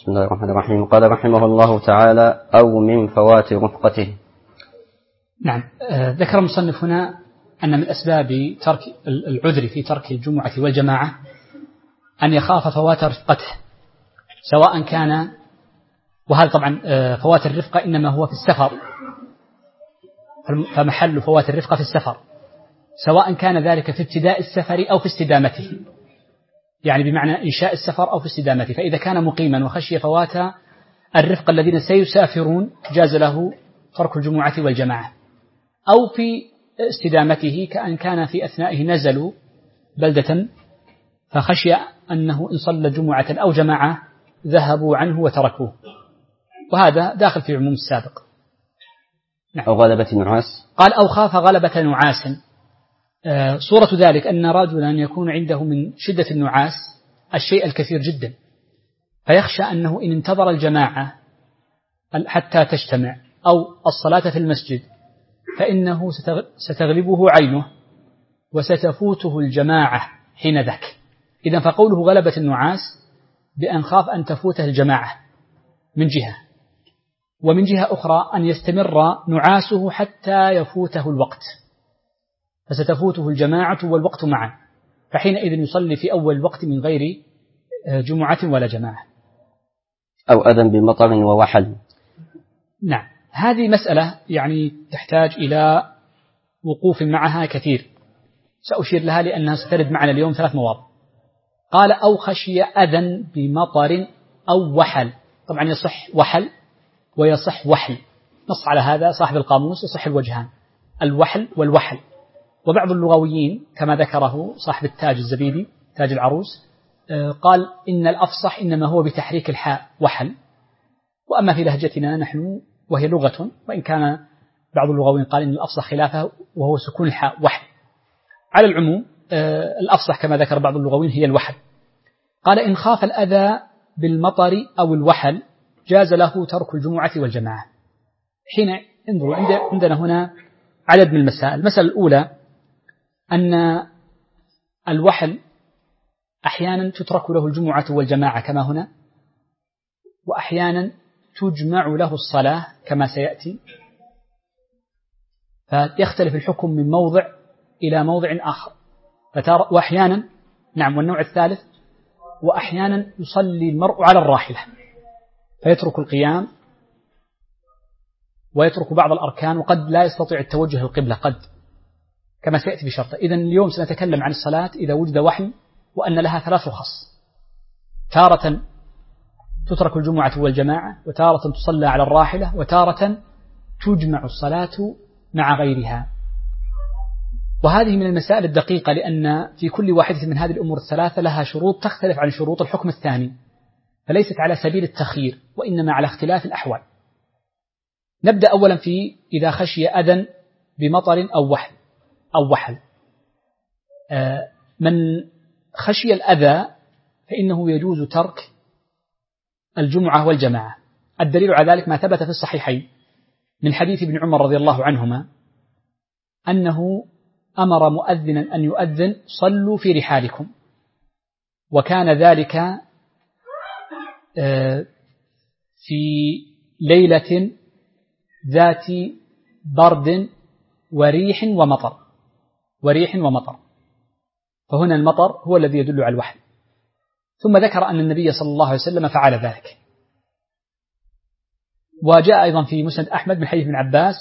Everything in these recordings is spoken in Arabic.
بسم الله الرحمن الرحيم. قال رحمه الله تعالى: أو من فوات رفقته. نعم. ذكر المصنف هنا أن من أسباب ترك العذر في ترك الجمعة والجماعة أن يخاف فوات رفقته، سواء كان، وهذا طبعا فوات الرفقة إنما هو في السفر، فمحل فوات الرفقة في السفر، سواء كان ذلك في ابتداء السفر أو في استدامته، يعني بمعنى إنشاء السفر أو في استدامته. فإذا كان مقيما وخشي فوات الرفقة الذين سيسافرون جاز له ترك الجمعة والجماعة، أو في استدامته كأن كان في أثنائه نزلوا بلدة فخشي أنه إن صلى جمعة أو جماعة ذهبوا عنه وتركوه، وهذا داخل في عموم السابق. نعم. أو غلبة النعاس. قال: أو خاف غلبة نعاس. صورة ذلك أن رجلا يكون عنده من شدة النعاس الشيء الكثير جدا، فيخشى أنه إن انتظر الجماعة حتى تجتمع أو الصلاة في المسجد فإنه ستغلبه عينه وستفوته الجماعة حين ذاك. إذن فقوله غلبة النعاس بأن خاف أن تفوته الجماعة من جهة، ومن جهة أخرى أن يستمر نعاسه حتى يفوته الوقت، فستفوته الجماعة والوقت معا، فحينئذ يصلي في أول الوقت من غير جمعة ولا جماعة. أو أذى بمطر ووحل. نعم. هذه مسألة يعني تحتاج إلى وقوف معها كثير، سأشير لها لأنها سترد معنا اليوم 3 مواضع. قال: أو خشي أذى بمطر أو وحل. طبعا يصح وحل ويصح وحل، نص على هذا صاحب القاموس، يصح الوجهان، الوحل والوحل. وبعض اللغويين كما ذكره صاحب التاج الزبيدي تاج العروس قال إن الأفصح إنما هو بتحريك الحاء وحل، وأما في لهجتنا نحن وهي لغة، وإن كان بعض اللغويين قال إن الأفصح خلافه وهو سكون الحاء وحل. على العموم الأفصح كما ذكر بعض اللغويين هي الوحل. قال: إن خاف الأذى بالمطر أو الوحل جاز له ترك الجمعة والجماعة. حين انظروا عندنا هنا عدد من المسائل. المسألة الأولى أن الوحل أحيانا تترك له الجمعة والجماعة كما هنا، وأحيانا تجمع له الصلاة كما سيأتي، فيختلف الحكم من موضع إلى موضع آخر. وأحيانا نعم. والنوع الثالث: وأحيانا يصلي المرء على الراحلة فيترك القيام ويترك بعض الأركان، وقد لا يستطيع التوجه القبلة قد، كما سيأتي بشرطه. إذن اليوم سنتكلم عن الصلاة إذا وجد وحل، وأن لها 3 رخص: تارة تترك الجمعة والجماعة، وتارة تصلى على الراحلة، وتارة تجمع الصلاة مع غيرها. وهذه من المسائل الدقيقة، لأن في كل واحدة من هذه الأمور الثلاثة لها شروط تختلف عن شروط الحكم الثاني، فليست على سبيل التخيير وإنما على اختلاف الأحوال. نبدأ أولا في إذا خشي أذى بمطر أو وحل. من خشي الأذى فإنه يجوز ترك الجمعة والجماعة. الدليل على ذلك ما ثبت في الصحيحين من حديث ابن عمر رضي الله عنهما أنه أمر مؤذنا أن يؤذن: صلوا في رحالكم. وكان ذلك في ليلة ذات برد وريح ومطر، فهنا المطر هو الذي يدل على الوحل. ثم ذكر أن النبي صلى الله عليه وسلم فعل ذلك. وجاء أيضا في مسند أحمد من حديث ابن عباس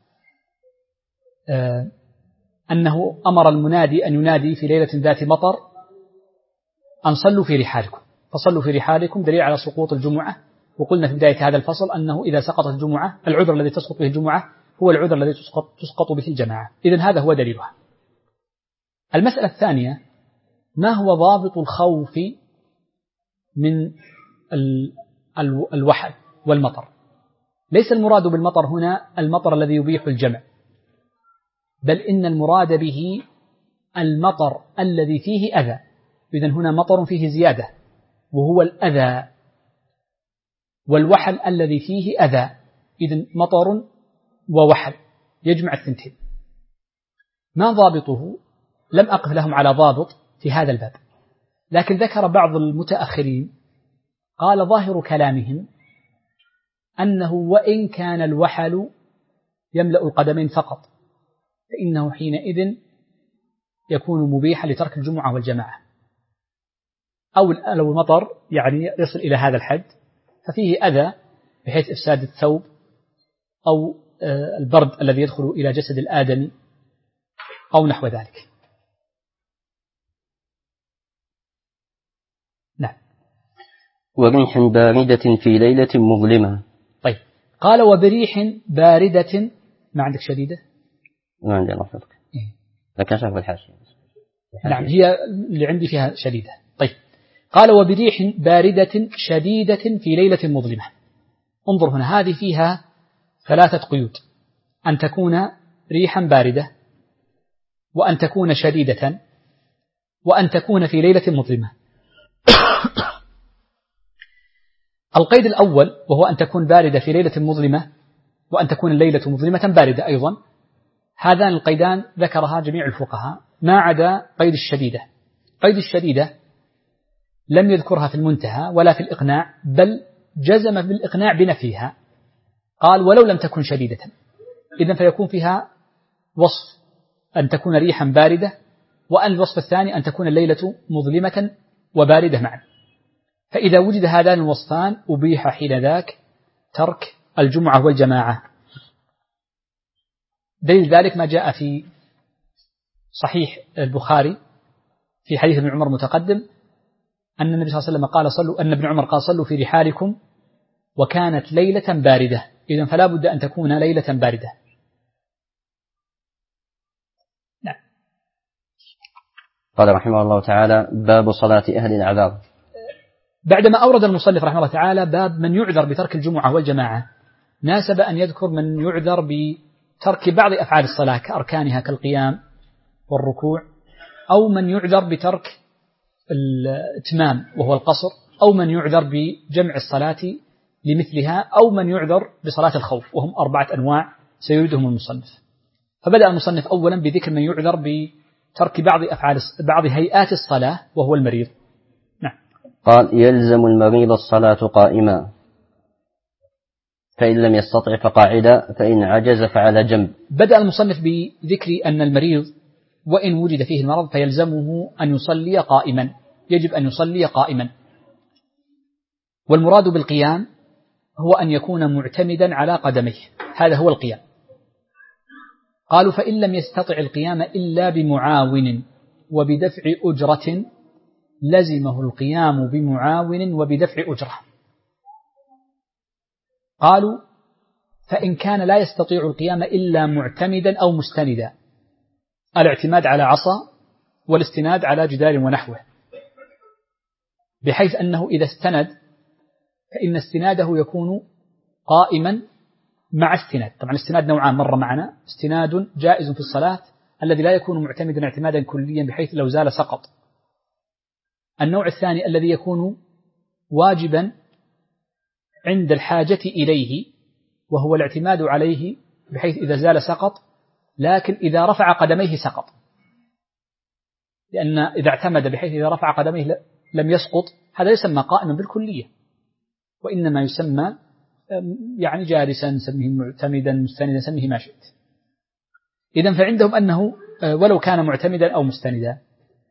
أنه أمر المنادي أن ينادي في ليلة ذات مطر أن صلوا في رحالكم، فصلوا في رحالكم دليل على سقوط الجمعة. وقلنا في بداية هذا الفصل أنه إذا سقطت الجمعة العذر الذي تسقط به الجمعة هو العذر الذي تسقط به الجماعة. إذن هذا هو دليلها. المسألة الثانية: ما هو ضابط الخوف من الوحل والمطر؟ ليس المراد بالمطر هنا المطر الذي يبيح الجمع، بل إن المراد به المطر الذي فيه أذى. إذن هنا مطر فيه زيادة وهو الأذى، والوحل الذي فيه أذى. إذن مطر ووحل يجمع الثنتين. ما ضابطه؟ لم أقف لهم على ضابط في هذا الباب، لكن ذكر بعض المتأخرين قال ظاهر كلامهم أنه وإن كان الوحل يملأ القدمين فقط فإنه حينئذ يكون مبيحا لترك الجمعة والجماعة، أو لو المطر يعني يصل إلى هذا الحد ففيه أذى بحيث إفساد الثوب أو البرد الذي يدخل إلى جسد الآدمي أو نحو ذلك. نعم. وريح باردة في ليلة مظلمة. طيب، قال وبريح باردة، ما عندك شديدة؟ ما عندي الله يحفظك. لكن شرف الحاشية. نعم، هي اللي عندي فيها شديدة. طيب، قال وبريح باردة شديدة في ليلة مظلمة. انظر هنا، هذه فيها 3 قيود: أن تكون ريحا باردة، وأن تكون شديدة، وأن تكون في ليلة مظلمة. القيد الأول وهو أن تكون باردة في ليلة مظلمة، وأن تكون الليلة مظلمة باردة أيضا، هذان القيدان ذكرها جميع الفقهاء ما عدا قيد الشديدة. قيد الشديدة لم يذكرها في المنتهى ولا في الإقناع، بل جزم بالإقناع بنفيها، قال ولو لم تكن شديدة. إذن فيكون فيها وصف أن تكون ريحا باردة، وأن الوصف الثاني أن تكون الليلة مظلمة وباردة معا. فإذا وجد هذان الوصفان أبيح حين ذاك ترك الجمعة والجماعة. دليل ذلك ما جاء في صحيح البخاري في حديث ابن عمر متقدم أن النبي صلى الله عليه وسلم قال أن ابن عمر قال صلوا في رحالكم وكانت ليلة باردة. إذن فلا بد أن تكون ليلة باردة. نعم. قال رحمه الله تعالى: باب صلاة أهل العذاب. بعدما أورد المصنف رحمه الله تعالى باب من يعذر بترك الجمعة والجماعة، ناسب أن يذكر من يعذر بترك بعض أفعال الصلاة كأركانها كالقيام والركوع، أو من يعذر بترك الإتمام وهو القصر، أو من يعذر بجمع الصلاة لمثلها، أو من يعذر بصلاة الخوف، وهم 4 أنواع سيريدهم المصنف. فبدأ المصنف أولا بذكر من يعذر بترك بعض هيئات الصلاة وهو المريض. نعم. قال: يلزم المريض الصلاة قائما، فإن لم يستطع فقاعدا، فإن عجز فعلى جنب. بدأ المصنف بذكر أن المريض وإن وجد فيه المرض فيلزمه أن يصلي قائما، يجب أن يصلي قائما. والمراد بالقيام هو أن يكون معتمدا على قدميه، هذا هو القيام. قالوا: فإن لم يستطع القيام إلا بمعاون وبدفع أجرة لزمه القيام بمعاون وبدفع أجرة. قالوا: فإن كان لا يستطيع القيام إلا معتمدا أو مستندا، الاعتماد على عصا والاستناد على جدار ونحوه، بحيث أنه إذا استند فإن استناده يكون قائما مع استناد. طبعا الاستناد نوعان مر معنا: استناد جائز في الصلاة الذي لا يكون معتمدا اعتمادا كليا بحيث لو زال سقط. النوع الثاني الذي يكون واجبا عند الحاجة إليه، وهو الاعتماد عليه بحيث إذا زال سقط، لكن إذا رفع قدميه سقط، لأن إذا اعتمد بحيث إذا رفع قدميه لم يسقط، هذا يسمى قائما بالكلية، وإنما يسمى يعني جالسا، نسميه معتمدا، مستندا، نسميه ما شئت. إذن فعندهم أنه ولو كان معتمدا أو مستندا.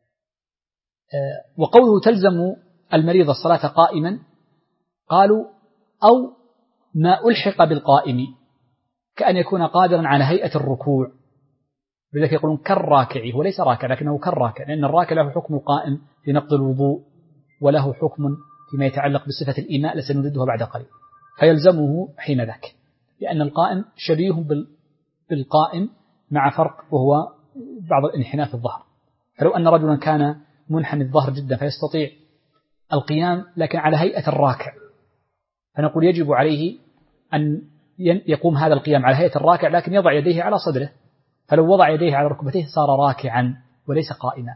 وقوله تلزم المريض الصلاة قائما، قالوا: أو ما ألحق بالقائم، كأن يكون قادرا على هيئة الركوع، لذلك يقولون كالراكع، هو ليس راكع لكنه كالراكع، لأن الراكع له حكم القائم في نقض الوضوء، وله حكم فيما يتعلق بصفة الإيماء لسنردها بعد قليل، فيلزمه حين ذاك، لأن القائم شبيه بالقائم مع فرق وهو بعض الانحناء في الظهر. فلو أن رجلا كان منحني الظهر جدا فيستطيع القيام لكن على هيئة الراكع، فنقول يجب عليه أن يقوم هذا القيام على هيئة الراكع لكن يضع يديه على صدره، فلو وضع يديه على ركبتيه صار راكعا وليس قائما.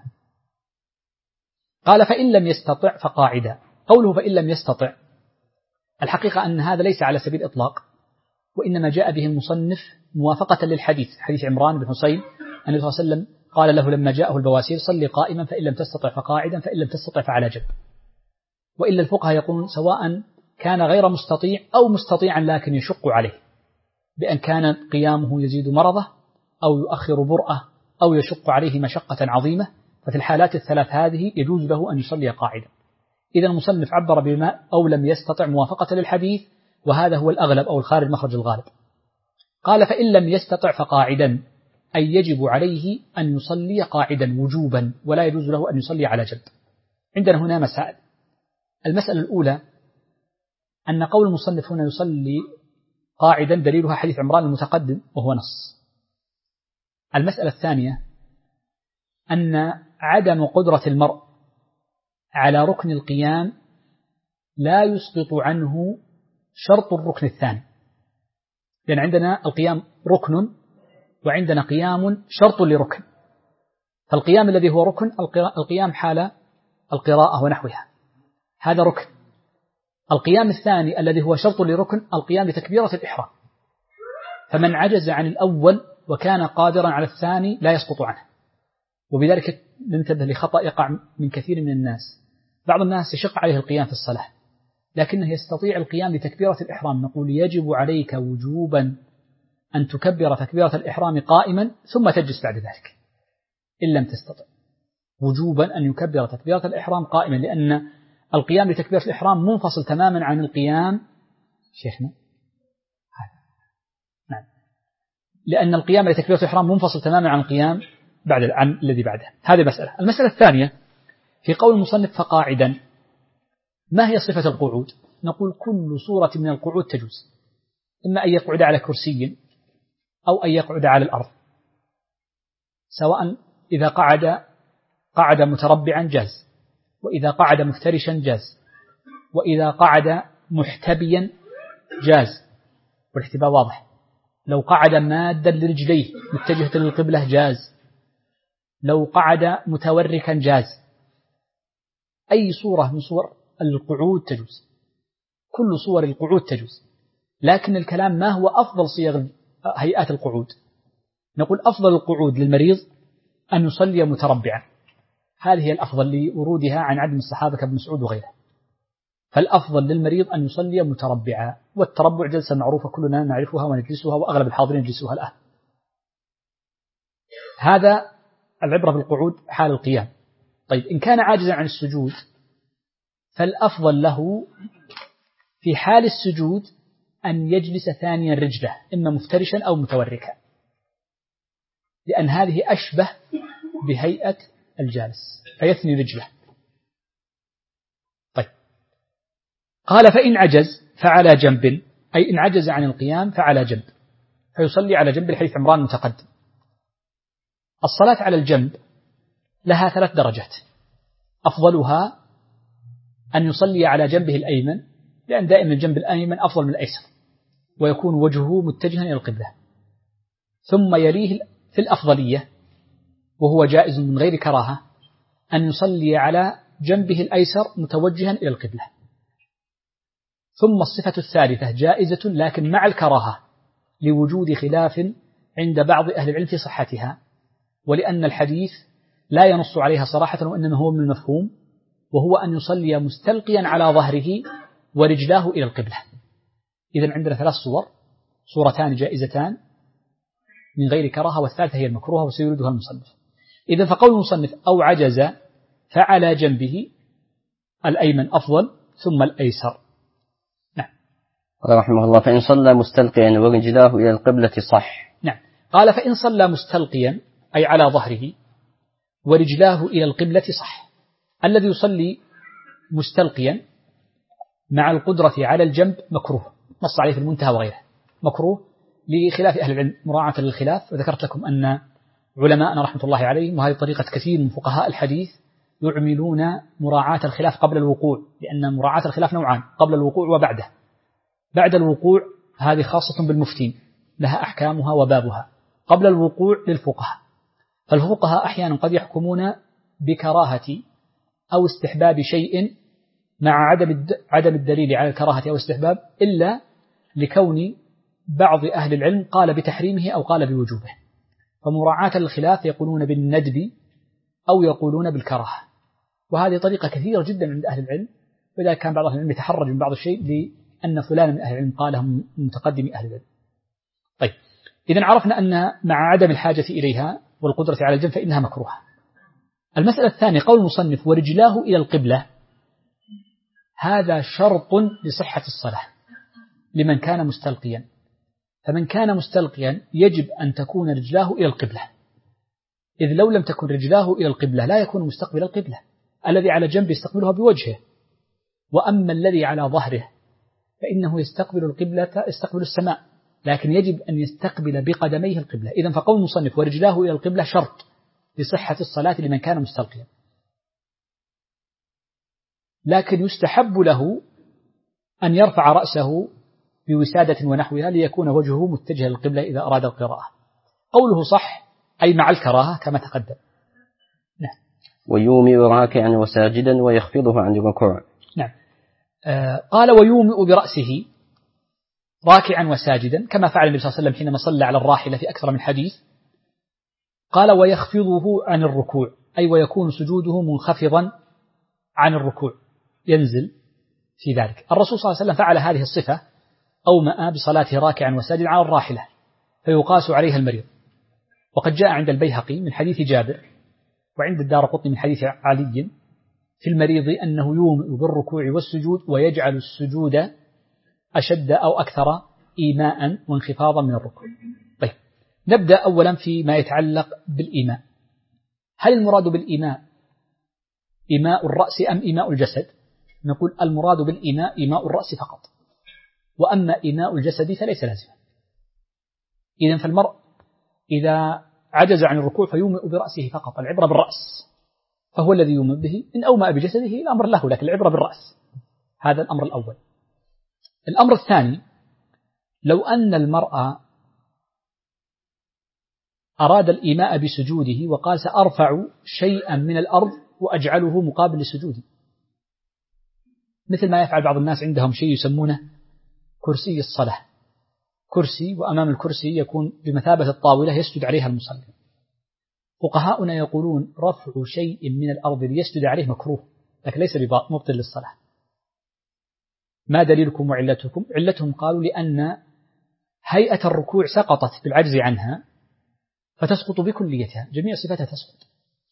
قال: فإن لم يستطع فقاعدا. قوله فإن لم يستطع، الحقيقة أن هذا ليس على سبيل الإطلاق، وإنما جاء به المصنف موافقة للحديث، حديث عمران بن حسين أن النبي صلى الله عليه وسلم قال له لما جاءه البواسير: صلي قائما، فإن لم تستطع فقاعدا، فإن لم تستطع فعلى جنب. وإلا الفقهاء يقولون سواء كان غير مستطيع أو مستطيعا لكن يشق عليه، بأن كان قيامه يزيد مرضه أو يؤخر برأة أو يشق عليه مشقة عظيمة، ففي الحالات الثلاث هذه يجوز له أن يصلي قاعدا. إذا المصنف عبر بما أو لم يستطع موافقة للحديث، وهذا هو الأغلب أو الخارج مخرج الغالب. قال فإن لم يستطع فقاعدا، أي يجب عليه أن يصلي قاعدا وجوبا، ولا يجوز له أن يصلي على جنب. عندنا هنا مسائل. المسألة الأولى أن قول المصنف هنا يصلي قاعدا دليلها حديث عمران المتقدم وهو نص. المسألة الثانية أن عدم قدرة المرء على ركن القيام لا يسقط عنه شرط الركن الثاني، لأن عندنا القيام ركن وعندنا قيام شرط لركن، فالقيام الذي هو ركن القيام حال القراءة ونحوها، هذا ركن. القيام الثاني الذي هو شرط لركن القيام بتكبيرة الإحرام، فمن عجز عن الأول وكان قادرا على الثاني لا يسقط عنه. وبذلك ننتبه لخطأ يقع من كثير من الناس. بعض الناس يشق عليه القيام في الصلاة لكنه يستطيع القيام بتكبيرة الإحرام، نقول يجب عليك وجوبا أن تكبر تكبيرة الإحرام قائما ثم تجلس بعد ذلك إن لم تستطع، وجوبا أن يكبر تكبيرة الإحرام قائما، لأن القيام بتكبيرة الإحرام منفصل تماما عن القيام شيخنا نعم، لأن القيام بتكبيرة الإحرام منفصل تماما عن القيام عن الذي بعده. هذه مسألة. المسألة الثانية في قول المصنف فقاعدا، ما هي صفة القعود؟ نقول كل صورة من القعود تجوز، إما أن يقعد على كرسي أو أن يقعد على الأرض، سواء إذا قعد متربعا جاز، وإذا قعد مفترشا جاز، وإذا قعد محتبيا جاز، والاحتباء واضح. لو قعد مادا لرجليه متجهة للقبلة جاز، لو قعد متوركا جاز، أي صورة من صور القعود تجوز، كل صور القعود تجوز. لكن الكلام ما هو أفضل صيغ هيئات القعود؟ نقول أفضل القعود للمريض أن يصلي متربعا، هذه هي الأفضل لورودها عن عدم الصحابة كابن مسعود وغيره، فالأفضل للمريض أن يصلي متربعا، والتربع جلسة معروفة كلنا نعرفها ونجلسها وأغلب الحاضرين يجلسوها الآن. هذا العبرة بالقعود حال القيام. طيب إن كان عاجزا عن السجود فالأفضل له في حال السجود أن يجلس ثانيا رجله، إما مفترشا أو متوركا، لأن هذه أشبه بهيئة الجالس فيثني رجله. طيب قال فإن عجز فعلى جنب، أي إن عجز عن القيام فعلى جنب، فيصلي على جنب الحديث عمران المتقدم. الصلاة على الجنب لها 3 درجات، أفضلها أن يصلي على جنبه الأيمن، لأن دائما الجنب الأيمن أفضل من الأيسر ويكون وجهه متجها إلى القبلة. ثم يليه في الأفضلية وهو جائز من غير كراهة أن يصلي على جنبه الأيسر متوجها إلى القبلة. ثم الصفة الثالثة جائزة لكن مع الكراهة لوجود خلاف عند بعض أهل العلم في صحتها، ولأن الحديث لا ينص عليها صراحة وإنما هو من المفهوم، وهو أن يصلي مستلقيا على ظهره ورجلاه إلى القبلة. إذن عندنا 3 صور، صورتان جائزتان من غير كراهة، والثالثة هي المكروهة وسيردها المصنف. إذن فقول المصنف أو عجز فعلى جنبه الأيمن أفضل ثم الأيسر. نعم. قال رحمه الله فإن صلى مستلقيا ورجلاه إلى القبلة صح. نعم. قال فإن صلى مستلقيا أي على ظهره ورجلاه إلى القبلة صح. الذي يصلي مستلقيا مع القدرة على الجنب مكروه، نص عليه في المنتهى وغيره، مكروه لخلاف أهل العلم مراعاة للخلاف. وذكرت لكم أن علماءنا رحمة الله عليهم، وهذه طريقة كثير من فقهاء الحديث، يعملون مراعاة الخلاف قبل الوقوع، لأن مراعاة الخلاف نوعان، قبل الوقوع وبعده. بعد الوقوع هذه خاصة بالمفتين لها أحكامها وبابها، قبل الوقوع للفقهاء. فالفقهاء أحيانا قد يحكمون بكراهة أو استحباب شيء مع عدم الدليل على الكراهة أو استحباب، إلا لكون بعض أهل العلم قال بتحريمه أو قال بوجوبه، فمراعاة الخلاف يقولون بالندب أو يقولون بالكراهة. وهذه طريقة كثيرة جدا عند أهل العلم، وإذا كان بعض العلم يتحرج من بعض الشيء لأن فلان من أهل العلم قاله من متقدم أهل العلم. طيب، إذن عرفنا أن مع عدم الحاجة إليها والقدرة على الجمع فإنها مكروهة. المسألة الثانية قول المصنف ورجلاه إلى القبلة، هذا شرط لصحة الصلاة لمن كان مستلقيا، فمن كان مستلقيا يجب أن تكون رجلاه إلى القبلة، إذ لو لم تكن رجلاه إلى القبلة لا يكون مستقبل القبلة، الذي على جنب يستقبلها بوجهه، وأما الذي على ظهره فإنه يستقبل القبلة، يستقبل السماء، لكن يجب أن يستقبل بقدميه القبلة. إذن فقول المصنف ورجلاه إلى القبلة شرط لصحة الصلاة لمن كان مستلقيا، لكن يستحب له أن يرفع رأسه بوسادة ونحوها ليكون وجهه متجه للقبلة إذا أراد القراءة. قوله صح أي مع الكراهة كما تقدم. نعم. ويومئ راكعا وساجدا ويخفضه عن الركوع. نعم. قال ويومئ برأسه راكعا وساجدا كما فعل النبي صلى الله عليه وسلم حينما صلى على الراحلة في أكثر من حديث. قال ويخفضه عن الركوع أي ويكون سجوده منخفضا عن الركوع، ينزل في ذلك. الرسول صلى الله عليه وسلم فعل هذه الصفة أومأ بصلاته راكعا وساجدا على الراحلة فيقاس عليها المريض، وقد جاء عند البيهقي من حديث جابر وعند الدارقطني من حديث علي في المريض أنه يومئ بالركوع والسجود ويجعل السجود أشد أو أكثر إيماء وانخفاضا من الركوع. طيب، نبدأ أولا فيما يتعلق بالإيماء. هل المراد بالإيماء إيماء الرأس أم إيماء الجسد؟ نقول المراد بالإيماء إيماء الرأس فقط، وأما إيماء الجسد فليس لازما. إذن فالمرء إذا عجز عن الركوع فيومئ برأسه فقط، العبرة بالرأس، فهو الذي يومئ به. إن أومأ بجسده الأمر له، لكن العبرة بالرأس. هذا الأمر الأول. الأمر الثاني، لو أن المرء أراد الإيماء بسجوده وقال سأرفع شيئا من الأرض وأجعله مقابل لسجودي، مثل ما يفعل بعض الناس عندهم شيء يسمونه كرسي الصلاة، كرسي وأمام الكرسي يكون بمثابة الطاولة يسجد عليها المصلي. فقهاؤنا يقولون رفع شيء من الأرض ليسجد عليه مكروه، لكن ليس مبطل للصلاة. ما دليلكم وعلتكم؟ علتهم قالوا لأن هيئة الركوع سقطت بالعجز عنها فتسقط بكليتها، جميع صفاتها تسقط،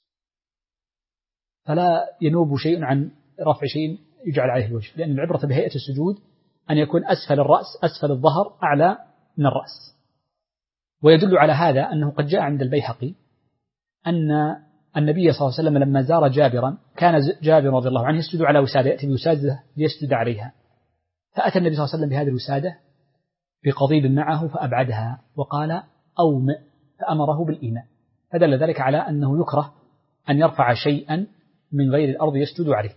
فلا ينوب شيء عن رفع شيء يجعل عليه الوجه، لأن العبرة بهيئة السجود أن يكون أسفل الرأس أسفل الظهر أعلى من الرأس. ويدل على هذا أنه قد جاء عند البيهقي أن النبي صلى الله عليه وسلم لما زار جابرا كان جابر رضي الله عنه يسجد على وسادة، يأتي بوسادة ليسجد عليها، فأتى النبي صلى الله عليه وسلم بهذه الوسادة بقضيب معه فأبعدها وقال أومئ، فأمره بالإيماء، فدل ذلك على أنه يكره أن يرفع شيئا من غير الأرض يسجد عليه.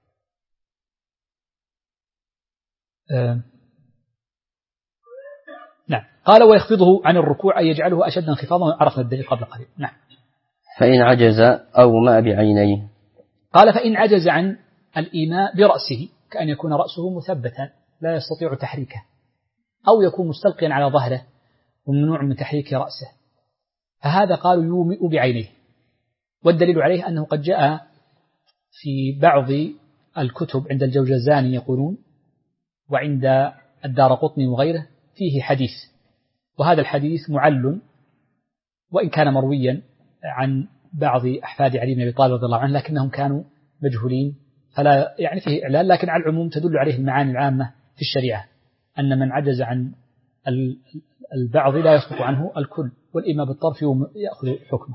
نعم. قال ويخفضه عن الركوع أي يجعله أشد انخفاضا، عرفنا الدليل قبل قليل. نعم. فإن عجز أومأ بعينيه. قال فإن عجز عن الإيماء برأسه، كأن يكون رأسه مثبتا لا يستطيع تحريكه، أو يكون مستلقيا على ظهره وممنوع من تحريك رأسه، فهذا قالوا يومئ بعينيه. والدليل عليه أنه قد جاء في بعض الكتب عند الجوجزاني يقولون وعند الدارقطني وغيره فيه حديث، وهذا الحديث معل وإن كان مرويا عن بعض أحفاد علي بن أبي طالب رضي الله عنه، لكنهم كانوا مجهولين فلا يعني فيه إعلان، لكن على العموم تدل عليه المعاني العامة في الشريعة أن من عجز عن البعض لا يسقط عنه الكل، والإيماء بالطرف يأخذ حكمه.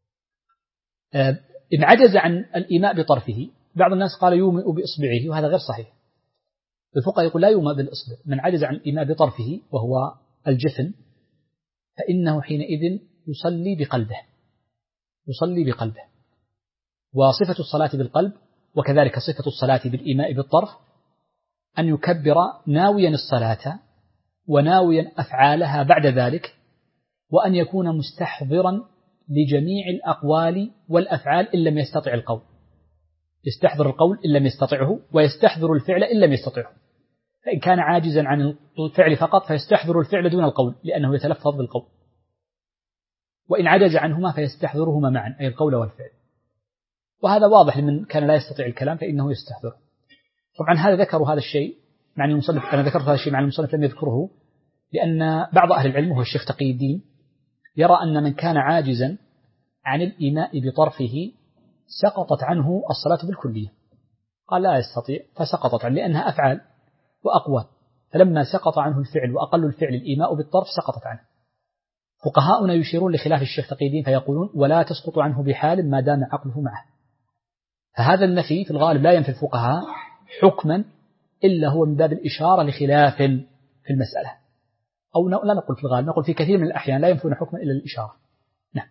إن عجز عن الإيماء بطرفه، بعض الناس قال يومئ بإصبعه، وهذا غير صحيح. الفقهاء يقول لا يومئ بالإصبع، من عجز عن الإيماء بطرفه وهو الجفن فإنه حينئذ يصلي بقلبه، يصلي بقلبه. وصفة الصلاة بالقلب وكذلك صفة الصلاة بالإيماء بالطرف أن يكبر ناويا الصلاة وناويا أفعالها بعد ذلك، وأن يكون مستحضرا لجميع الأقوال والأفعال إن لم يستطع القول، يستحضر القول إن لم يستطعه، ويستحضر الفعل إن لم يستطعه. فإن كان عاجزا عن الفعل فقط فيستحضر الفعل دون القول لأنه يتلفظ بالقول، وإن عجز عنهما فيستحضرهما معا أي القول والفعل. وهذا واضح لمن كان لا يستطيع الكلام فإنه يستحضره. طبعا هذا ذكروا هذا الشيء مع المصنف، أنا ذكرت هذا الشيء مع المصنف لم يذكره، لأن بعض أهل العلم وهو الشيخ تقي الدين يرى أن من كان عاجزا عن الإيماء بطرفه سقطت عنه الصلاة بالكلية. قال لا يستطيع فسقطت عنه لأنها أفعال وأقوال، فلما سقط عنه الفعل وأقل الفعل الإيماء بالطرف سقطت عنه. فقهاؤنا يشيرون لخلاف الشيخ تقي الدين فيقولون ولا تسقط عنه بحال ما دام عقله معه. فهذا النفي في الغالب لا ينفي الفقهاء حكما إلا هو من باب الإشارة لخلاف في المسألة، أو لا نقول في الغالب، نقول في كثير من الأحيان لا ينفون حكما إلا الإشارة. نعم.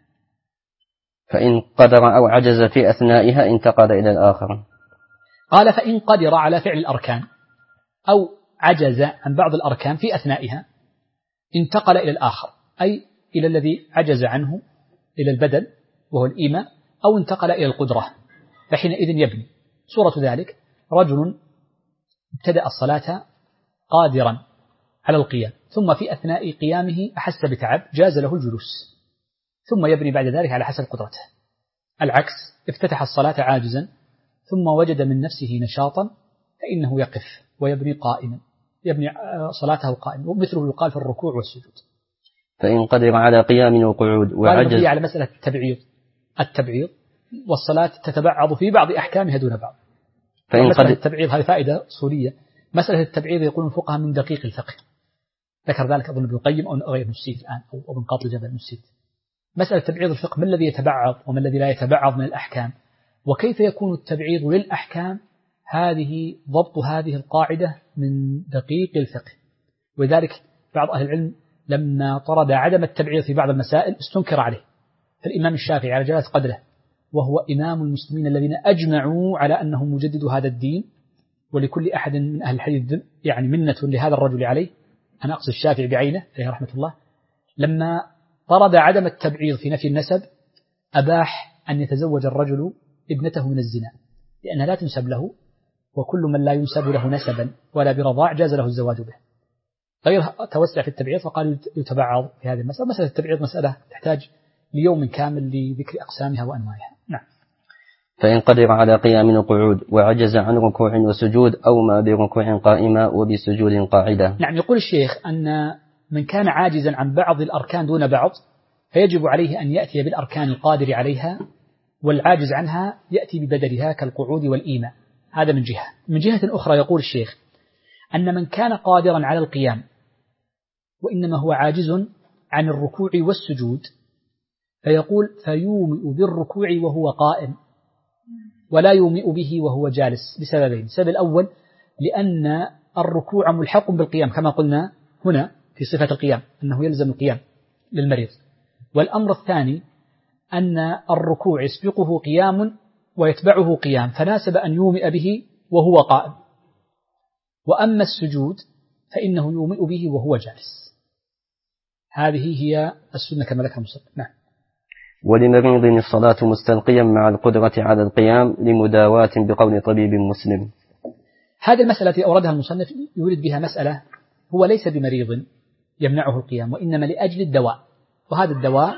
فإن قدر أو عجز في أثنائها انتقل إلى الآخر. قال فإن قدر على فعل الأركان أو عجز عن بعض الأركان في أثنائها انتقل إلى الآخر، أي إلى الذي عجز عنه إلى البدل وهو الإيماء، أو انتقل إلى القدرة، فحينئذ يبني. صورة ذلك رجل ابتدأ الصلاة قادرا على القيام، ثم في أثناء قيامه أحس بتعب جاز له الجلوس، ثم يبني بعد ذلك على حسب قدرته. العكس، افتتح الصلاة عاجزا ثم وجد من نفسه نشاطا فإنه يقف ويبني قائما، يبني صلاته قائما، ومثله يقال في الركوع والسجود. فإن قدر على قيام وقعود وعجز على مسألة التبعيض والصلاة تتبعض في بعض أحكامها دون بعض. فإن مسألة التبعيض هذه فائدة صورية. مسألة التبعيض يقول الفقهاء من دقيق الفقه، ذكر ذلك أظن ابن القيم أو غير نسيت الآن، أو ابن قاطع الجبل نسيت. مسألة تبعيض الفقه، ما الذي يتبعض وما الذي لا يتبعض من الأحكام، وكيف يكون التبعيض للأحكام، هذه ضبط هذه القاعدة من دقيق الفقه. ولذلك بعض أهل العلم لما طرد عدم التبعيض في بعض المسائل استنكر عليه، فالإمام الشافعي على جلاله قدره وهو إمام المسلمين الذين أجمعوا على أنه مجدد هذا الدين، ولكل أحد من أهل الحديث يعني منة لهذا الرجل عليه، أنا أقصد الشافعي بعينه عليه رحمة الله، لما طرد عدم التبعيض في نفي النسب أباح أن يتزوج الرجل ابنته من الزنا لأنها لا تنسب له، وكل من لا ينسب له نسبا ولا برضاع جاز له الزواج به. غير توسع في التبعيض فقال يتبعض في هذه المسألة. مسألة التبعيض مسألة تحتاج ليوم كامل لذكر أقسامها وأنواعها. نعم. فإن قدر على قيام وقعود وعجز عن ركوع وسجود أو ما بركوع قائمة وبسجود قاعدة. نعم. يقول الشيخ أن من كان عاجزا عن بعض الأركان دون بعض فيجب عليه أن يأتي بالأركان القادر عليها، والعاجز عنها يأتي ببدلها كالقعود والإيماء. هذا من جهة. من جهة أخرى يقول الشيخ أن من كان قادرا على القيام وإنما هو عاجز عن الركوع والسجود فيقول فيومئ بالركوع وهو قائم ولا يومئ به وهو جالس بسببين. السبب الأول لأن الركوع ملحق بالقيام كما قلنا هنا في صفة القيام أنه يلزم القيام للمريض، والأمر الثاني أن الركوع يسبقه قيام ويتبعه قيام فناسب أن يومئ به وهو قائم، وأما السجود فإنه يومئ به وهو جالس. هذه هي السنة كما ذكر المصنف. نعم. ولمريض الصلاة مستلقيا مع القدرة على القيام لمداواة بقول طبيب مسلم. هذه المسألة التي أوردها المصنف يريد بها مسألة هو ليس بمريض يمنعه القيام وإنما لأجل الدواء، وهذا الدواء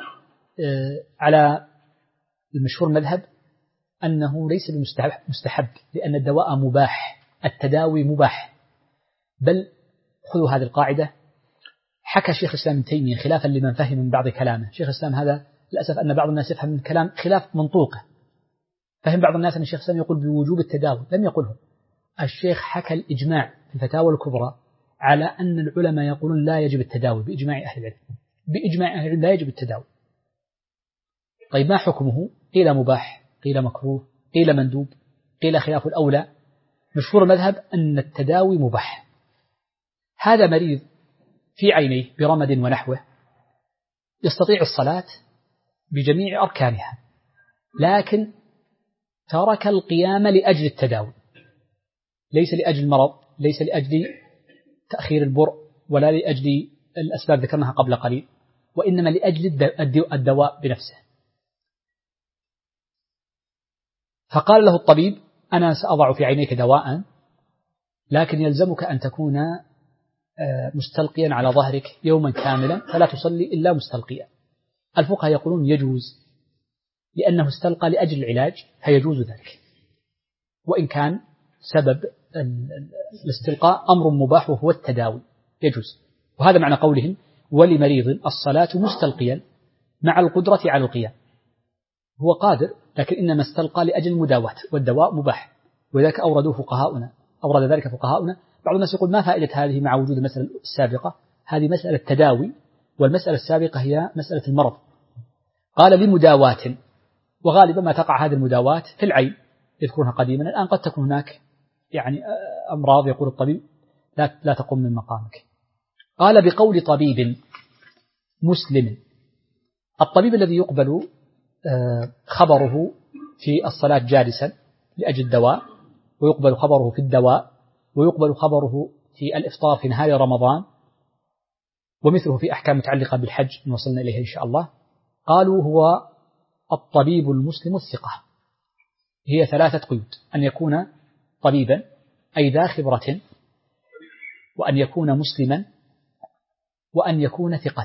على المشهور مذهب أنه ليس بمستحب لأن الدواء مباح، التداوي مباح. بل خذوا هذه القاعدة. حكى شيخ الإسلام ابن تيمية خلافا لمن فهم من بعض كلامه. شيخ الإسلام هذا للأسف أن بعض الناس يفهم من الكلام خلاف منطوقه، فهم بعض الناس أن الشيخ الإسلام يقول بوجوب التداوي، لم يقله. الشيخ حكى الإجماع في الفتاوى الكبرى على أن العلماء يقولون لا يجب التداوي بإجماع أهل العلم، بإجماع أهل العلم لا يجب التداوي. طيب ما حكمه؟ قيل مباح، قيل مكروه، قيل مندوب، قيل خلاف الأولى. مشهور المذهب أن التداوي مباح. هذا مريض في عينيه برمد ونحوه يستطيع الصلاة بجميع أركانها، لكن ترك القيام لأجل التداوي، ليس لأجل المرض، ليس لأجل تأخير البرء، ولا لأجل الأسباب ذكرناها قبل قليل، وإنما لأجل الدواء بنفسه. فقال له الطبيب أنا سأضع في عينيك دواء لكن يلزمك أن تكون مستلقيا على ظهرك يوما كاملا فلا تصلي إلا مستلقيا. الفقهاء يقولون يجوز لأنه استلقى لأجل العلاج فيجوز ذلك، وإن كان سبب الاستلقاء أمر مباح وهو التداوي يجوز. وهذا معنى قولهم ولمريض الصلاة مستلقيا مع القدرة على القيام. هو قادر لكن إنما استلقى لأجل المداواة، والدواء مباح، وذلك أورد ذلك فقهاؤنا. بعض الناس يقول ما فائدة هذه مع وجود المسألة السابقة؟ هذه مسألة تداوي، والمسألة السابقة هي مسألة المرض. قال لمداواة، وغالبا ما تقع هذه المداواة في العين يذكرونها قديما. الآن قد تكون هناك يعني أمراض يقول الطبيب لا تقوم من مقامك. قال بقول طبيب مسلم، الطبيب الذي يقبل خبره في الصلاة جالسا لأجل الدواء، ويقبل خبره في الدواء، ويقبل خبره في الإفطار في نهاية رمضان، ومثله في أحكام متعلقة بالحج وصلنا إليها إن شاء الله. قالوا هو الطبيب المسلم الثقة. هي 3 قيود: أن يكون طبيبا أي ذا خبرة، وأن يكون مسلما، وأن يكون ثقة.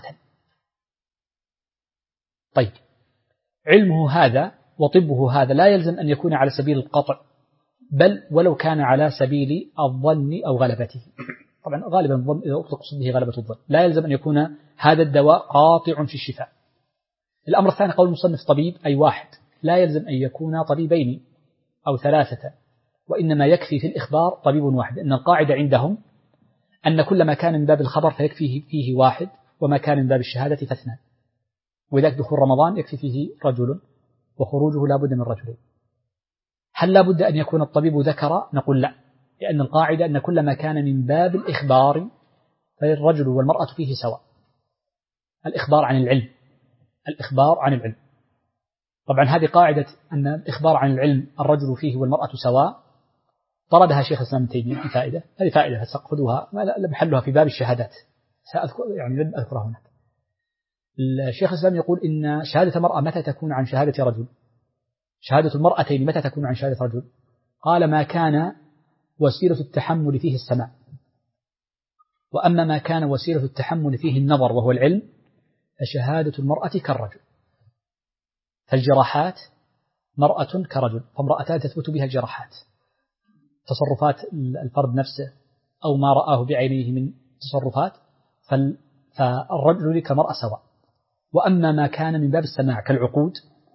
طيب، علمه هذا وطبه هذا لا يلزم أن يكون على سبيل القطع، بل ولو كان على سبيل الظن أو غلبته. طبعا غالبا الظن إذا أطلق به غلبة الظن، لا يلزم أن يكون هذا الدواء قاطع في الشفاء. الأمر الثاني قول المصنف طبيب أي واحد، لا يلزم أن يكون طبيبين أو 3، وإنما يكفي في الإخبار طبيب واحد. إن القاعدة عندهم أن كل ما كان من باب الخبر فيكفيه فيه واحد، وما كان من باب الشهادة فاثنان. وذلك دخول رمضان يكفي فيه رجل، وخروجه لا بد من رجلين. هل لا بد أن يكون الطبيب ذكر؟ نقول لا، لأن القاعدة أن كل ما كان من باب الإخبار فالرجل والمرأة فيه سواء. الإخبار عن العلم، الإخبار عن العلم. طبعا هذه قاعدة أن الإخبار عن العلم الرجل فيه والمرأة سواء طردها شيخ الإسلام ابن تيمية في فائدة. هذه فائدة خذوها، محلها في باب الشهادات، سأذكر يعني لن أذكرها هناك. الشيخ الإسلام يقول إن شهادة المرأة متى تكون عن شهادة رجل؟ شهادة المرأتين متى تكون عن شهادة رجل؟ قال ما كان وسيلة التحمل فيه السماع، وأما ما كان وسيلة التحمل فيه النظر وهو العلم فشهادة المرأة كالرجل. فالجراحات مرأة كرجل، فامرأتان تثبت بها الجراحات. تصرفات الفرد نفسه أو ما رآه بعينيه من تصرفات فالرجل كمرأة سواء. وأما ما كان من باب السماع كالعقود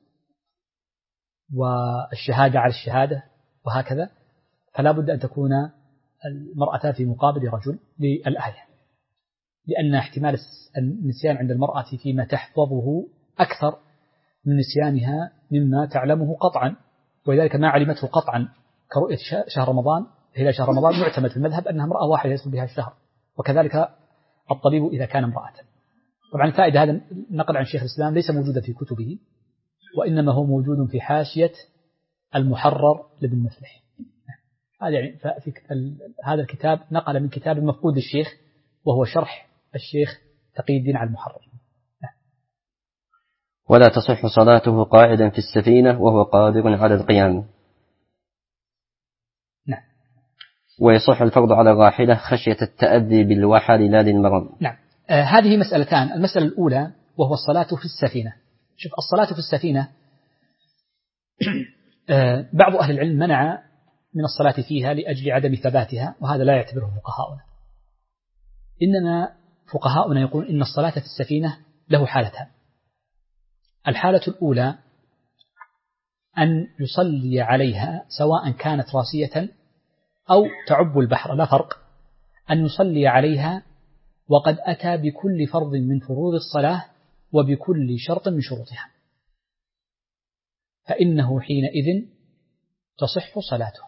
والشهادة على الشهادة وهكذا فلا بد أن تكون المرأة في مقابل رجل للآية، لأن احتمال النسيان عند المرأة فيما تحفظه أكثر من نسيانها مما تعلمه قطعا، ولذلك ما علمته قطعا كرؤية شهر رمضان هلال شهر رمضان معتمد في المذهب أنها امرأة واحدة يدخل بها الشهر، وكذلك الطبيب إذا كان امرأة. طبعا الفائدة هذا نقل عن شيخ الإسلام ليس موجودا في كتبه، وإنما هو موجود في حاشية المحرر لابن مفلح. هذا يعني هذا الكتاب نقل من كتاب مفقود الشيخ وهو شرح الشيخ تقي الدين على المحرر. ولا تصح صلاته قاعدا في السفينة وهو قادر على القيام. نعم. ويصح الفرض على الراحلة خشية التأذي بالوحل لا للمرض. نعم. هذه مسألتان. المسألة الأولى وهو الصلاة في السفينة. شوف، الصلاة في السفينة بعض أهل العلم منع من الصلاة فيها لأجل عدم ثباتها، وهذا لا يعتبره فقهاؤنا. إنما فقهاؤنا يقول إن الصلاة في السفينة له حالتان. الحالة الأولى أن يصلي عليها سواء كانت راسية أو تعب البحر، لا فرق، أن يصلي عليها وقد أتى بكل فرض من فروض الصلاة وبكل شرط من شروطها، فإنه حينئذ تصح صلاته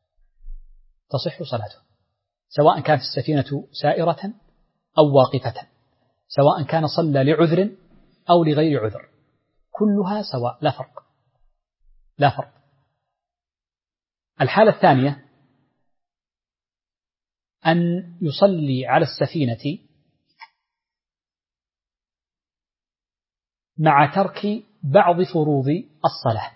سواء كانت السفينة سائرة أو واقفة، سواء كان صلى لعذر أو لغير عذر، كلها سواء، لا فرق. الحالة الثانية أن يصلي على السفينة مع ترك بعض فروض الصلاة،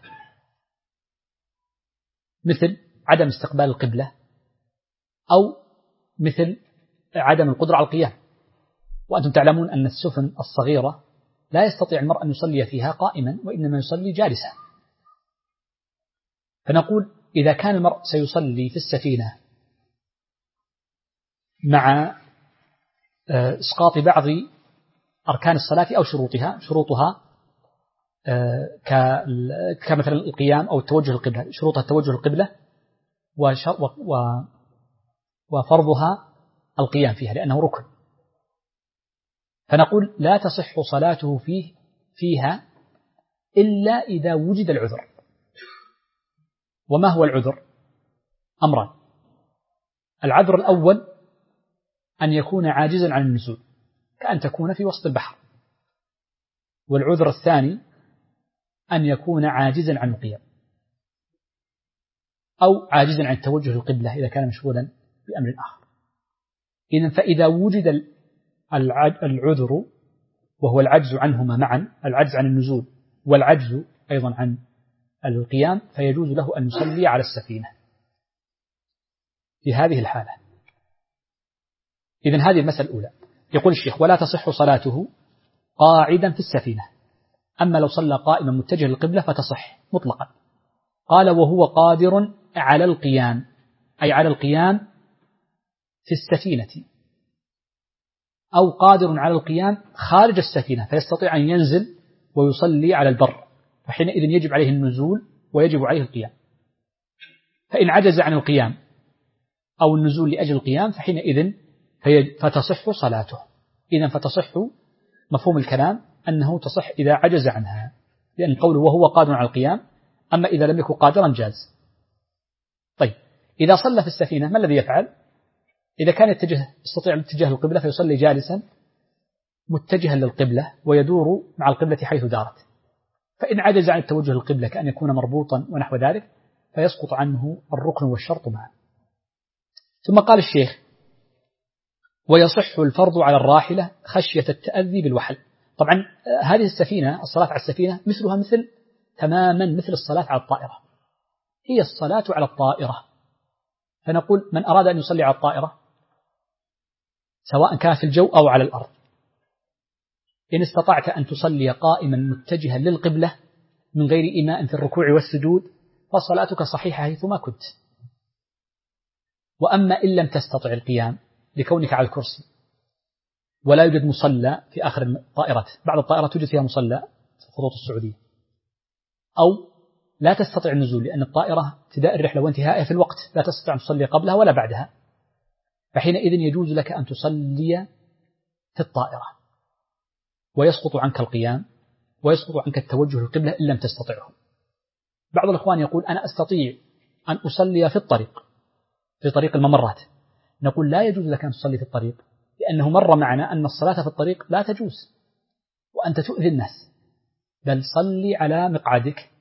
مثل عدم استقبال القبلة، أو مثل عدم القدرة على القيام. وأنتم تعلمون أن السفن الصغيرة لا يستطيع المرء أن يصلي فيها قائما، وإنما يصلي جالسا. فنقول إذا كان المرء سيصلي في السفينة مع إسقاط بعض أركان الصلاة أو شروطها كمثلا القيام أو التوجه القبلة، شروطها التوجه القبلة وفرضها القيام فيها لأنه ركن. فنقول لا تصح صلاته فيها إلا إذا وجد العذر. وما هو العذر؟ أمران: العذر الأول أن يكون عاجزا عن النزول كأن تكون في وسط البحر، والعذر الثاني أن يكون عاجزا عن القيام أو عاجزا عن التوجه القبلة إذا كان مشغولا بأمر آخر. إذن فإذا وجد العذر وهو العجز عنهما معا، العجز عن النزول والعجز أيضا عن القيام، فيجوز له أن يصلي على السفينة في هذه الحالة. إذن هذه المسألة الأولى. يقول الشيخ: ولا تصح صلاته قاعدا في السفينة، أما لو صلى قائما متجه للقبلة فتصح مطلقا. قال: وهو قادر على القيام، أي على القيام في السفينة، أو قادر على القيام خارج السفينة فيستطيع أن ينزل ويصلي على البر، فحينئذ يجب عليه النزول ويجب عليه القيام. فإن عجز عن القيام أو النزول لأجل القيام فحينئذ فتصح صلاته. إذن فتصح، مفهوم الكلام أنه تصح إذا عجز عنها، لأن قوله وهو قادر على القيام، أما إذا لم يكن قادرا جاز. طيب، إذا صلى في السفينة ما الذي يفعل؟ إذا كان يستطيع اتجاه القبلة فيصلي جالسا متجها للقبلة ويدور مع القبلة حيث دارت. فإن عجز عن التوجه للقبلة كأن يكون مربوطا ونحو ذلك فيسقط عنه الركن والشرط معا. ثم قال الشيخ: ويصح الفرض على الراحلة خشية التأذي بالوحل. طبعا هذه السفينة، الصلاة على السفينة مثلها تماما مثل الصلاة على الطائرة، هي الصلاة على الطائرة. فنقول: من أراد أن يصلي على الطائرة سواء كان في الجو أو على الأرض، إن استطعت أن تصلي قائما متجها للقبلة من غير إيماء في الركوع والسجود فصلاتك صحيحة حيثما كنت. وأما إن لم تستطع القيام لكونك على الكرسي ولا يوجد مصلى في آخر الطائرة، بعض الطائرات توجد فيها مصلى في الخطوط السعودية، أو لا تستطيع النزول لأن الطائرة ابتداء الرحلة وانتهائها في الوقت، لا تستطيع أن تصلي قبلها ولا بعدها، فحينئذ يجوز لك أن تصلي في الطائرة ويسقط عنك القيام ويسقط عنك التوجه للقبلة إن لم تستطعه. بعض الأخوان يقول: أنا أستطيع أن أصلي في طريق الممرات. نقول: لا يجوز لك أن تصلي في الطريق، لأنه مر معنا أن الصلاة في الطريق لا تجوز وأنت تؤذي الناس، بل صلي على مقعدك.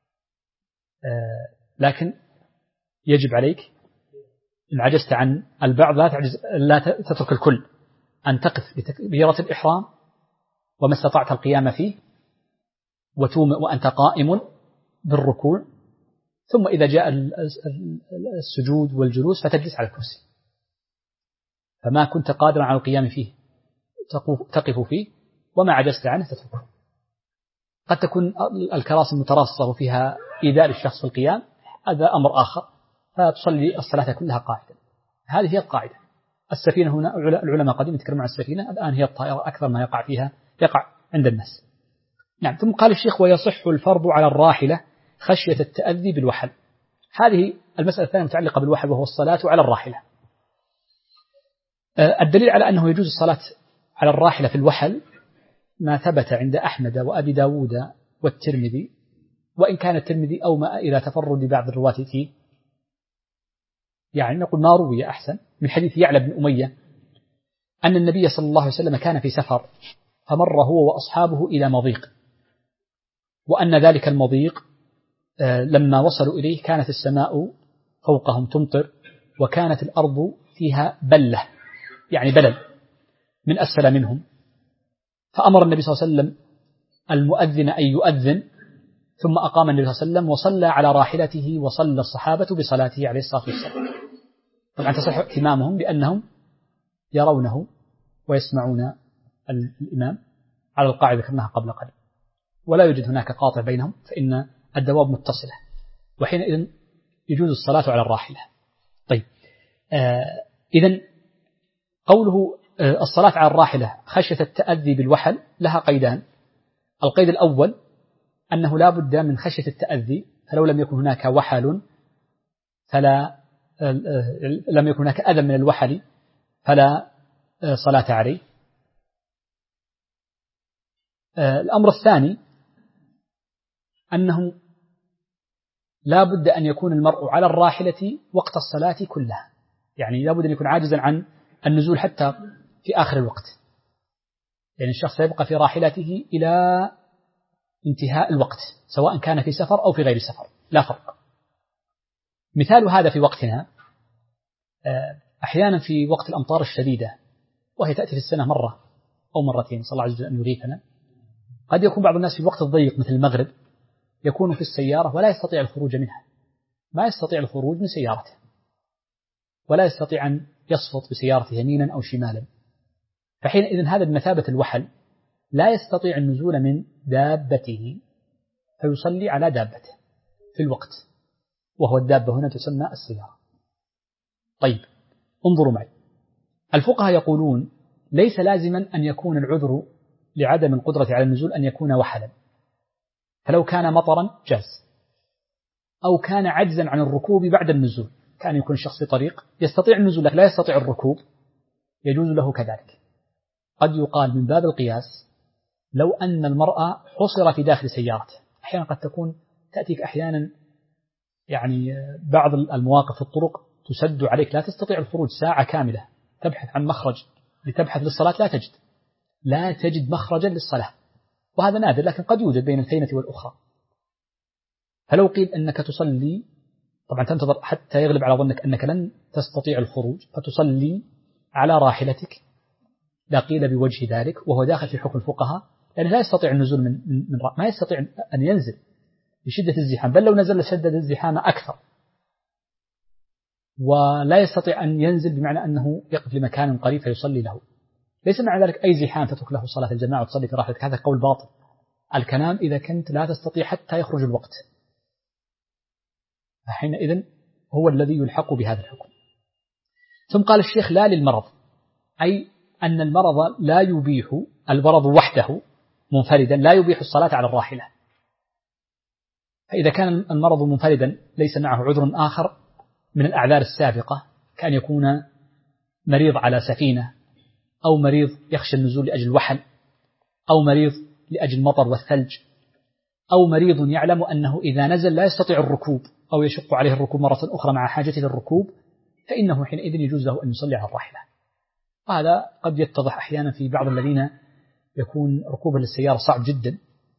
لكن يجب عليك إن عجزت عن البعض لا تترك الكل، أن تقف بتكبيرة الإحرام وما استطعت القيام فيه وتومئ وأنت قائم بالركوع، ثم إذا جاء السجود والجلوس فتجلس على الكرسي، فما كنت قادرا على القيام فيه تقف فيه، وما عجزت عنه تتركه. قد تكون الكراسي متراصة وفيها إيذاء للشخص في القيام، هذا أمر آخر، فتصلي الصلاة كلها قاعدة. هذه هي القاعدة. السفينة هنا العلماء قديم يتكلمون عن السفينة، الآن هي الطائرة أكثر ما يقع عند الناس. نعم. ثم قال الشيخ: ويصح الفرض على الراحلة خشية التأذي بالوحل. هذه المسألة الثانية متعلقة بالوحل، وهو الصلاة على الراحلة. الدليل على أنه يجوز الصلاة على الراحلة في الوحل ما ثبت عند أحمد وأبي داود والترمذي، وإن كان الترمذي أومأ إلى تفرد بعض الرواة فيه، يعني نقول ما روي أحسن، من حديث يعلى بن أمية أن النبي صلى الله عليه وسلم كان في سفر فمر هو وأصحابه إلى مضيق، وأن ذلك المضيق لما وصلوا إليه كانت السماء فوقهم تمطر، وكانت الأرض فيها بلة، يعني بلل من أسفل منهم. فأمر النبي صلى الله عليه وسلم المؤذن أن يؤذن، ثم أقام النبي صلى الله عليه وسلم وصلى على راحلته، وصلى الصحابة بصلاته عليه الصلاة والسلام. طبعا تصح ائتمامهم لأنهم يرونه ويسمعون الإمام على القاعدة ذكرناها قبل قليل، ولا يوجد هناك قاطع بينهم، فإن الدواب متصلة، وحينئذ يجوز الصلاة على الراحلة. طيب، إذن قوله الصلاة على الراحلة خشية التأذي بالوحل لها قيدان. القيد الأول أنه لا بد من خشية التأذي، فلو لم يكن هناك وحل لم يكن هناك أذى من الوحل فلا صلاة عليه. الأمر الثاني أنه لا بد أن يكون المرء على الراحلة وقت الصلاة كلها، يعني لا بد أن يكون عاجزا عن النزول حتى في آخر الوقت، يعني الشخص يبقى في راحلته إلى انتهاء الوقت سواء كان في سفر أو في غير سفر لا فرق. مثال هذا في وقتنا أحيانا في وقت الأمطار الشديدة، وهي تأتي في السنة مرة أو مرتين، صلى الله عز وجل أن يغيثنا، قد يكون بعض الناس في الوقت الضيق مثل المغرب يكون في السيارة ولا يستطيع الخروج منها، ما يستطيع الخروج من سيارته، ولا يستطيع أن يصفط بسيارته يمينا أو شمالا، فحينئذ هذا بمثابة الوحل، لا يستطيع النزول من دابته فيصلي على دابته في الوقت، وهو الدابة هنا تسمى السيارة. طيب انظروا معي، الفقهاء يقولون ليس لازما أن يكون العذر لعدم القدرة على النزول أن يكون وحلا، فلو كان مطرا جاز، أو كان عجزا عن الركوب بعد النزول، كان يكون شخص في طريق يستطيع النزول لكن لا يستطيع الركوب، يجوز له كذلك. قد يقال من باب القياس لو أن المرأة حصر في داخل سيارته، أحيانا قد تأتيك أحيانا يعني بعض المواقف في الطرق تسد عليك لا تستطيع الخروج ساعة كاملة، تبحث عن مخرج لتبحث للصلاة لا تجد مخرجا للصلاة، وهذا نادر لكن قد يوجد بين الفينة والأخرى. فلو قيل أنك تصلي، طبعا تنتظر حتى يغلب على ظنك أنك لن تستطيع الخروج فتصلي على راحلتك، لا قيل بوجه ذلك، وهو داخل في حكم الفقهاء، لأنه لا يستطيع النزول من ما يستطيع أن ينزل بشدة الزحام، بل لو نزل شدد الزحام أكثر، ولا يستطيع أن ينزل بمعنى أنه يقف لمكان قريب فيصلي له. ليس مع ذلك أي زحام تترك له صلاة الجماعة وتصلي في راحلتك، هذا قول باطل. الكلام إذا كنت لا تستطيع حتى يخرج الوقت، فحينئذ هو الذي يلحق بهذا الحكم. ثم قال الشيخ لا للمرض، أي أن المرض لا يبيح، المرض وحده منفردا لا يبيح الصلاة على الراحلة. فإذا كان المرض منفردا ليس معه عذر آخر من الأعذار السابقة، كان يكون مريض على سفينة، أو مريض يخشى النزول لأجل الوحل، أو مريض لأجل المطر والثلج، أو مريض يعلم أنه إذا نزل لا يستطيع الركوب أو يشق عليه الركوب مرة أخرى مع حاجته للركوب، فإنه حينئذ يجوز له أن يصلي على الراحلة. وهذا قد يتضح أحيانا في بعض الذين يكون ركوبه للسيارة صعب جدا،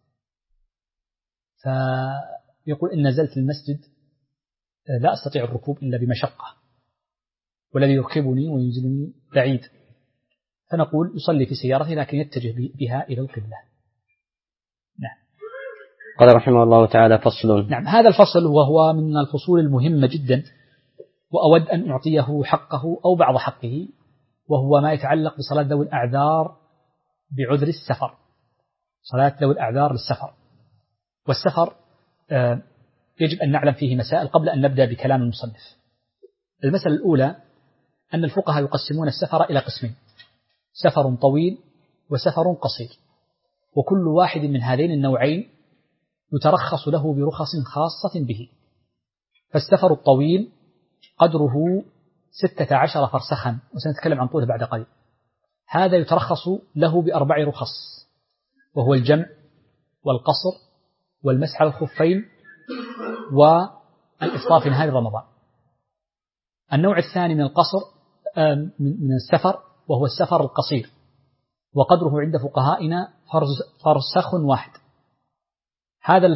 فيقول إن نزلت المسجد لا أستطيع الركوب إلا بمشقة، والذي يركبني وينزلني بعيد، فنقول يصلي في سيارته لكن يتجه بها إلى القبلة. نعم. قال رحمه الله تعالى فصل. نعم، هذا الفصل وهو من الفصول المهمة جدا، وأود أن أعطيه حقه أو بعض حقه، وهو ما يتعلق بصلاة ذوي الأعذار بعذر السفر، صلاة ذوي الأعذار للسفر. والسفر يجب أن نعلم فيه مسائل قبل أن نبدأ بكلام المصنف. المسألة الأولى أن الفقهاء يقسمون السفر إلى قسمين: سفر طويل وسفر قصير، وكل واحد من هذين النوعين يترخص له برخص خاصة به. فالسفر الطويل قدره 16 فرسخا، وسنتكلم عن طوله بعد قليل، هذا يترخص له ب4 رخص، وهو الجمع والقصر والمسح على الخفين والإفطار في نهار رمضان. النوع الثاني من القصر من السفر وهو السفر القصير، وقدره عند فقهائنا فرسخ واحد. هذا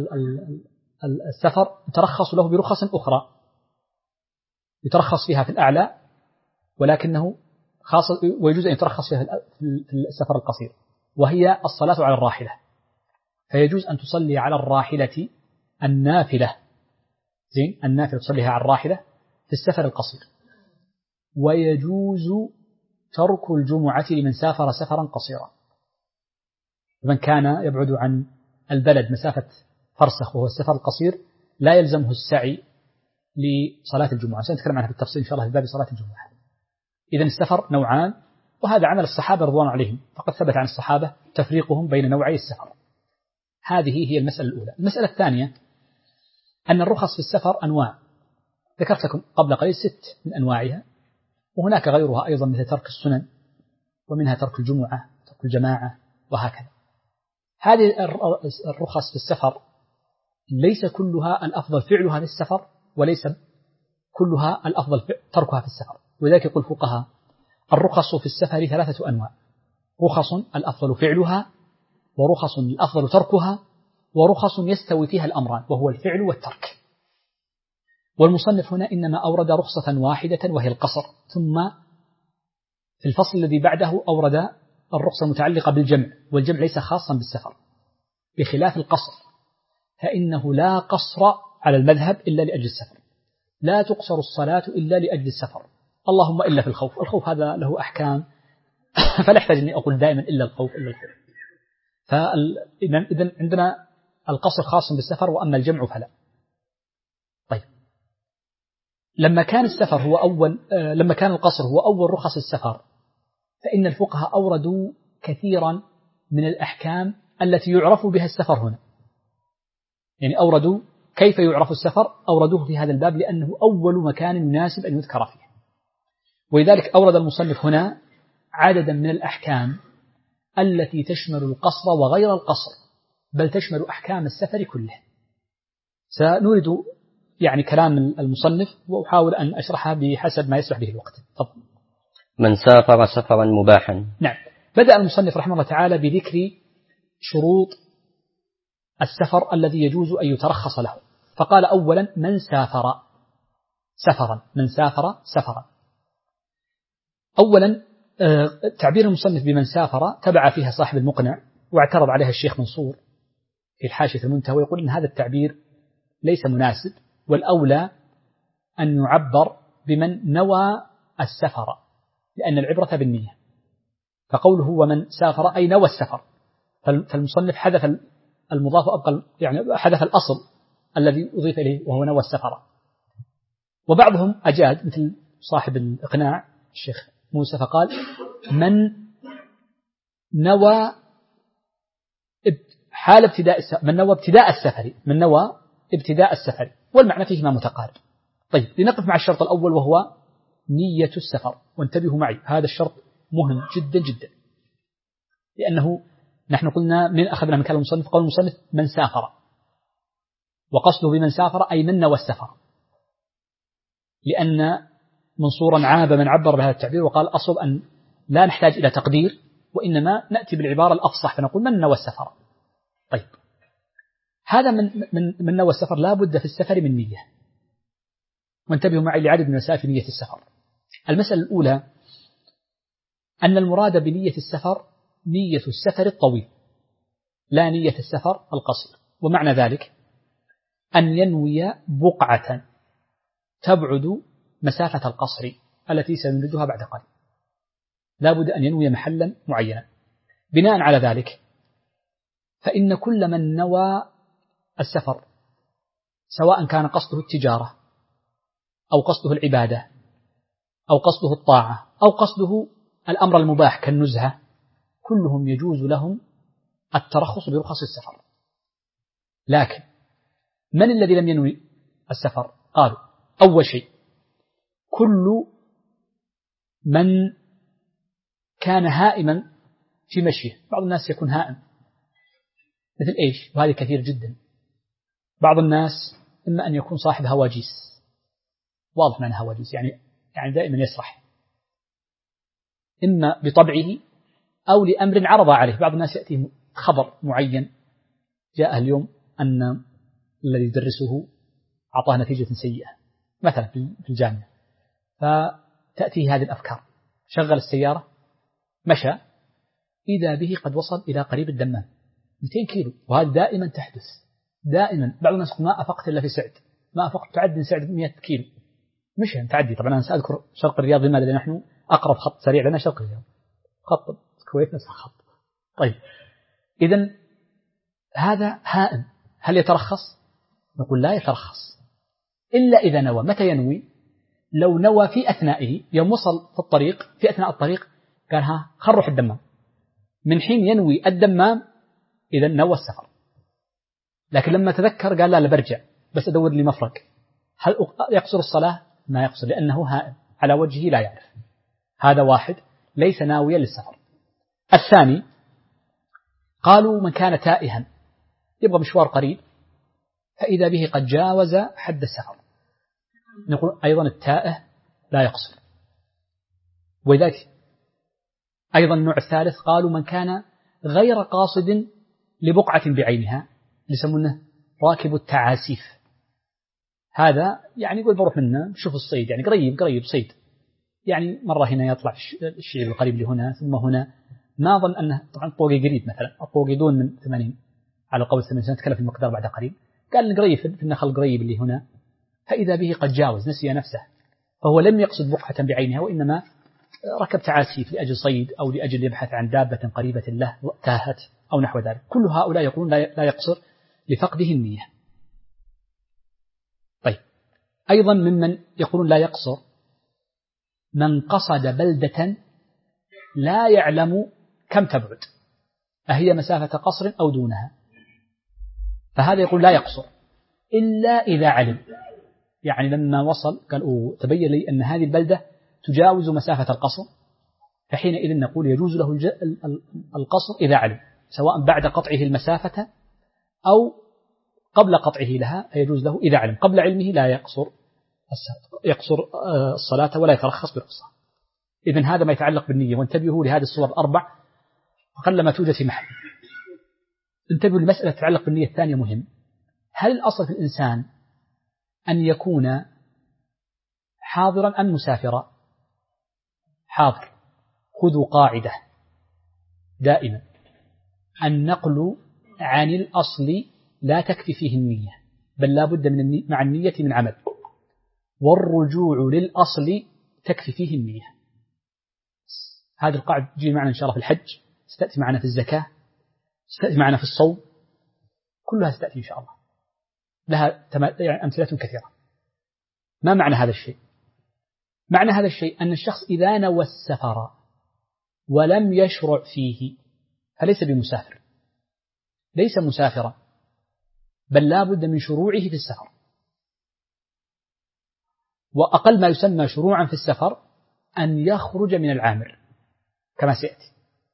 السفر يترخص له برخص أخرى، يترخص فيها في الأعلى، ولكنه خاصة ويجوز أن يترخص فيها في السفر القصير، وهي الصلاة على الراحلة، فيجوز أن تصلي على الراحلة النافلة، زين، النافلة تصليها على الراحلة في السفر القصير. ويجوز ترك الجمعة لمن سافر سفرا قصيرا، ومن كان يبعد عن البلد مسافة فرسخ وهو السفر القصير لا يلزمه السعي لصلاة الجمعة، سنتكلم عنها بالتفصيل إن شاء الله في باب صلاة الجمعة. إذن السفر نوعان، وهذا عمل الصحابة رضوان عليهم، فقد ثبت عن الصحابة تفريقهم بين نوعي السفر. هذه هي المسألة الأولى. المسألة الثانية أن الرخص في السفر أنواع، ذكرت لكم قبل قليل 6 من أنواعها، وهناك غيرها أيضا مثل ترك السنن، ومنها ترك الجمعة، ترك الجماعة، وهكذا. هذه الرخص في السفر ليس كلها الأفضل فعلها في السفر، وليس كلها الأفضل تركها في السفر. ولذلك يقول الفقهاء الرخص في السفر 3 أنواع: رخص الأفضل فعلها، ورخص الأفضل تركها، ورخص يستوي فيها الأمران وهو الفعل والترك. والمصنف هنا إنما أورد رخصة واحدة وهي القصر، ثم في الفصل الذي بعده أورد الرخصة المتعلقة بالجمع، والجمع ليس خاصا بالسفر، بخلاف القصر فإنه لا قصر على المذهب إلا لأجل السفر، لا تقصر الصلاة إلا لأجل السفر، اللهم إلا في الخوف. الخوف هذا له أحكام فلا أحتاج أني أقول دائما إلا الخوف إلا الخوف. فإذن عندنا القصر خاص بالسفر، وأما الجمع فلا. طيب، لما كان القصر هو أول رخص السفر، فإن الفقهاء أوردوا كثيرا من الأحكام التي يعرف بها السفر هنا، يعني أوردوا كيف يعرف السفر، أوردوه في هذا الباب لأنه أول مكان يناسب أن يذكر فيه. ولذلك أورد المصنف هنا عددا من الأحكام التي تشمل القصر وغير القصر، بل تشمل أحكام السفر كله. سنريد يعني كلام المصنف، وأحاول أن أشرحها بحسب ما يسمح به الوقت. طب. من سافر سفرا مباحا. نعم، بدأ المصنف رحمه الله تعالى بذكر شروط السفر الذي يجوز أن يترخص له، فقال أولا من سافر سفرا. أولا تعبير المصنف بمن سافر تبع فيها صاحب المقنع، واعترض عليها الشيخ منصور في الحاشية المنتهى، ويقول إن هذا التعبير ليس مناسب، والأولى أن يعبر بمن نوى السفر، لأن العبرة بالنية. فقوله ومن سافر أي نوى السفر، فالمصنف حذف المضاف وأبقى يعني حذف الأصل الذي أضيف إليه وهو نوى السفر. وبعضهم أجاد مثل صاحب الإقناع الشيخ موسى فقال من نوى ابتداء السفر، والمعنى فيهما متقارب. طيب، لنقف مع الشرط الأول وهو نية السفر، وانتبهوا معي هذا الشرط مهم جدا جدا، لأنه نحن قلنا من أخذنا من كلام المصنف، قول المصنف من سافر، وقصده بمن سافر أي من نوى السفر، لأن منصورا عاب من عبر بهذا التعبير وقال أصل أن لا نحتاج إلى تقدير، وإنما نأتي بالعبارة الأفصح فنقول من نوى السفر. طيب، هذا من نوى السفر لا بد في السفر من نية، وانتبهوا معي لعدد من مسائل في نية السفر. المسألة الأولى أن المراد بنية السفر نية السفر الطويل، لا نية السفر القصير. ومعنى ذلك أن ينوي بقعة تبعد مسافة القصر التي سنردها بعد قليل، لا بد أن ينوي محلا معينا. بناء على ذلك فإن كل من نوى السفر، سواء كان قصده التجارة أو قصده العبادة أو قصده الطاعة أو قصده الأمر المباح كالنزهة، كلهم يجوز لهم الترخص برخص السفر. لكن من الذي لم ينوي السفر؟ قالوا أول شيء كل من كان هائما في مشيه. بعض الناس يكون هائم مثل إيش؟ وهذه كثير جدا. بعض الناس إما أن يكون صاحب هواجيس، واضح معنى هواجيس يعني دائما يسرح، إما بطبعه أو لأمر عرض عليه. بعض الناس يأتي خبر معين جاء اليوم أن الذي يدرسه أعطاه نتيجة سيئة مثلا في الجامعة، فتأتيه هذه الأفكار، شغل السيارة مشى إذا به قد وصل إلى قريب الدمام 200 كيلو، وهذا دائما تحدث دائما. بعض الناس ما أفقت إلا في سعد، ما أفقت تعدي سعد 100 كيلو مشى تعدي. طبعا أنا سأذكر شرق الرياض لماذا؟ لأن نحن أقرب خط سريع لنا شرق الرياض، خط الكويت نفس الخط. طيب، إذن هذا هائم، هل يترخص؟ نقول لا يترخص إلا إذا نوى. متى ينوي؟ لو نوى في أثنائه يوم وصل في الطريق في أثناء الطريق قال ها خل نروح الدمام، من حين ينوي الدمام إذا نوى السفر. لكن لما تذكر قال لا برجع بس أدور لي مفرق. هل يقصر الصلاة؟ ما يقصر لأنه هائم على وجهه لا يعرف. هذا واحد ليس ناويا للسفر. الثاني قالوا من كان تائها يبغى مشوار قريب فإذا به قد جاوز حد السفر، نقول أيضا التائه لا يقصر. وذلك أيضا النوع الثالث قالوا من كان غير قاصد لبقعة بعينها يسمونه راكب التعاسيف، هذا يعني يقول بروح منه شوف الصيد، يعني قريب صيد، يعني مرة هنا يطلع الشيء القريب لهنا ثم هنا، ما ظن أنه طبعا طوقي قريب مثلا الطوقي دون من 80 على قول 80 سنة تكلف المقدار بعد قريب، قال قريب في النخل قريب اللي هنا، فإذا به قد جاوز نسي نفسه، فهو لم يقصد بقعة بعينها وإنما ركب تعاسيف لأجل صيد أو لأجل يبحث عن دابة قريبة له تاهت أو نحو ذلك. كل هؤلاء يقولون لا يقصر لفقده النية. طيب أيضا ممن يقولون لا يقصر من قصد بلدة لا يعلم كم تبعد، أهي مسافة قصر أو دونها، فهذا يقول لا يقصر إلا إذا علم، يعني لما وصل قال تبين لي أن هذه البلدة تجاوز مسافة القصر، فحينئذ نقول يجوز له القصر إذا علم، سواء بعد قطعه المسافة أو قبل قطعه لها فيجوز له إذا علم. قبل علمه لا يقصر الصلاة ولا يترخص برخصة. إذن هذا ما يتعلق بالنية، وانتبهوا لهذه الصور الأربع وقلما توجد في محل. انتبهوا لمسألة تتعلق بالنية الثانية مهم. هل الأصل في الإنسان أن يكون حاضرا أم مسافرا؟ حاضر. خذوا قاعدة دائما، النقل عن الأصل لا تكفي فيه النية، بل لا بد مع النية من عمل، والرجوع للأصل تكفي فيه النية. هذه القاعدة تجي معنا إن شاء الله في الحج، ستأتي معنا في الزكاة، ستأتي معنا في الصوم، كلها ستأتي إن شاء الله، لها يعني أمثلة كثيرة. ما معنى هذا الشيء؟ معنى هذا الشيء أن الشخص إذا نوى السفر ولم يشرع فيه فليس بمسافر، ليس مسافرا، بل لا بد من شروعه في السفر. وأقل ما يسمى شروعا في السفر أن يخرج من العامر كما سيأتي.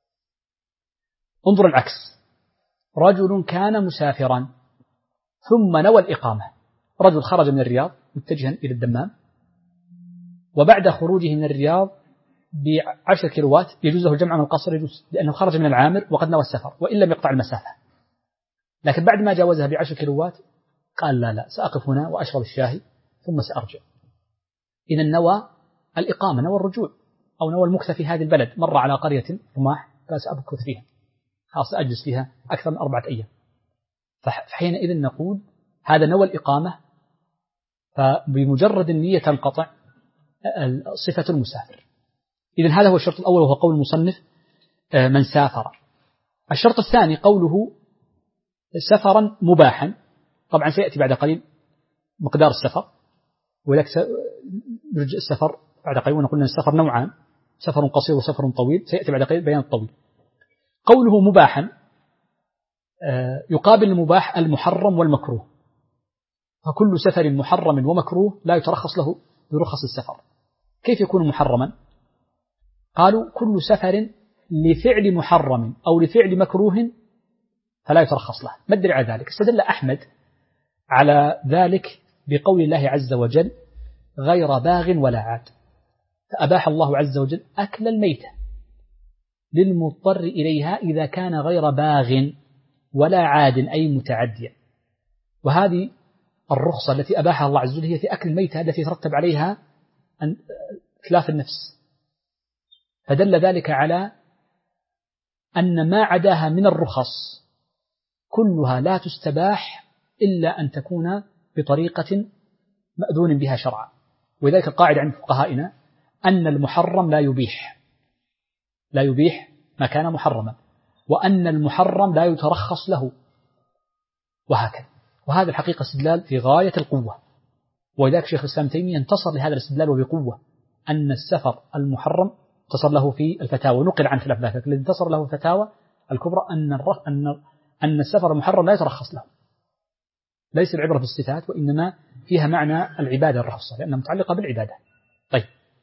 انظر العكس، رجل كان مسافرا ثم نوى الإقامة، رجل خرج من الرياض متجها إلى الدمام، وبعد خروجه من الرياض ب10 كيلوات يجوز له الجمع من القصر، يجوز لأنه خرج من العامر وقد نوى السفر وإن لم يقطع المسافة، لكن بعد ما جاوزها ب10 كيلوات قال لا سأقف هنا وأشرب الشاي ثم سأرجع. إذا نوى الإقامة، نوى الرجوع، أو نوى المكث في هذه البلد، مر على قرية رماح قال سأمكث فيها، خلاص أجلس فيها أكثر من 4 أيام، فحينئذ نقول هذا نوى الإقامة، فبمجرد النية تنقطع صفة المسافر. إذن هذا هو الشرط الأول وهو قول المصنف من سافر. الشرط الثاني قوله سفرا مباحا، طبعا سيأتي بعد قليل مقدار السفر، ولذلك نرجع السفر بعد قليل، ونقول أن السفر نوعان، سفر قصير وسفر طويل، سيأتي بعد قليل بيان الطويل. قوله مباحا يقابل المباح المحرم والمكروه، فكل سفر محرم ومكروه لا يترخص له برخص السفر. كيف يكون محرما؟ قالوا كل سفر لفعل محرم أو لفعل مكروه فلا يترخص له. ما الدليل على ذلك؟ استدل أحمد على ذلك بقول الله عز وجل غير باغ ولا عاد، فأباح الله عز وجل أكل الميتة للمضطر إليها إذا كان غير باغ ولا عاد أي متعديا. وهذه الرخصة التي أباحها الله عز وجل هي في أكل الميتة التي ترتب عليها إتلاف النفس، فدل ذلك على أن ما عداها من الرخص كلها لا تستباح إلا أن تكون بطريقة مأذون بها شرعا. وذلك القاعدة عند فقهائنا أن المحرم لا يبيح ما كان محرما، وأن المحرم لا يترخص له، وهكذا. وهذا الحقيقة استدلال في غاية القوة، ولذلك شيخ الإسلام تيمية انتصر لهذا الاستدلال وبقوة أن السفر المحرم انتصر له في الفتاوى، نقل عن خلاف ذلك، الذي انتصر له الفتاوى الكبرى أن السفر المحرم لا يترخص له، ليس العبرة بالصفات وإنما فيها معنى العبادة الرخصة لأنها متعلقة بالعبادة. طيب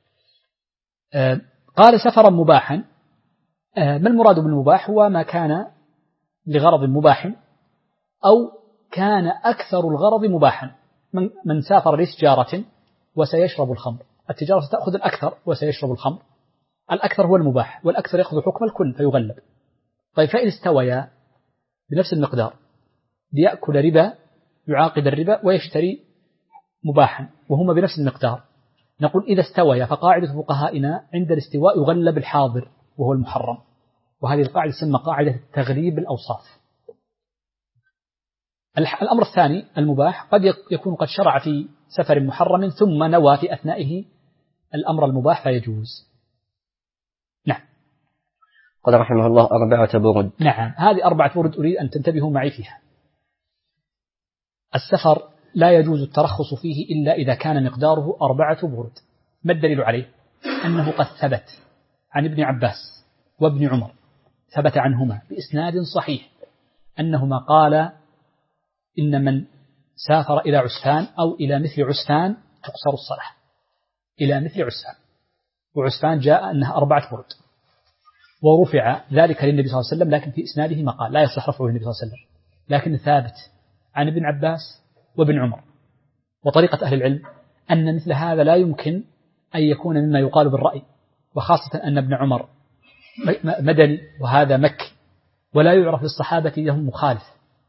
قال سفرا مباحا، ما المراد بالمباح؟ هو ما كان لغرض مباح أو كان أكثر الغرض مباحا. من سافر لتجارة وسيشرب الخمر، التجارة ستأخذ الأكثر وسيشرب الخمر، الأكثر هو المباح والأكثر يأخذ حكم الكل فيغلب. طيب فإن استويا بنفس المقدار ليأكل ربا يعاقد الربا ويشتري مباحا وهما بنفس المقدار، نقول إذا استويا فقاعدة فقهائنا عند الاستواء يغلب الحاضر وهو المحرم، وهذه القاعدة تسمى قاعدة تغليب الأوصاف. الأمر الثاني المباح قد يكون قد شرع في سفر محرم ثم نوى في أثنائه الأمر المباح فيجوز. نعم. قال رحمه الله 4 برد. نعم، هذه 4 برد أريد أن تنتبهوا معي فيها. السفر لا يجوز الترخص فيه إلا إذا كان مقداره 4 برد. ما الدليل عليه؟ أنه قد ثبت عن ابن عباس وابن عمر، ثبت عنهما بإسناد صحيح أنهما قال إن من سافر إلى عسفان أو إلى مثل عسفان تقصر الصلاة إلى مثل عسفان، وعسفان جاء أنها 4 برد، ورفع ذلك للنبي صلى الله عليه وسلم، لكن في إسناده مقال لا يصح رفعه للنبي صلى الله عليه وسلم، لكن ثابت عن ابن عباس وابن عمر. وطريقة أهل العلم أن مثل هذا لا يمكن أن يكون مما يقال بالرأي، وخاصة أن ابن عمر مدني وهذا مكي ولا يعرف للصحابة لهم مخالف.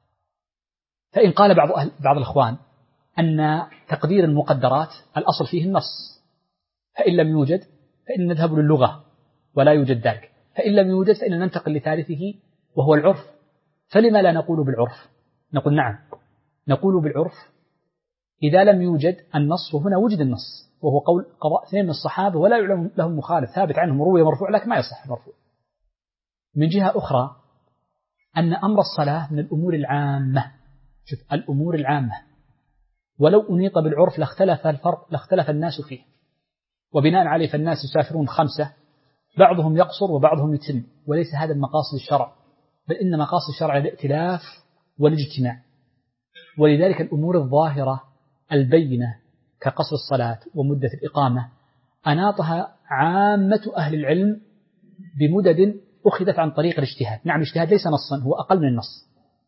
فإن قال بعض الأخوان أن تقدير المقدرات الأصل فيه النص، فإن لم يوجد فإن نذهب للغة ولا يوجد ذلك، فإن لم يوجد فإن ننتقل لثالثه وهو العرف. فلما لا نقول بالعرف؟ نقول نعم نقول بالعرف إذا لم يوجد النص، وهنا وجد النص وهو قول قضاء 2 من الصحابة ولا يعلم لهم مخالف، ثابت عنهم روي مرفوع لكن ما يصح مرفوع. من جهة أخرى أن أمر الصلاة من الأمور العامة، شوف الأمور العامة، ولو أنيط بالعرف لاختلف الناس فيه، وبناء عليه فالناس يسافرون 5، بعضهم يقصر وبعضهم يتم، وليس هذا المقاصد الشرع، بل إن مقاصد الشرع الائتلاف والاجتماع. ولذلك الأمور الظاهرة البينة كقصر الصلاة ومدة الإقامة أناطها عامة أهل العلم بمدد أخذت عن طريق الاجتهاد. نعم الاجتهاد ليس نصا، هو أقل من النص،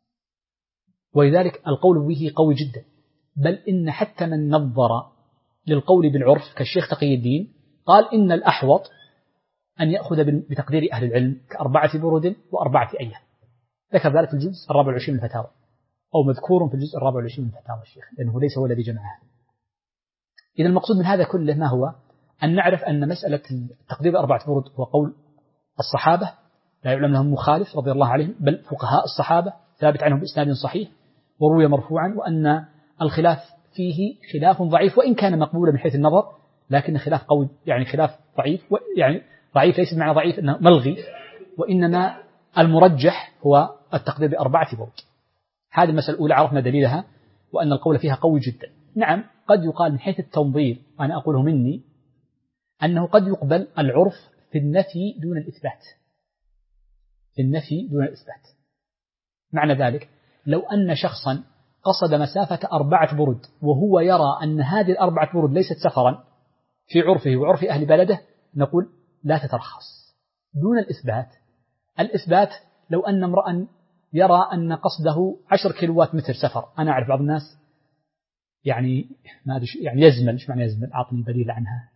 ولذلك القول به قوي جدا، بل إن حتى من نظر للقول بالعرف كالشيخ تقي الدين قال إن الأحوط أن يأخذ بتقدير أهل العلم ك4 برد و4 أيام. ذكر ذلك في الجزء 24 من الفتاوى، أو مذكور في الجزء 24 من فتاوى الشيخ، لأنه ليس هو الذي جمعها. إذا المقصود من هذا كله ما هو؟ أن نعرف أن مسألة تقدير 4 برد هو قول الصحابة لا يعلم لهم مخالف رضي الله عليهم، بل فقهاء الصحابة ثابت عنهم بإسناد صحيح وروي مرفوعا، وأن الخلاف فيه خلاف ضعيف وإن كان مقبولا من حيث النظر، لكن خلاف قوي، يعني خلاف ضعيف، يعني ضعيف ليس بمعنى ضعيف أنه ملغي، وإنما المرجح هو التقدير ب4 برد. هذه المسألة الأولى عرفنا دليلها وأن القول فيها قوي جدا. نعم قد يقال من حيث التنظير، وأنا أقوله مني، أنه قد يقبل العرف في النفي دون الإثبات، في النفي دون الإثبات. معنى ذلك لو أن شخصا قصد مسافة 4 برد وهو يرى أن هذه 4 برد ليست سفرا في عرفه وعرف أهل بلده، نقول لا تترخص دون الإثبات. الإثبات لو أن امرأ يرى أن قصده 10 كيلوات متر سفر، أنا أعرف بعض الناس يعني ما أدري يعني يزمل، إيش معنى يزمل؟ أعطني بديل عنها.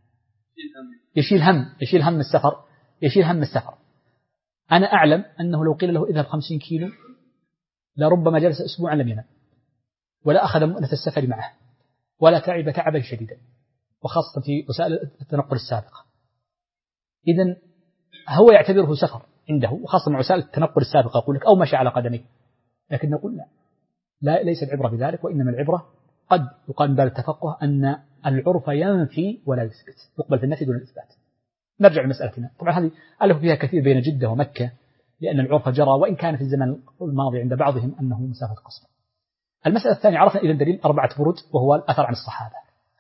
يشيل هم السفر، يشيل هم السفر. أنا أعلم أنه لو قيل له اذهب 50 كيلو لربما جلس أسبوعا لم ينام، ولا أخذ مؤنة السفر معه، ولا تعب تعبا شديدا، وخاصة في وسائل التنقل السابقة. إذن هو يعتبره سفر عنده، وخاصة مع وسائل التنقل السابقة أقول لك، أو مشى على قدميه. لكن نقول لا ليس العبرة بذلك، وإنما العبرة قد يقال من باب التفقه أن العرف ينفي ولا يثبت، يقبل في النفي دون الإثبات. نرجع لمسألتنا. طبعا هذه ألف فيها كثير بين جدة ومكة، لأن العرف جرى وإن كان في الزمن الماضي عند بعضهم أنه مسافة قصر. المسألة الثانية عرفنا إذا دليل 4 برد وهو الأثر عن الصحابة.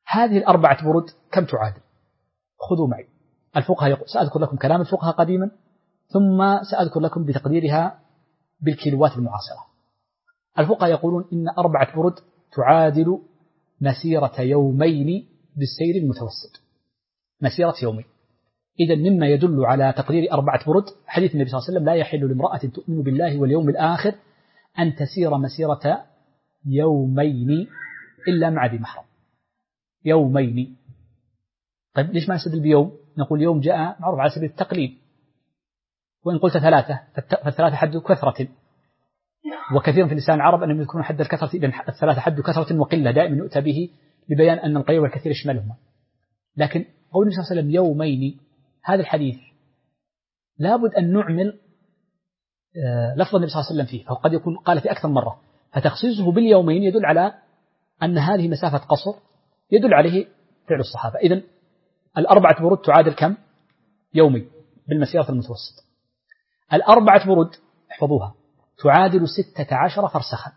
هذه الأربعة برد كم تعادل؟ خذوا معي. الفقهاء سأذكر لكم كلام الفقهاء قديما، ثم سأذكر لكم بتقديرها بالكيلوات المعاصرة. الفقهاء يقولون إن 4 برد تعادل مسيرة يومين بالسير المتوسط، مسيرة يومين. إذا مما يدل على تقدير 4 برد حديث النبي صلى الله عليه وسلم: لا يحل لامرأة تؤمن بالله واليوم الآخر أن تسير مسيرة يومين إلا مع ذي محرم. يومين. طيب ليش ما نستدل بيوم؟ نقول يوم جاء معروف على سبيل التقليد، وإن قلت 3 فالثلاثة حد كثرة، وكثير في لسان العرب أنهم يذكرون حد الكثرة، إذن 3 حد كثرة وقلة دائما يؤتى به لبيان أن القليل والكثير يشملهما. لكن قول النبي صلى الله عليه وسلم يومين، هذا الحديث لابد أن نعمل لفظ النبي صلى الله عليه وسلم فيه، فقد يكون قال في أكثر مرة، فتخصيصه باليومين يدل على أن هذه مسافة قصر يدل عليه فعل الصحابة. إذن 4 برد تعادل كم؟ يومي بالمسيرة المتوسط. 4 برد احفظوها تعادل 16 فرسخا.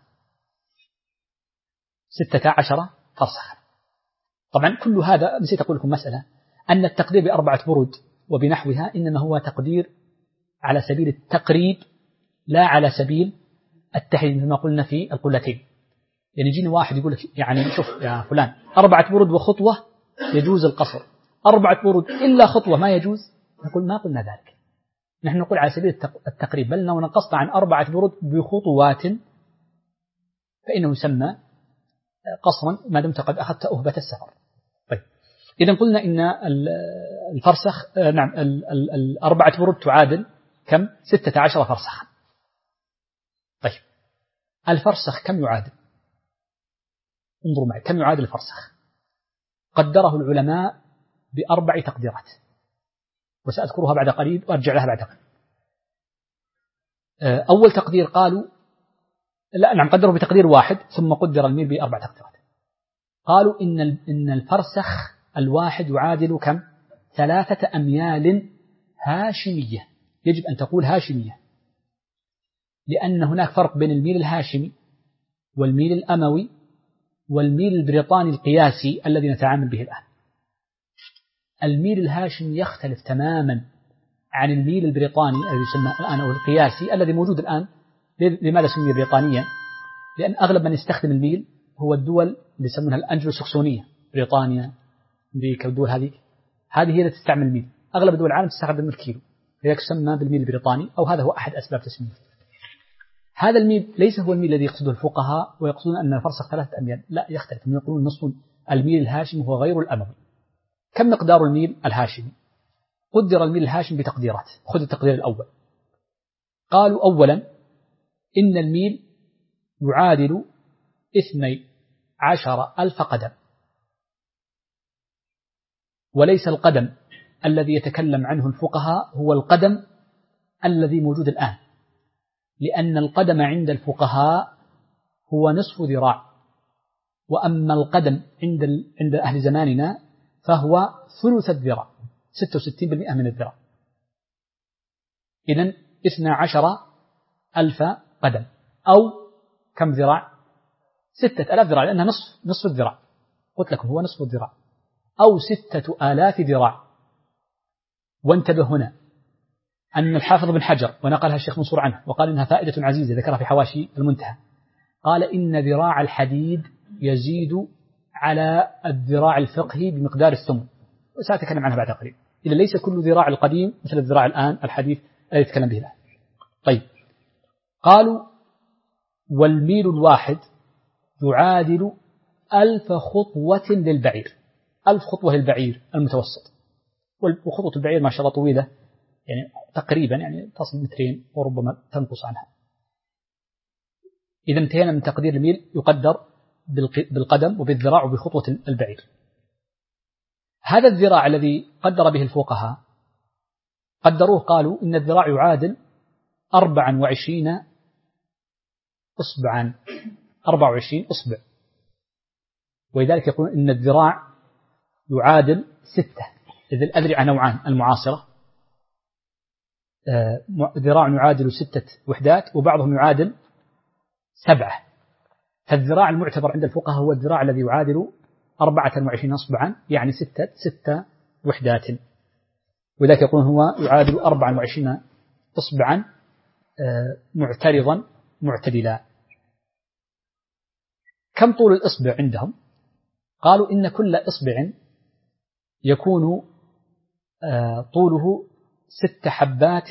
16 فرسخا. طبعا كل هذا نسيت أقول لكم مسألة، أن التقدير ب4 برد وبنحوها إنما هو تقدير على سبيل التقريب لا على سبيل التحديد كما قلنا في القلتين. يعني يجيني واحد يقول لك يعني شوف يا فلان 4 برد وخطوة يجوز القصر، 4 برد إلا خطوة ما يجوز. نقول ما قلنا ذلك، نحن نقول على سبيل التقريب، بل لو نقصت عن 4 برد بخطوات فإنه يسمى قصرا ما دمت قد أخذت أهبة السفر. طيب إذا قلنا إن الفرسخ نعم 4 برد تعادل كم؟ 16 فرسخا. طيب الفرسخ كم يعادل؟ انظروا معي كم يعادل الفرسخ. قدره العلماء ب4 تقديرات، وسأذكرها بعد قليل وأرجع لها بعد قليل. أول تقدير قالوا لا نعم قدروا بتقدير واحد، ثم قدر الميل ب4 تقديرات. قالوا إن الفرسخ الواحد يعادل كم؟ 3 أميال هاشمية. يجب أن تقول هاشمية، لأن هناك فرق بين الميل الهاشمي والميل الأموي والميل البريطاني القياسي الذي نتعامل به الآن. الميل الهاشمي يختلف تماما عن الميل البريطاني الذي يسمى الآن أو القياسي الذي موجود الآن. لماذا سمي بريطانيا؟ لأن أغلب من يستخدم الميل هو الدول اللي يسمونها الأنجلو ساكسونية، بريطانيا، أمريكا، والدول هذه هي التي تستعمل الميل. أغلب دول العالم تستخدم الكيلو، لذلك يسمى بالميل البريطاني، أو هذا هو أحد أسباب تسميته. هذا الميل ليس هو الميل الذي يقصده الفقهاء ويقصدون أن الفرسخ 3 أميال، لا يختلف. هم يقولون نصف الميل الهاشمي هو غير الأموي. كم مقدار الميل الهاشمي؟ قدر الميل الهاشمي بتقديرات. خذ التقدير الأول. قالوا أولا إن الميل يعادل 12,000 قدم، وليس القدم الذي يتكلم عنه الفقهاء هو القدم الذي موجود الآن، لأن القدم عند الفقهاء هو نصف ذراع، وأما القدم عند أهل زماننا فهو ثلث الذراع، 66% من الذراع. إذن 12,000 قدم أو كم ذراع؟ 6,000 ذراع، لأنها نصف الذراع. قلت لكم هو نصف الذراع أو 6,000 ذراع. وانتبه هنا أن الحافظ بن حجر ونقلها الشيخ منصور عنه وقال إنها فائدة عزيزة ذكرها في حواشي المنتهى، قال إن ذراع الحديد يزيد على الذراع الفقهي بمقدار الثمن، وسأتكلم عنها بعد قليل. إذا ليس كل ذراع القديم مثل الذراع الآن الحديث الذي يتكلم به الآن. طيب قالوا والميل الواحد يعادل 1000 خطوة للبعير. 1000 خطوة للبعير المتوسط، وخطوة البعير ما شاء الله طويلة، يعني تقريبا يعني تصل 2 وربما تنقص عنها. إذا انتهينا من تقدير الميل يقدر بالقدم وبالذراع وبخطوة البعير. هذا الذراع الذي قدر به الفقهاء قدروه، قالوا إن الذراع يعادل 24 إصبعا، 24 إصبع، ولذلك يقولون إن الذراع يعادل 6. إذ الأذرعة نوعان المعاصرة، ذراع يعادل 6 وحدات وبعضهم يعادل 7. فالذراع المعتبر عند الفقهاء هو الذراع الذي يعادل 24 إصبعا يعني ستة وحدات، وذلك يقولون هو يعادل 24 إصبعا معترضا معتدلا. كم طول الإصبع عندهم؟ قالوا إن كل إصبع يكون طوله 6 حبات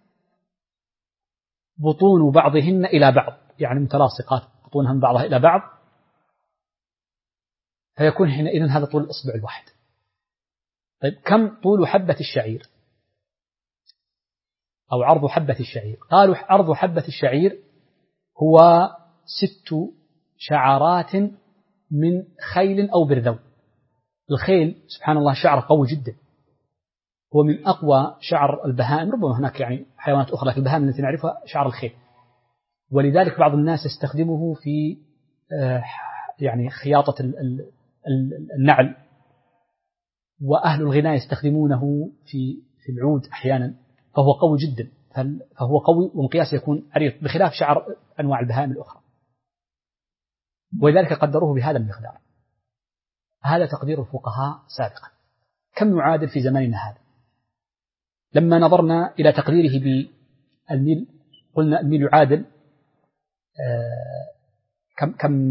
بطون بعضهن إلى بعض، يعني متلاصقات بطونها من بعضها إلى بعض، فيكون حينئذ هذا طول الإصبع الواحد. طيب كم طول حبة الشعير أو عرض حبة الشعير؟ قالوا عرض حبة الشعير هو 6 شعرات من خيل أو برذون. الخيل سبحان الله شعر قوي جدا، هو من أقوى شعر البهائم، ربما هناك يعني حيوانات أخرى لكن البهائم التي نعرفها شعر الخيل، ولذلك بعض الناس يستخدمه في يعني خياطة النعل، وأهل الغناء يستخدمونه في العود أحيانا، فهو قوي جدا، فهو قوي ومقياس يكون عريض بخلاف شعر أنواع البهائم الأخرى، ولذلك قدروه بهذا المقدار. هذا تقدير الفقهاء سابقا. كم يعادل في زماننا هذا؟ لما نظرنا إلى تقديره بالميل قلنا الميل يعادل كم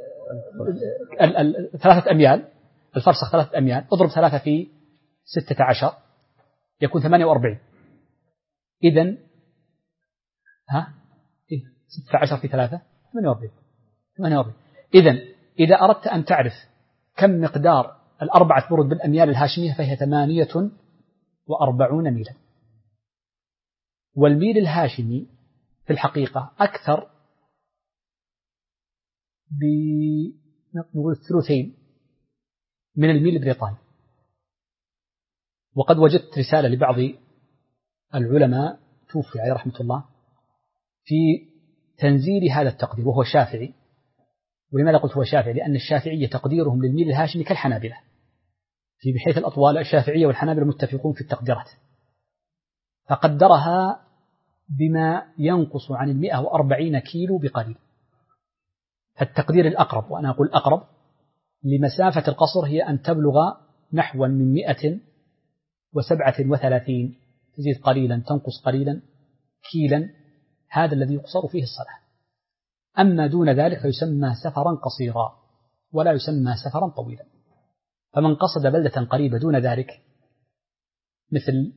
3 أميال، الفرسخ 3 أميال، اضرب 3 في 16 يكون 48. إذن 16 في 3 48. إذن إذا أردت أن تعرف كم مقدار 4 برد بالأميال الهاشمية فهي 48 ميلا. والميل الهاشمي في الحقيقة أكثر نقول 1/3 من الميل البريطاني. وقد وجدت رسالة لبعض العلماء توفي عليه رحمة الله في تنزيل هذا التقدير، وهو شافعي. ولماذا قلت هو شافعي؟ لأن الشافعية تقديرهم للميل الهاشمي كالحنابلة، في بحيث الأطوال الشافعية والحنابلة متفقون في التقديرات، فقدرها بما ينقص عن 140 كيلو بقليل. فالتقدير الأقرب، وأنا أقول أقرب لمسافة القصر، هي أن تبلغ نحو من 137 تزيد قليلا تنقص قليلا كيلا، هذا الذي يقصر فيه الصلاة. أما دون ذلك فيسمى سفرا قصيرا ولا يسمى سفرا طويلا. فمن قصد بلدة قريبة دون ذلك مثل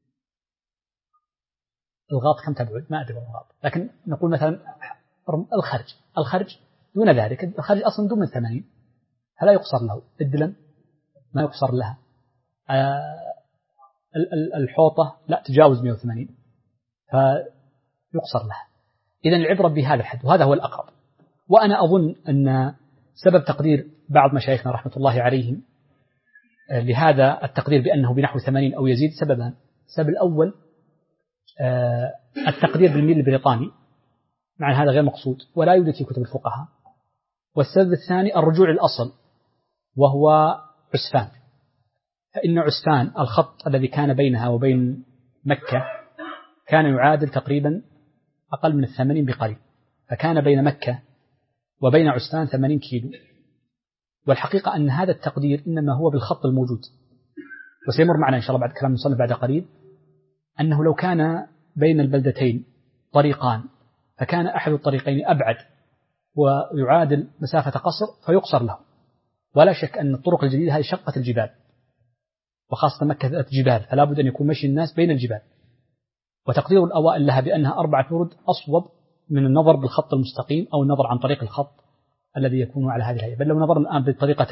الغاط، كم تبعد ما أدري الغاط، لكن نقول مثلا الخرج دون ذلك، الخرج أصلا دون من 80 فلا يقصر له. الدلم ما يقصر لها، الحوطة لا تجاوز 180 فيقصر لها. إذن العبرة بهذا الحد، وهذا هو الأقرب. وأنا أظن أن سبب تقدير بعض مشايخنا رحمة الله عليهم لهذا التقدير بأنه بنحو 80 أو يزيد سببان. السبب الأول التقدير بالميل البريطاني، مع هذا غير مقصود ولا يوجد في كتب الفقهاء. والسبب الثاني الرجوع للأصل، وهو عسفان. فإن عسفان الخط الذي كان بينها وبين مكة كان يعادل تقريبا أقل من 80 بقليل، فكان بين مكة وبين عسفان 80 كيلو. والحقيقة أن هذا التقدير إنما هو بالخط الموجود، وسيمر معنا إن شاء الله بعد كلام المصنف بعد قليل أنه لو كان بين البلدتين طريقان فكان أحد الطريقين أبعد ويعادل مسافة قصر فيقصر له. ولا شك أن الطرق الجديدة هذه شقت الجبال، وخاصة مكة ذات جبال، فلا بد أن يكون مشي الناس بين الجبال. وتقدير الأوائل لها بأنها 4 برد أصوب من النظر بالخط المستقيم أو النظر عن طريق الخط الذي يكون على هذه الهيئة. بل لو نظرنا الآن بطريقة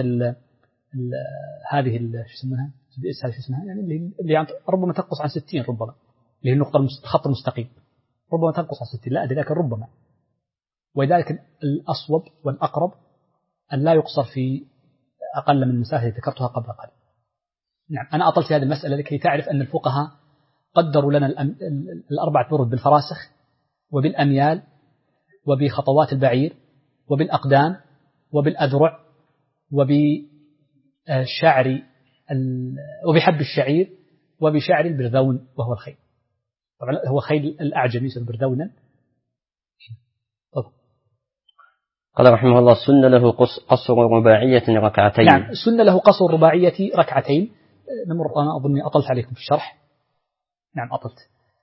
هذه شو اسمها يعني اللي ربما تنقص عن 60، ربما اللي هي النقطة الخط المستقيم ربما تنقص عن 60 لا أدري، لكن ربما. ولذلك الأصوب والأقرب أن لا يقصر في أقل من المسافة التي ذكرتها قبل قليل. نعم، أنا أطلت هذه المسألة لكي تعرف أن الفقهاء قدروا لنا 4 برد بالفراسخ وبالأميال وبخطوات البعير وبالأقدام وبالأذرع وبشعر وبحب الشعير وبشعر البرذون وهو الخيل. طبعا هو خيل الأعجم يسمى برذونا. قال رحمه الله: سن له قصر رباعية ركعتين. نعم، سن له قصر رباعية ركعتين. نمر، أنا أظني أطلت عليكم في الشرح. نعم أطلت.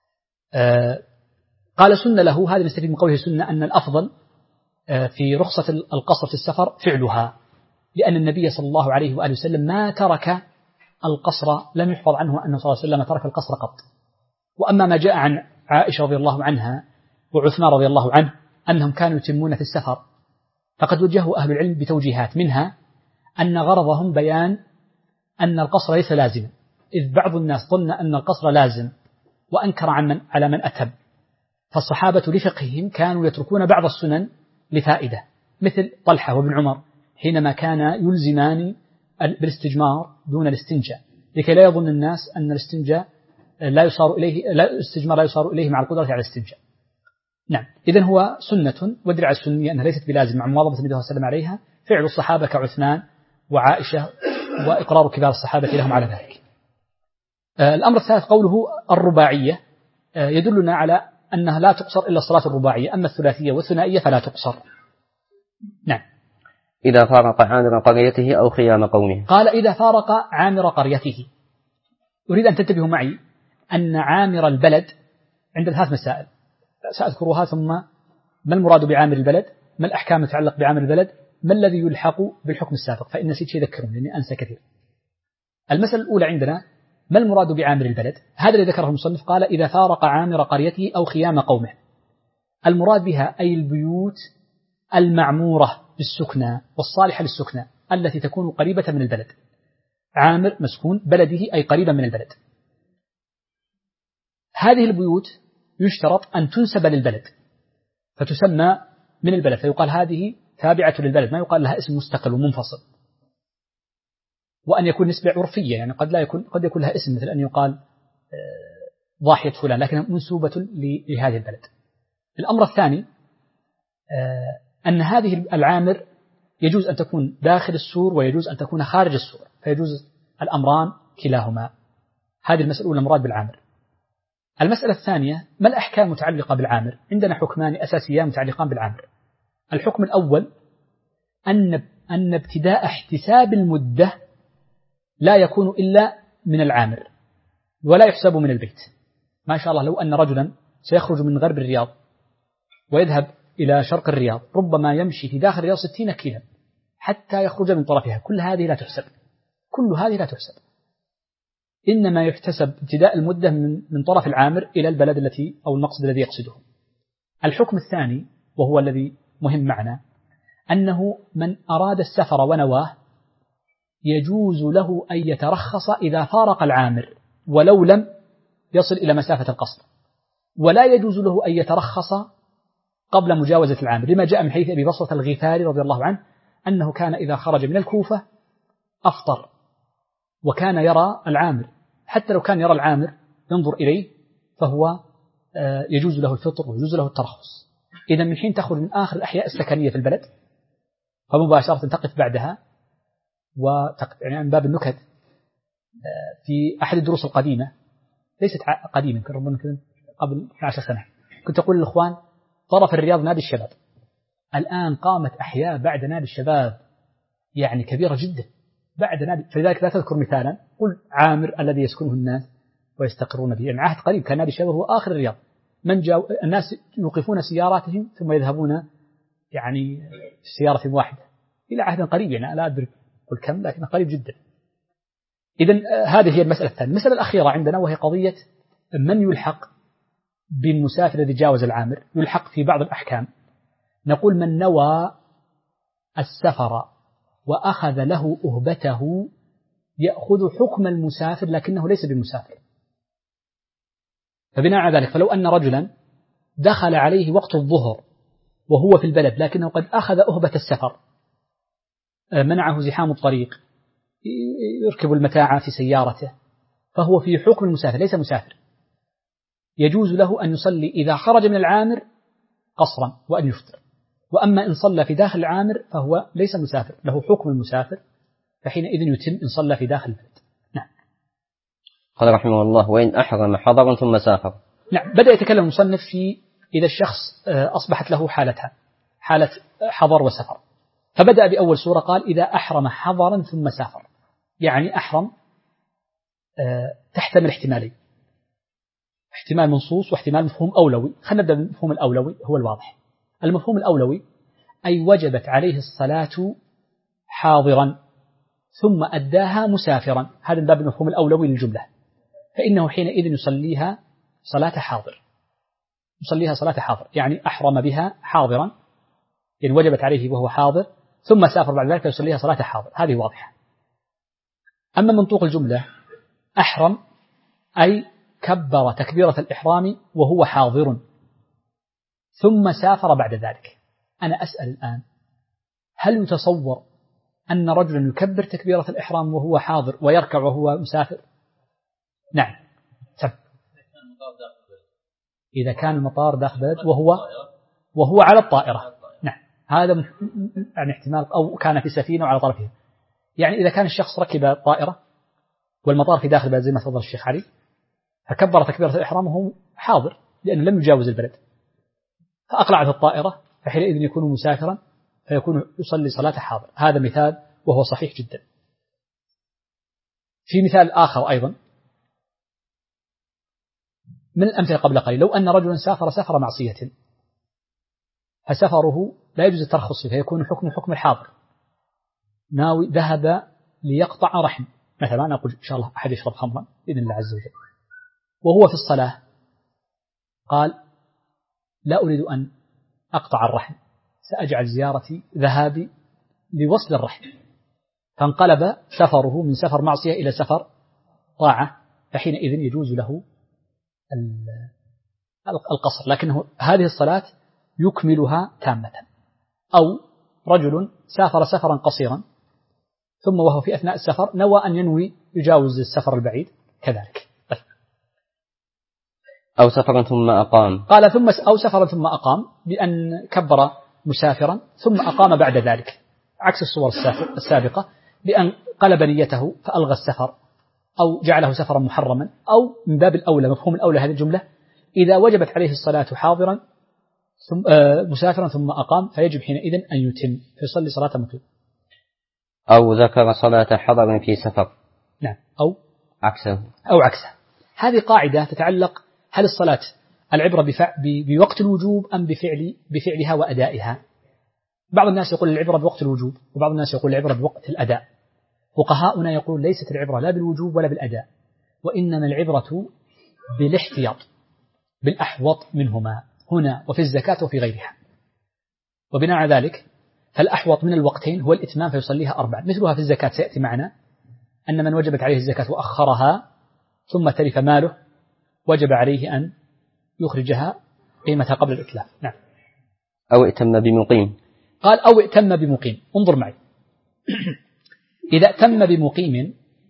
قال سن له، هذا نستفيد من قوله سنة أن الأفضل في رخصة القصر في السفر فعلها، لأن النبي صلى الله عليه وآله وسلم ما ترك القصر، لم يحفظ عنه أنه صلى الله عليه وسلم ترك القصر قط. وأما ما جاء عن عائشة رضي الله عنها وعثمان رضي الله عنه أنهم كانوا يتمون في السفر، فقد وجهوا أهل العلم بتوجيهات، منها أن غرضهم بيان أن القصر ليس لازما، إذ بعض الناس ظن أن القصر لازم وأنكر على من أتم، فالصحابة لفقههم كانوا يتركون بعض السنن لفائدة، مثل طلحة وابن عمر حينما كان يلزمان بالاستجمار دون الاستنجاء، لكي لا يظن الناس أن الاستنجاء الاستجمار لا يصار إليه مع القدرة على الاستنجاء. نعم، إذن هو سنة، ودرع السنية أنها ليست بلازم مع مواظبة النبي صلى الله عليه وسلم عليها، فعل الصحابة كعثمان وعائشة، وإقرار كبار الصحابة لهم على ذلك. الأمر الثالث قوله الرباعية، يدلنا على أنها لا تقصر إلا الصلاة الرباعية، أما الثلاثية والثنائية فلا تقصر. نعم. إذا فارق عامر قريته أو خيام قومه. قال إذا فارق عامر قريته. أريد أن تنتبهوا معي أن عامر البلد عند 3 مسائل سأذكرها، ثم ما المراد بعامر البلد، ما الأحكام المتعلقة بعامر البلد، ما الذي يلحق بالحكم السابق، فإن نسيت شيء ذكرون لأني أنسى كثير. المسألة الأولى عندنا ما المراد بعامر البلد، هذا اللي ذكره المصنف، قال إذا فارق عامر قريته أو خيام قومه. المراد بها أي البيوت المعمورة بالسكنى والصالحة للسكنى التي تكون قريبة من البلد. عامر مسكون بلده أي قريبا من البلد. هذه البيوت يشترط أن تنسب للبلد فتسمى من البلد، فيقال هذه تابعة للبلد، ما يقال لها اسم مستقل ومنفصل. وأن يكون نسبة عرفية، يعني قد يكون لها اسم، مثل أن يقال ضاحية فلان، لكنها منسوبة لهذه البلد. الأمر الثاني أن هذه العامر يجوز أن تكون داخل السور ويجوز أن تكون خارج السور، فيجوز الأمران كلاهما. هذه المسألة الأولى المراد بالعامر. المسألة الثانية ما الأحكام المتعلقة بالعامر؟ عندنا حكمان أساسيان متعلقان بالعامر. الحكم الأول أن ابتداء احتساب المدة لا يكون إلا من العامر ولا يحسب من البيت. ما شاء الله لو أن رجلا سيخرج من غرب الرياض ويذهب إلى شرق الرياض، ربما يمشي في داخل الرياض 60 كيلا حتى يخرج من طرفها، كل هذه لا تحسب، إنما يحتسب ابتداء المدة من طرف العامر إلى البلد التي أو المقصد الذي يقصده. الحكم الثاني وهو الذي مهم معنا، أنه من أراد السفر ونواه يجوز له أن يترخص إذا فارق العامر ولو لم يصل إلى مسافة القصر، ولا يجوز له أن يترخص قبل مجاوزة العامر، لما جاء من حديث أبي بصرة الغفاري رضي الله عنه أنه كان إذا خرج من الكوفة أفطر، وكان يرى العامر، حتى لو كان يرى العامر ينظر إليه فهو يجوز له الفطر ويجوز له الترخص. إذا من حين تخرج من آخر الأحياء السكنية في البلد فمباشرة تقف بعدها يعني من باب النكت، في أحد الدروس القديمة، ليست قديمة، ربما قبل 12 سنة، كنت أقول للإخوان طرف الرياض نادي الشباب، الآن قامت أحياء بعد نادي الشباب يعني كبيرة جدا بعد نادي، فلذلك لا تذكر مثالا، قل عامر الذي يسكنه الناس ويستقرون به، يعني عهد قريب كان نادي الشباب هو آخر الرياض، الناس يوقفون سياراتهم ثم يذهبون يعني سيارة واحدة إلى عهد قريب، يعني لا أدرك قل كم لكن قريب جدا. إذن هذه هي المسألة الثانية. المسألة الأخيرة عندنا وهي قضية من يلحق بالمسافر الذي جاوز العامر، يلحق في بعض الأحكام. نقول من نوى السفر وأخذ له أهبته يأخذ حكم المسافر لكنه ليس بمسافر. فبناء على ذلك فلو أن رجلا دخل عليه وقت الظهر وهو في البلد لكنه قد أخذ أهبة السفر، منعه زحام الطريق، يركب المتاع في سيارته، فهو في حكم المسافر ليس مسافر، يجوز له أن يصلي إذا خرج من العامر قصرا وأن يفطر. وأما إن صلى في داخل العامر فهو ليس مسافر، له حكم المسافر، فحينئذ يتم إن صلى في داخل البلد. نعم. قال رحمه الله: وإن أحرم حضرا ثم سافر. نعم، بدأ يتكلم المصنف في إذا الشخص أصبحت له حالتان، حالة حضر وسفر. فبدأ بأول سورة قال إذا أحرم حضرا ثم سافر، يعني أحرم تحتمل احتمالين، احتمال منصوص واحتمال مفهوم أولوي. خلينا نبدأ بالمفهوم الأولوي هو الواضح. المفهوم الأولوي أي وجبت عليه الصلاة حاضرا ثم أداها مسافرا، هذا من باب المفهوم الأولوي للجملة، فإنه حينئذ يصليها صلاة حاضر، يصليها صلاة حاضر، يعني أحرم بها حاضرا، يعني وجبت عليه وهو حاضر ثم سافر بعد ذلك يصليها صلاة حاضر، هذه واضحة. أما منطوق الجملة أحرم أي كبر تكبيرة الإحرام وهو حاضر ثم سافر بعد ذلك. أنا أسأل الآن، هل يتصور أن رجلا يكبر تكبيرة الإحرام وهو حاضر ويركع وهو مسافر؟ نعم. إذا كان المطار داخل بلد وهو على الطائرة، نعم، هذا يعني احتمال، أو كان في سفينة وعلى طرفها. يعني إذا كان الشخص ركب الطائرة والمطار في داخل البلد زي ما تفضل الشيخ علي، فكبر تكبيرة الإحرام وهو حاضر لأنه لم يجاوز البلد، فأقلعت الطائرة، فحينئذ يكون مسافرا فيكون يصلي صلاة حاضر. هذا مثال وهو صحيح جدا. في مثال آخر أيضا من الأمثلة قبل قليل، لو أن رجلا سافر معصية، فسفره لا يجوز الترخص فيه، فيكون حكم الحاضر، ناوي ذهب ليقطع رحم مثلا، نقول إن شاء الله أحد يشرب خمرا بإذن الله عز وجل، وهو في الصلاة قال لا أريد أن أقطع الرحم، سأجعل زيارتي ذهابي لوصل الرحم، فانقلب سفره من سفر معصية إلى سفر طاعة، فحينئذ يجوز له القصر، لكنه هذه الصلاة يكملها تامة. أو رجل سافر سفرا قصيرا ثم وهو في أثناء السفر نوى أن ينوي يجاوز السفر البعيد كذلك. طيب. أو سفرا ثم أقام، قال أو سفرا ثم أقام بأن كبر مسافرا ثم أقام بعد ذلك، عكس الصور السابقة بأن قلب نيته فألغى السفر أو جعله سفرا محرما. أو من باب الأولى، مفهوم الأولى هذه الجملة، إذا وجبت عليه الصلاة حاضرا ثم مسافرا ثم أقام فيجب حينئذ أن يتم فيصلي صلاة مقيم. أو ذكر صلاة حضر في سفر، نعم، أو عكسه. هذه قاعدة تتعلق هل الصلاة العبرة بوقت الوجوب أم بفعلها وأدائها. بعض الناس يقول العبرة بوقت الوجوب، وبعض الناس يقول العبرة بوقت الأداء. فقهاؤنا يقول ليست العبرة لا بالوجوب ولا بالأداء، وإنما العبرة بالاحتياط، بالأحوط منهما هنا وفي الزكاة وفي غيرها. وبناء على ذلك فالأحوط من الوقتين هو الإتمام فيصليها 4، مثلها في الزكاة سيأتي معنا أن من وجبت عليه الزكاة وأخرها ثم تلف ماله وجب عليه أن يخرجها قيمتها قبل الإتلاف. نعم. أو ائتم بمقيم، قال أو ائتم بمقيم. انظر معي إذا ائتم بمقيم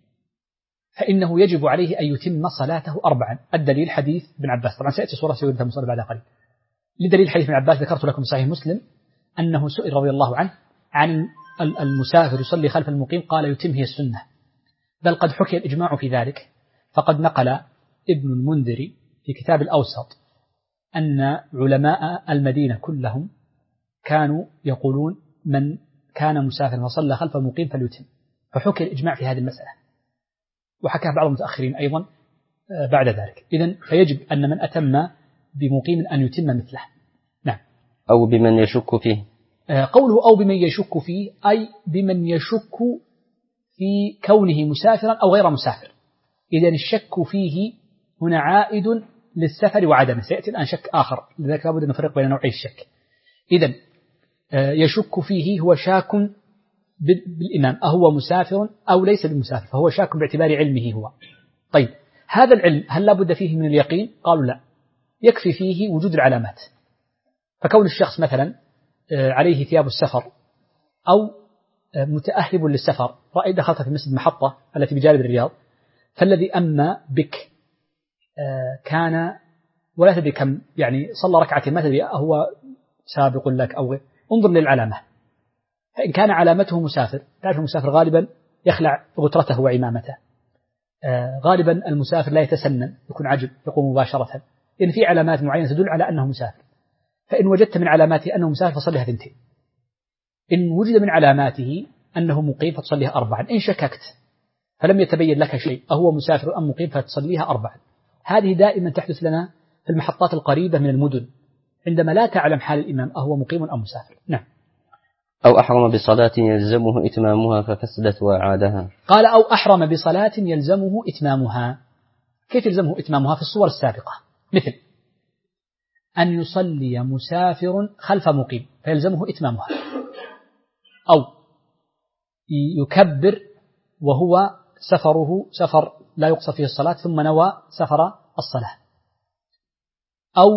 فإنه يجب عليه أن يتم صلاته 4. الدليل حديث ابن عباس، طبعا سيأتي صورة سيدنا مصلى بعد قليل. لدليل حديث ابن عباس ذكرت لكم صحيح مسلم أنه سئل رضي الله عنه عن المسافر يصلي خلف المقيم قال يتم هي السنة، بل قد حكي الإجماع في ذلك. فقد نقل ابن المنذر في كتاب الأوسط أن علماء المدينة كلهم كانوا يقولون من كان مسافر وصلى خلف المقيم فليتم، فحكي الإجماع في هذه المسألة، وحكاه بعض المتأخرين أيضا بعد ذلك. إذن فيجب أن من أتم بمقيم أن يتم مثله. نعم. أو بمن يشك فيه، قوله أو بمن يشك فيه أي بمن يشك في كونه مسافرا أو غير مسافر. إذن الشك فيه هنا عائد للسفر وعدمه، سيأتي الآن شك آخر، لذلك لابد أن نفرق بين نوعي الشك. إذن يشك فيه هو شاك بالإمام أهو مسافر أو ليس بمسافر، فهو شاك باعتبار علمه هو. طيب هذا العلم هل لابد فيه من اليقين؟ قالوا لا، يكفي فيه وجود العلامات. فكون الشخص مثلا عليه ثياب السفر أو متأهب للسفر، رأيت دخلت في مسجد محطة التي بجانب الرياض، فالذي أما بك كان ولا تدري كم يعني صلى ركعتين، ما تدري هو سابق لك أو غير، انظر للعلامة. فإن كان علامته مسافر، تعرف المسافر غالبا يخلع غترته وعمامته، غالبا المسافر لا يتسنن، يكون عجب يقوم مباشرة، إن في علامات معينة تدل على أنه مسافر. فإن وجدت من علاماته أنه مسافر فصليها 2. إن وجد من علاماته أنه مقيم فتصليها 4. إن شككت فلم يتبين لك شيء أهو مسافر أم مقيم فتصليها 4. هذه دائما تحدث لنا في المحطات القريبة من المدن عندما لا تعلم حال الإمام أهو مقيم أم مسافر. نعم. أو أحرم بصلاة يلزمه إتمامها ففسدت وأعادها. قال أو أحرم بصلاة يلزمه إتمامها. كيف يلزمه إتمامها؟ في الصور السابقة، مثل أن يصلي مسافر خلف مقيم فيلزمه إتمامها، أو يكبر وهو سفره سفر لا يقصر فيه الصلاة ثم نوى سفر الصلاة، أو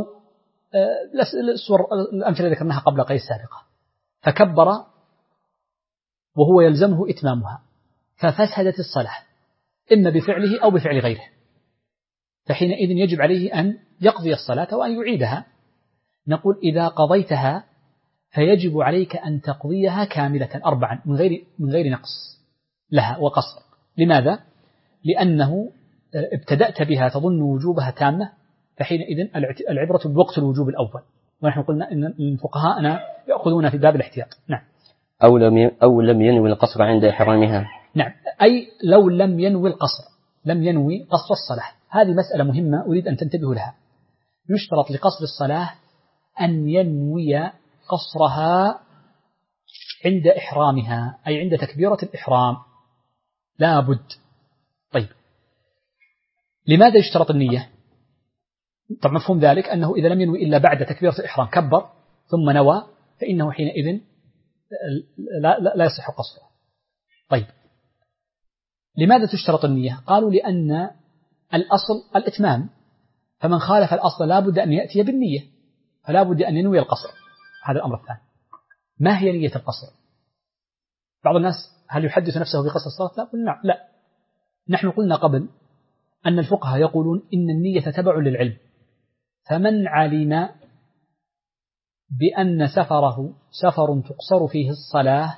الأمثلة ذكرناها قبل قليل السابقة، فكبر وهو يلزمه إتمامها ففسدت الصلاة إما بفعله أو بفعل غيره، فحينئذ يجب عليه أن يقضي الصلاة وأن يعيدها. نقول إذا قضيتها فيجب عليك أن تقضيها كاملة 4 من غير نقص لها وقصر. لماذا؟ لأنه ابتدأت بها تظن وجوبها تامة، فحينئذ العبرة بوقت الوجوب الأول، ونحن قلنا إن الفقهاء يأخذون في باب الاحتياط. نعم. أو لم ينوي القصر عند إحرامها. نعم، أي لو لم ينوي القصر، لم ينوي قصر الصلاة. هذه مسألة مهمة أريد أن تنتبهوا لها. يشترط لقصر الصلاة أن ينوي قصرها عند إحرامها، أي عند تكبيرة الإحرام لا بد. طيب، لماذا يشترط النية؟ طبعا مفهوم ذلك أنه إذا لم ينوي إلا بعد تكبيرة الإحرام كبر ثم نوى فإنه حينئذ لا يصح قصره. طيب، لماذا تشترط النية؟ قالوا لأن الأصل الإتمام، فمن خالف الأصل لا بد أن يأتي بالنية، فلا بد أن ينوي القصر. هذا الأمر الثاني. ما هي نية القصر؟ بعض الناس هل يحدث نفسه بقصر الصلاة؟ لا، قلنا لا. نحن قلنا قبل أن الفقهاء يقولون إن النية تبع للعلم، فمن علم بأن سفره سفر تقصر فيه الصلاة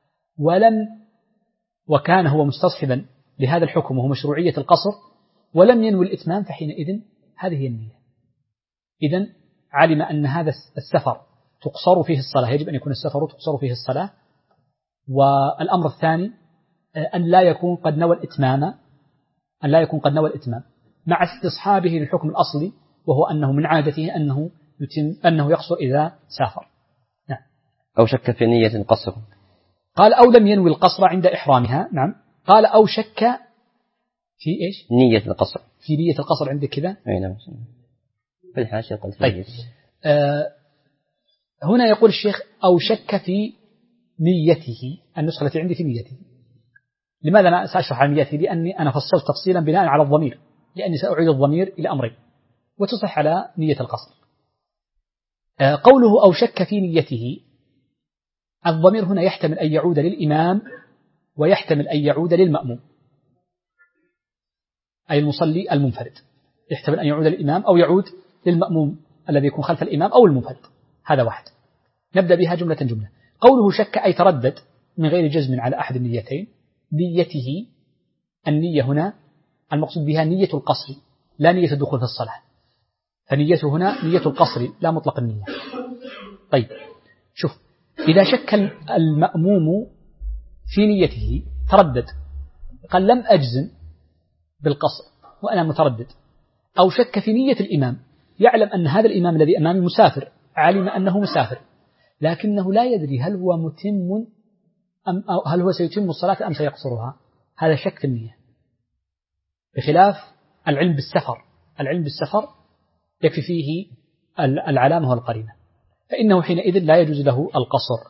وكان هو مستصحبا لهذا الحكم وهو مشروعية القصر ولم ينوي الإتمام، فحينئذ هذه هي النية. إذن علم أن هذا السفر تقصر فيه الصلاة، يجب أن يكون السفر تقصر فيه الصلاة. والأمر الثاني أن لا يكون قد نوى الإتمام مع استصحابه للحكم الأصلي، وهو أنه من عادته أنه يقصر إذا سافر. نعم. أو شك في نية القصر. قال أو لم ينوي القصر عند إحرامها. نعم. قال أو شك في إيش؟ نية القصر. في نية القصر عندك كذا؟ أي نعم. في الحاشية قلت. طيب. هنا يقول الشيخ أو شك في نيته، النسخة التي عندي في نيته. لماذا أنا سأشرح عن نيته؟ لأني أنا فصلت تفصيلا بناء على الضمير، لأني سأعيد الضمير إلى أمرين وتصح على نية القصر. قوله أو شك في نيته، الضمير هنا يحتمل أن يعود للإمام ويحتمل أن يعود للمأموم، أي المصلي المنفرد، يحتمل أن يعود للإمام أو يعود للمأموم الذي يكون خلف الإمام أو المنفرد. هذا واحد. نبدأ بها جملة. قوله شك أي تردد من غير جزم على أحد النيتين. نيته، النية هنا المقصود بها نية القصر لا نية الدخول في الصلاة، فنيته هنا نية القصر لا مطلق النية. طيب، شوف، إذا شك المأموم في نيته تردد، قال لم أجزم بالقصر وأنا متردد، أو شك في نية الإمام، يعلم أن هذا الإمام الذي أمامي مسافر، علم أنه مسافر، لكنه لا يدري هل هو متم أو هل هو سيتم الصلاة أم سيقصرها. هذا شك في النية، بخلاف العلم بالسفر. العلم بالسفر يكفي فيه العلامة والقرينة، فإنه حينئذ لا يجوز له القصر.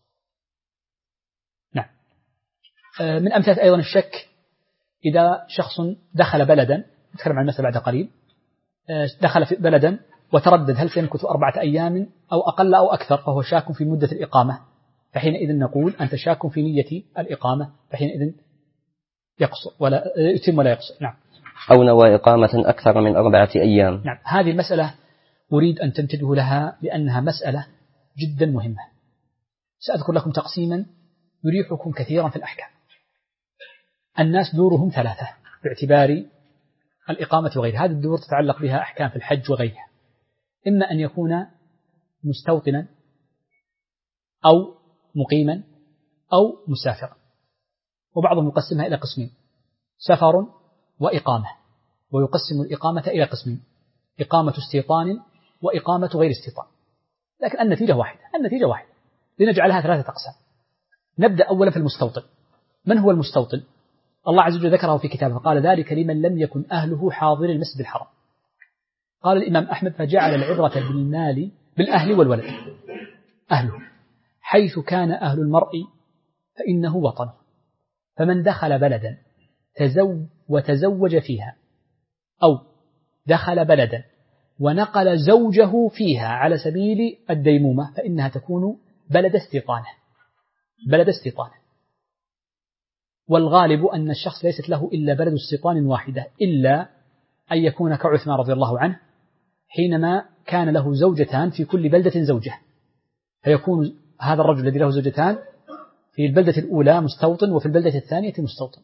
نعم. من أمثلة أيضا الشك إذا شخص دخل بلدا، نتكلم عن المثل بعد قليل، دخل في بلدا وتردد هل سيمكث 4 أيام أو أقل أو أكثر، فهو شاك في مدة الإقامة، فحينئذ نقول أنت شاك في نية الإقامة، فحينئذ يقصر ولا يتم ولا يقصر. نعم. أو نوى إقامة أكثر من 4 أيام. نعم. هذه المسألة أريد أن تنتبهوا لها لأنها مسألة جدا مهمة. سأذكر لكم تقسيما يريحكم كثيرا في الأحكام. الناس دورهم 3 باعتبار الإقامة وغيرها. هذه الدور تتعلق بها أحكام في الحج وغيرها. إما أن يكون مستوطنا أو مقيما أو مسافرا. وبعضهم يقسمها إلى قسمين: سفر وإقامة، ويقسم الإقامة إلى قسمين: إقامة استيطان وإقامة غير استيطان. لكن النتيجة واحدة، لنجعلها 3 أقسام. نبدأ أولا في المستوطن. من هو المستوطن؟ الله عز وجل ذكره في كتابه، قال: ذلك لمن لم يكن أهله حاضر المسجد الحرام. قال الإمام أحمد: فجعل العبرة بالأهل والولد. أهله حيث كان أهل المرء فإنه وطنه، فمن دخل بلدا وتزوج فيها، أو دخل بلدا ونقل زوجه فيها على سبيل الديمومة، فإنها تكون بلد استيطانه. والغالب أن الشخص ليست له إلا بلد استيطان واحدة، إلا أن يكون كعثمان رضي الله عنه حينما كان له زوجتان في كل بلدة زوجة، فيكون هذا الرجل الذي له زوجتان في البلدة الأولى مستوطن وفي البلدة الثانية مستوطن.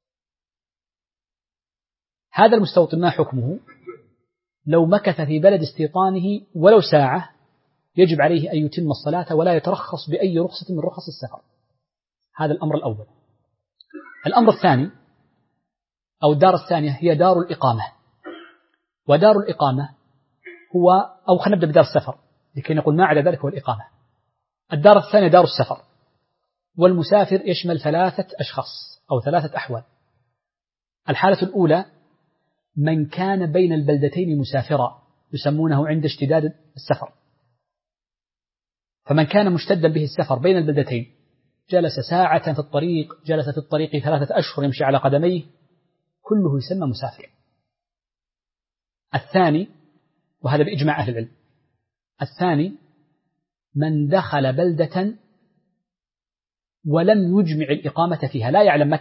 هذا المستوطن ما حكمه؟ لو مكث في بلد استيطانه ولو ساعة يجب عليه أن يتم الصلاة ولا يترخص بأي رخصة من رخص السفر. هذا الأمر الأول. الأمر الثاني أو الدار الثانية هي دار الإقامة. ودار الإقامة هو، أو خلينا نبدأ بدار السفر لكي نقول ما عدا ذلك هو الإقامة. الدار الثانية دار السفر، والمسافر يشمل 3 أشخاص أو 3 أحوال. الحالة الأولى من كان بين البلدتين مسافرا، يسمونه عند اشتداد السفر. فمن كان مشتدا به السفر بين البلدتين، جلس ساعة في الطريق، جلس في الطريق 3 أشهر يمشي على قدميه، كله يسمى مسافر. الثاني، وهذا بإجماع أهل العلم، الثاني من دخل بلدة ولم يجمع الإقامة فيها، لا يعلم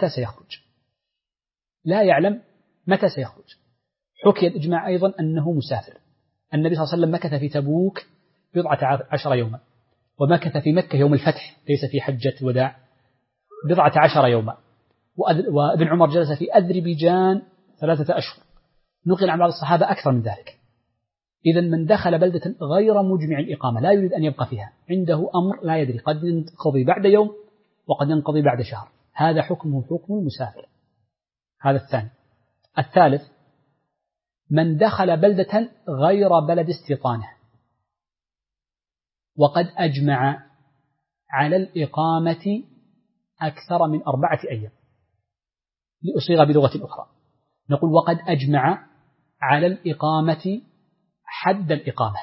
متى سيخرج. حكي الإجماع أيضا أنه مسافر. النبي صلى الله عليه وسلم مكث في تبوك 10 يوما، ومكث في مكة يوم الفتح، ليس في حجة وداع، 10 يوما. وابن عمر جلس في أذربيجان 3 أشهر. نقل عن بعض الصحابة أكثر من ذلك. إذا من دخل بلدة غير مجمع الإقامة لا يريد أن يبقى فيها، عنده أمر لا يدري، قد ينقضي بعد يوم وقد ينقضي بعد شهر، هذا حكمه حكم المسافر. هذا الثاني. الثالث من دخل بلدة غير بلد استيطانه وقد أجمع على الإقامة أكثر من 4 أيام. لأصيغ بلغة أخرى نقول وقد أجمع على الإقامة حد الإقامة.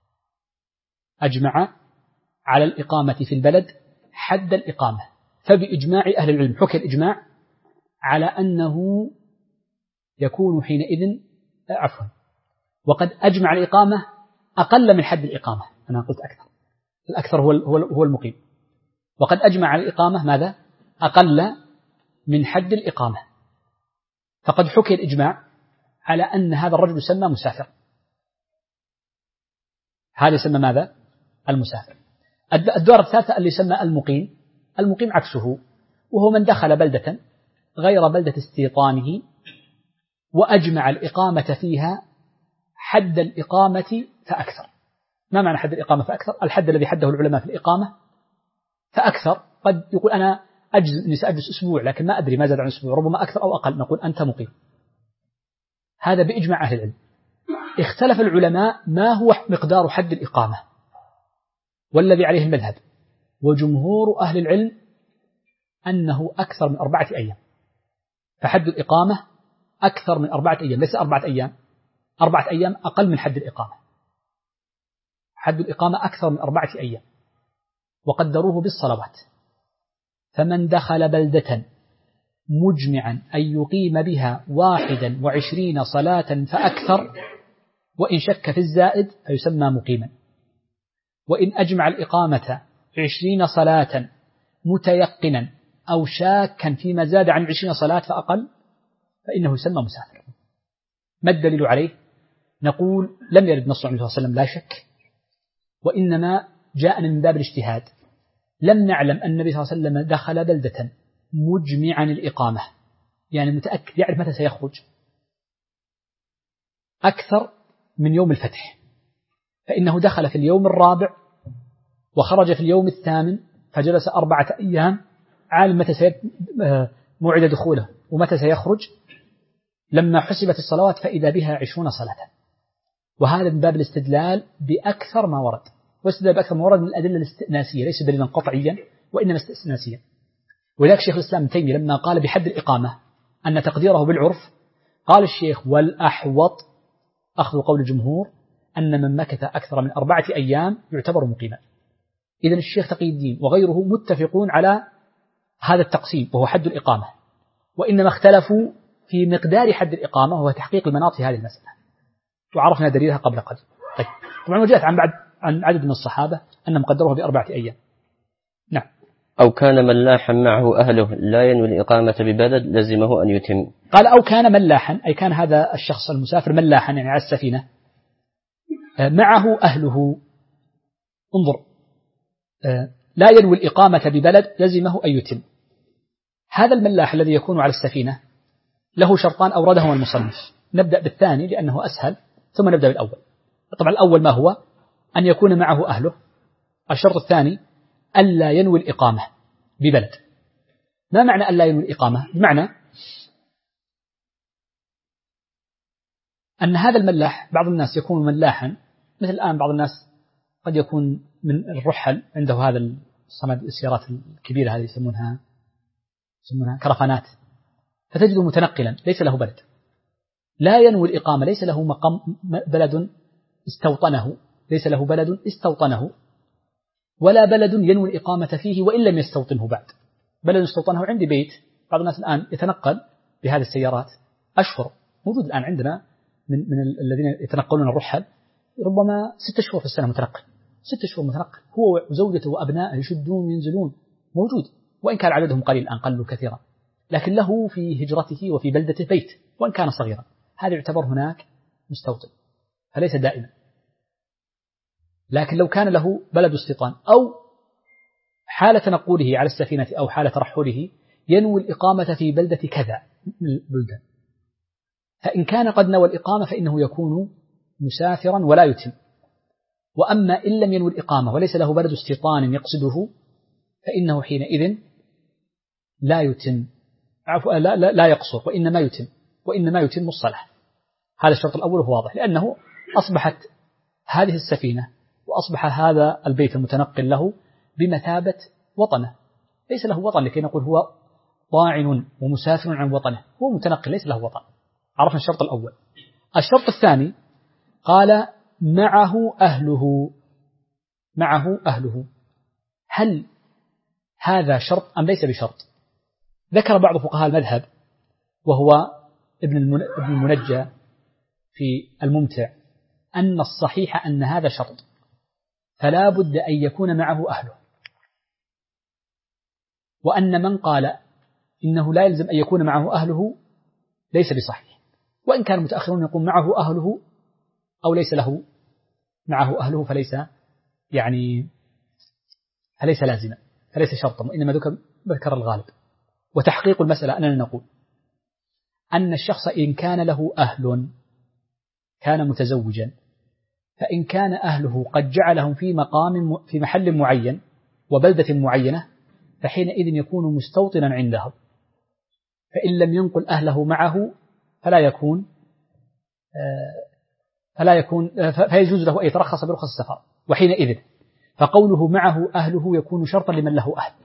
أجمع على الإقامة في البلد حد الإقامة. فبإجماع أهل العلم حكي الإجماع على أنه يكون حينئذ وقد أجمع الإقامة أقل من حد الإقامة. أنا قلت أكثر، الأكثر هو المقيم. وقد أجمع على الإقامة ماذا؟ أقل من حد الإقامة. فقد حكي الإجماع على أن هذا الرجل يسمى مسافر. هذا يسمى ماذا؟ المسافر. الدار الثالثة اللي يسمى المقيم. المقيم عكسه، وهو من دخل بلدة غير بلدة استيطانه وأجمع الإقامة فيها حد الإقامة فأكثر. ما معنى حد الإقامة فأكثر؟ الحد الذي حده العلماء في الإقامة فأكثر. قد يقول أنا أني سأجلس أسبوع لكن ما أدري ما زاد عن أسبوع، ربما أكثر أو أقل، نقول أنت مقيم. هذا بإجماع أهل العلم. اختلف العلماء ما هو مقدار حد الإقامة، والذي عليه المذهب وجمهور أهل العلم أنه أكثر من 4 أيام. فحد الإقامة أكثر من 4 أيام، ليس 4 أيام. 4 أيام أقل من حد الإقامة. حد الإقامة أكثر من 4 أيام، وقدروه بالصلوات. فمن دخل بلدة مجمعا أن يقيم بها 21 صلاة فأكثر، وإن شك في الزائد فيسمى مقيما. وإن أجمع الإقامة 20 صلاة متيقنا أو شاكا فيما زاد عن 20 صلاة فأقل فإنه يسمى مسافر. ما الدليل عليه؟ نقول لم يرد نص عن النبي صلى الله عليه وسلم لا شك، وإنما جاءنا من باب الاجتهاد. لم نعلم أن النبي صلى الله عليه وسلم دخل بلدة مجمعا الإقامة، يعني متأكد يعرف متى سيخرج، أكثر من يوم الفتح، فإنه دخل في اليوم الرابع وخرج في اليوم الثامن فجلس 4 أيام عالم متى موعد دخوله ومتى سيخرج. لما حسبت الصلوات فإذا بها 20 صلاة. وهذا من باب الاستدلال بأكثر ما ورد، واستدلال بأكثر ما ورد من الأدلة الاستئناسية، ليس دليلا قطعيا وإنما استئناسيا. ولذلك شيخ الإسلام ابن تيمية لما قال بحد الإقامة أن تقديره بالعرف، قال الشيخ والأحوط أخذ قول الجمهور أن من مكث أكثر من 4 أيام يعتبر مقيما. إذن الشيخ تقي الدين وغيره متفقون على هذا التقسيم وهو حد الإقامة، وإنما اختلفوا في مقدار حد الإقامة وهو تحقيق المناط في هذه المسألة، وعرفنا دليلها قبل قليل. طيب، طبعا وجاءت عن عدد من الصحابة أنهم قدروها ب4 أيام. نعم. أو كان ملاحا معه أهله لا ينوي الإقامة ببلد لزمه أن يتم. قال أو كان ملاحا، أي كان هذا الشخص المسافر ملاحا يعني على السفينة معه أهله. انظر، لا ينوي الإقامة ببلد لزمه أن يتم. هذا الملاح الذي يكون على السفينة له شرطان أوردهما المصنف. نبدأ بالثاني لأنه أسهل ثم نبدأ بالأول. طبعا الأول ما هو؟ أن يكون معه أهله. الشرط الثاني ألا ينوي الإقامة ببلد. ما معنى ألا ينوي الإقامة؟ بمعنى أن هذا الملاح، بعض الناس يكون ملاحا، مثل الآن بعض الناس قد يكون من الرحل عنده هذا السيارات الكبيرة هذه يسمونها كرفانات، فتجده متنقلا ليس له بلد، لا ينوي الإقامة، ليس له مقام بلد استوطنه، ليس له بلد استوطنه ولا بلد ينوي الإقامة فيه وإن لم يستوطنه بعد. بلد استوطنه عندي بيت. بعض الناس الآن يتنقل بهذه السيارات أشهر، موجود الآن عندنا من الذين يتنقلون الرحل ربما 6 شهور في السنة متنقل، 6 شهور متنقل، هو وزوجته وأبنائه يشدون وينزلون، موجود، وإن كان عددهم قليل الآن قلوا كثيرا، لكن له في هجرته وفي بلدته بيت وإن كان صغيرا، هذا يعتبر هناك مستوطن، فليس دائما. لكن لو كان له بلد استيطان أو حالة تنقله على السفينة أو حالة ترحله ينوي الإقامة في بلدة كذا من البلدان، فإن كان قد نوى الإقامة فإنه يكون مسافرا ولا يتم. وأما إن لم ينوي الإقامة وليس له بلد استيطان يقصده فإنه حينئذ لا يتم، لا يقصر، وإنما يتم الصلاة. هذا الشرط الأول هو واضح، لأنه أصبحت هذه السفينة وأصبح هذا البيت المتنقل له بمثابة وطنه، ليس له وطن لكي نقول هو طاعن ومسافر عن وطنه، هو متنقل ليس له وطن. عرفنا الشرط الأول. الشرط الثاني قال معه أهله. هل هذا شرط أم ليس بشرط؟ ذكر بعض فقهاء المذهب وهو ابن المنجى في الممتع أن الصحيح أن هذا شرط، فلا بد أن يكون معه أهله، وأن من قال إنه لا يلزم أن يكون معه أهله ليس بصحيح، وإن كان متأخرون يقول معه أهله أو ليس له معه أهله فليس لازما، فليس شرطا، وإنما ذكر الغالب. وتحقيق المسألة أننا نقول أن الشخص إن كان له أهل كان متزوجا، فإن كان أهله قد جعلهم في محل معين وبلدة معينة فحينئذ يكون مستوطنا عندهم، فإن لم ينقل أهله معه فيجوز له أن يترخص برخص السفر، وحينئذ فقوله معه أهله يكون شرطا لمن له أهل.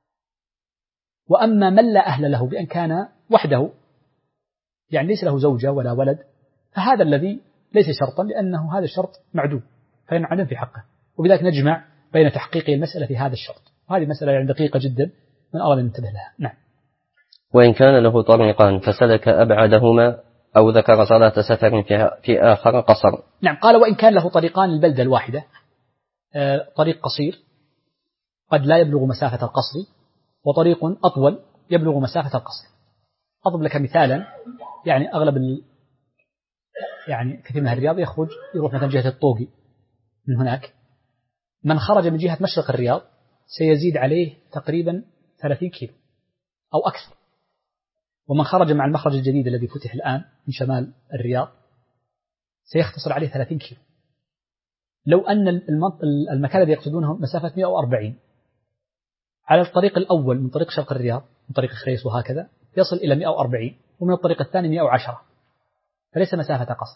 وأما من لا أهل له بأن كان وحده يعني ليس له زوجة ولا ولد، فهذا الذي ليس شرطا لأنه هذا الشرط معدوم فينعدم في حقه، وبذلك نجمع بين تحقيق المسألة في هذا الشرط. وهذه مسألة يعني دقيقة جدا من أراد أن ننتبه لها. نعم. وإن كان له طريقان فسلك أبعدهما أو ذكر صلاة سفر في آخر قصر. نعم. قال وإن كان له طريقان البلدة الواحدة، طريق قصير قد لا يبلغ مسافة القصر، وطريق أطول يبلغ مسافة القصر. أضرب لك مثالا، يعني أغلب كثير من الرياض يروح مثلا جهة الطوقي من هناك، من خرج من جهة مشرق الرياض سيزيد عليه تقريبا 30 كيلو أو أكثر، ومن خرج مع المخرج الجديد الذي فتح الآن من شمال الرياض سيختصر عليه 30 كيلو. لو أن المكان الذي يقصدونه مسافة 140 على الطريق الأول من طريق شرق الرياض من طريق خريص وهكذا يصل إلى 140 ومن الطريق الثاني 110 فليس مسافة قصر.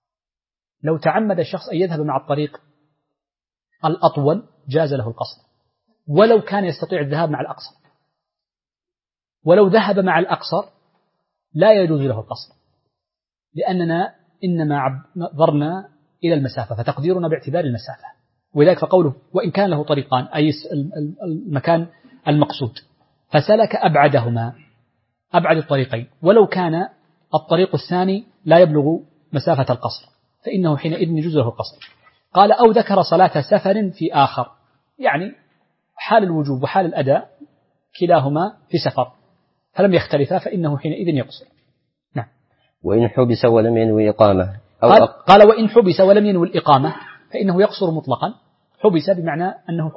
لو تعمد الشخص أن يذهب مع الطريق الأطول جاز له القصر ولو كان يستطيع الذهاب مع الأقصر، ولو ذهب مع الأقصر لا يجوز له القصر لأننا إنما نظرنا إلى المسافة فتقديرنا باعتبار المسافة. ولذلك فقوله وإن كان له طريقان أي المكان المقصود فسلك أبعدهما أبعد الطريقين ولو كان الطريق الثاني لا يبلغ مسافة القصر فإنه حينئذ يجوز له القصر. قال أو ذكر صلاة سفر في آخر، يعني حال الوجوب وحال الأداء كلاهما في سفر فلم يختلفا فإنه حينئذ يقصر. نعم. وإن حبس ولم ينوي إقامة قال وإن حبس ولم ينوي الإقامة فإنه يقصر مطلقا. حبس بمعنى أنه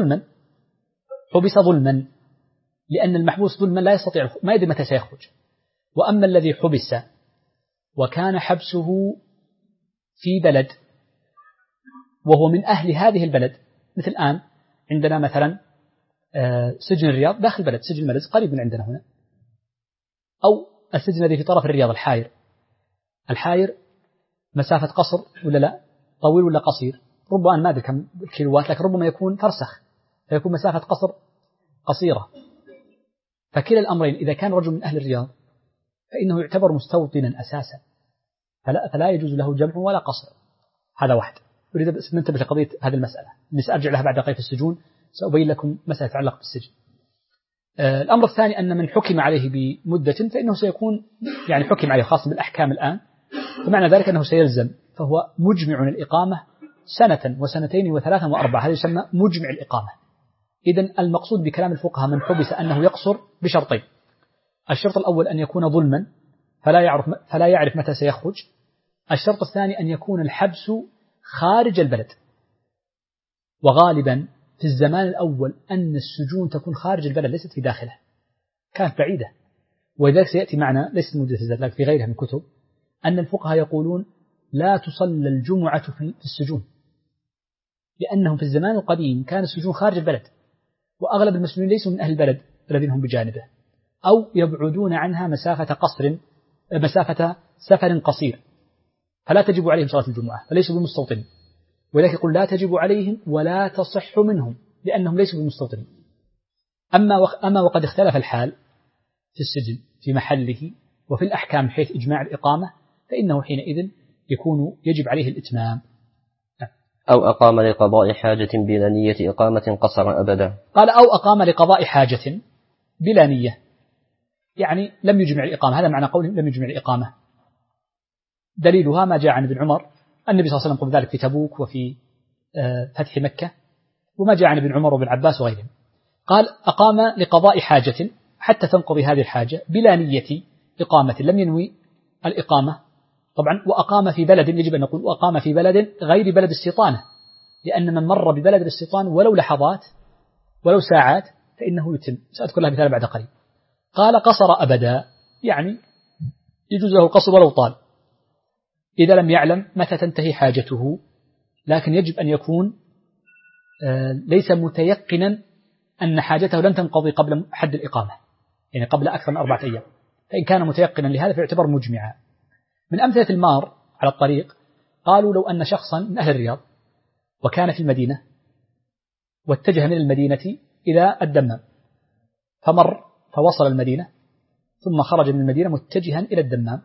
حبس ظلما لأن المحبوس ظلما لا يستطيع ما يدري متى سيخرج. وأما الذي حبس وكان حبسه في بلد وهو من أهل هذه البلد، مثل الآن عندنا مثلا سجن الرياض داخل بلد، سجن الملز قريب من عندنا هنا، أو السجن الذي في طرف الرياض الحاير مسافة قصر ولا لا، طويل ولا قصير، ربما ما أدري كم كيلوات لكن ربما يكون فرسخ فيكون مسافة قصر قصيرة. فكلا الأمرين إذا كان رجل من أهل الرياض فإنه يعتبر مستوطنا أساسا فلا يجوز له جمع ولا قصر. هذا واحد. أريد بس ننتبه لقضية هذه المسألة سأرجع لها بعد قليل في السجون، سأبين لكم مسألة تتعلق بالسجن. الأمر الثاني أن من حكم عليه بمدة فإنه سيكون يعني حكم عليه خاصة بالأحكام الآن، ومعنى ذلك أنه سيلزم، فهو مجمع الإقامة سنة وسنتين وثلاثا وأربعة، هذا يسمى مجمع الإقامة. إذن المقصود بكلام الفقهاء من حبس أنه يقصر بشرطين: الشرط الأول أن يكون ظلما فلا يعرف متى سيخرج. الشرط الثاني أن يكون الحبس خارج البلد، وغالبا في الزمان الأول أن السجون تكون خارج البلد ليست في داخله، كانت بعيدة. ولذلك سيأتي معنا ليس مدة الزاد لكن في غيرها من كتب أن الفقهاء يقولون لا تصلى الجمعة في السجون، لأنهم في الزمان القديم كان السجون خارج البلد وأغلب المسلمين ليسوا من أهل البلد الذين هم بجانبه، أو يبعدون عنها مسافة سفر قصير فلا تجب عليهم صلاة الجمعة فليسوا بمستوطنين. ولذلك يقول لا تجب عليهم ولا تصح منهم لأنهم ليسوا بمستوطنين. أما وقد اختلف الحال في السجن في محله وفي الأحكام حيث إجماع الإقامة فإنه حينئذ يجب عليه الإتمام. أو أقام لقضاء حاجة بلا نية إقامة قصر أبدا. قال أو أقام لقضاء حاجة بلا نية، يعني لم يجمع الإقامة. هذا معنى قوله لم يجمع الإقامة. دليلها ما جاء عن ابن عمر، النبي صلى الله عليه وسلم قبل ذلك في تبوك وفي فتح مكة، وما جاء عن ابن عمر وابن عباس وغيرهم. قال أقام لقضاء حاجة حتى تنقضي هذه الحاجة بلا نية إقامة، لم ينوي الإقامة طبعا. وأقام في بلد، يجب أن نقول وأقام في بلد غير بلد الاستيطان، لأن من مر ببلد الاستيطان ولو لحظات ولو ساعات فإنه يتم. سأذكر لها مثال بعد قليل. قال قصر أبدا، يعني يجوز له القصر ولو طال إذا لم يعلم متى تنتهي حاجته، لكن يجب أن يكون ليس متيقنا أن حاجته لن تنقضي قبل حد الإقامة، يعني قبل أكثر من 4 أيام. فإن كان متيقنا لهذا فيعتبر مجمعا. من أمثلة المار على الطريق قالوا لو أن شخصا من أهل الرياض وكان في المدينة واتجه من المدينة إلى الدمام فمر فوصل المدينة ثم خرج من المدينة متجها إلى الدمام.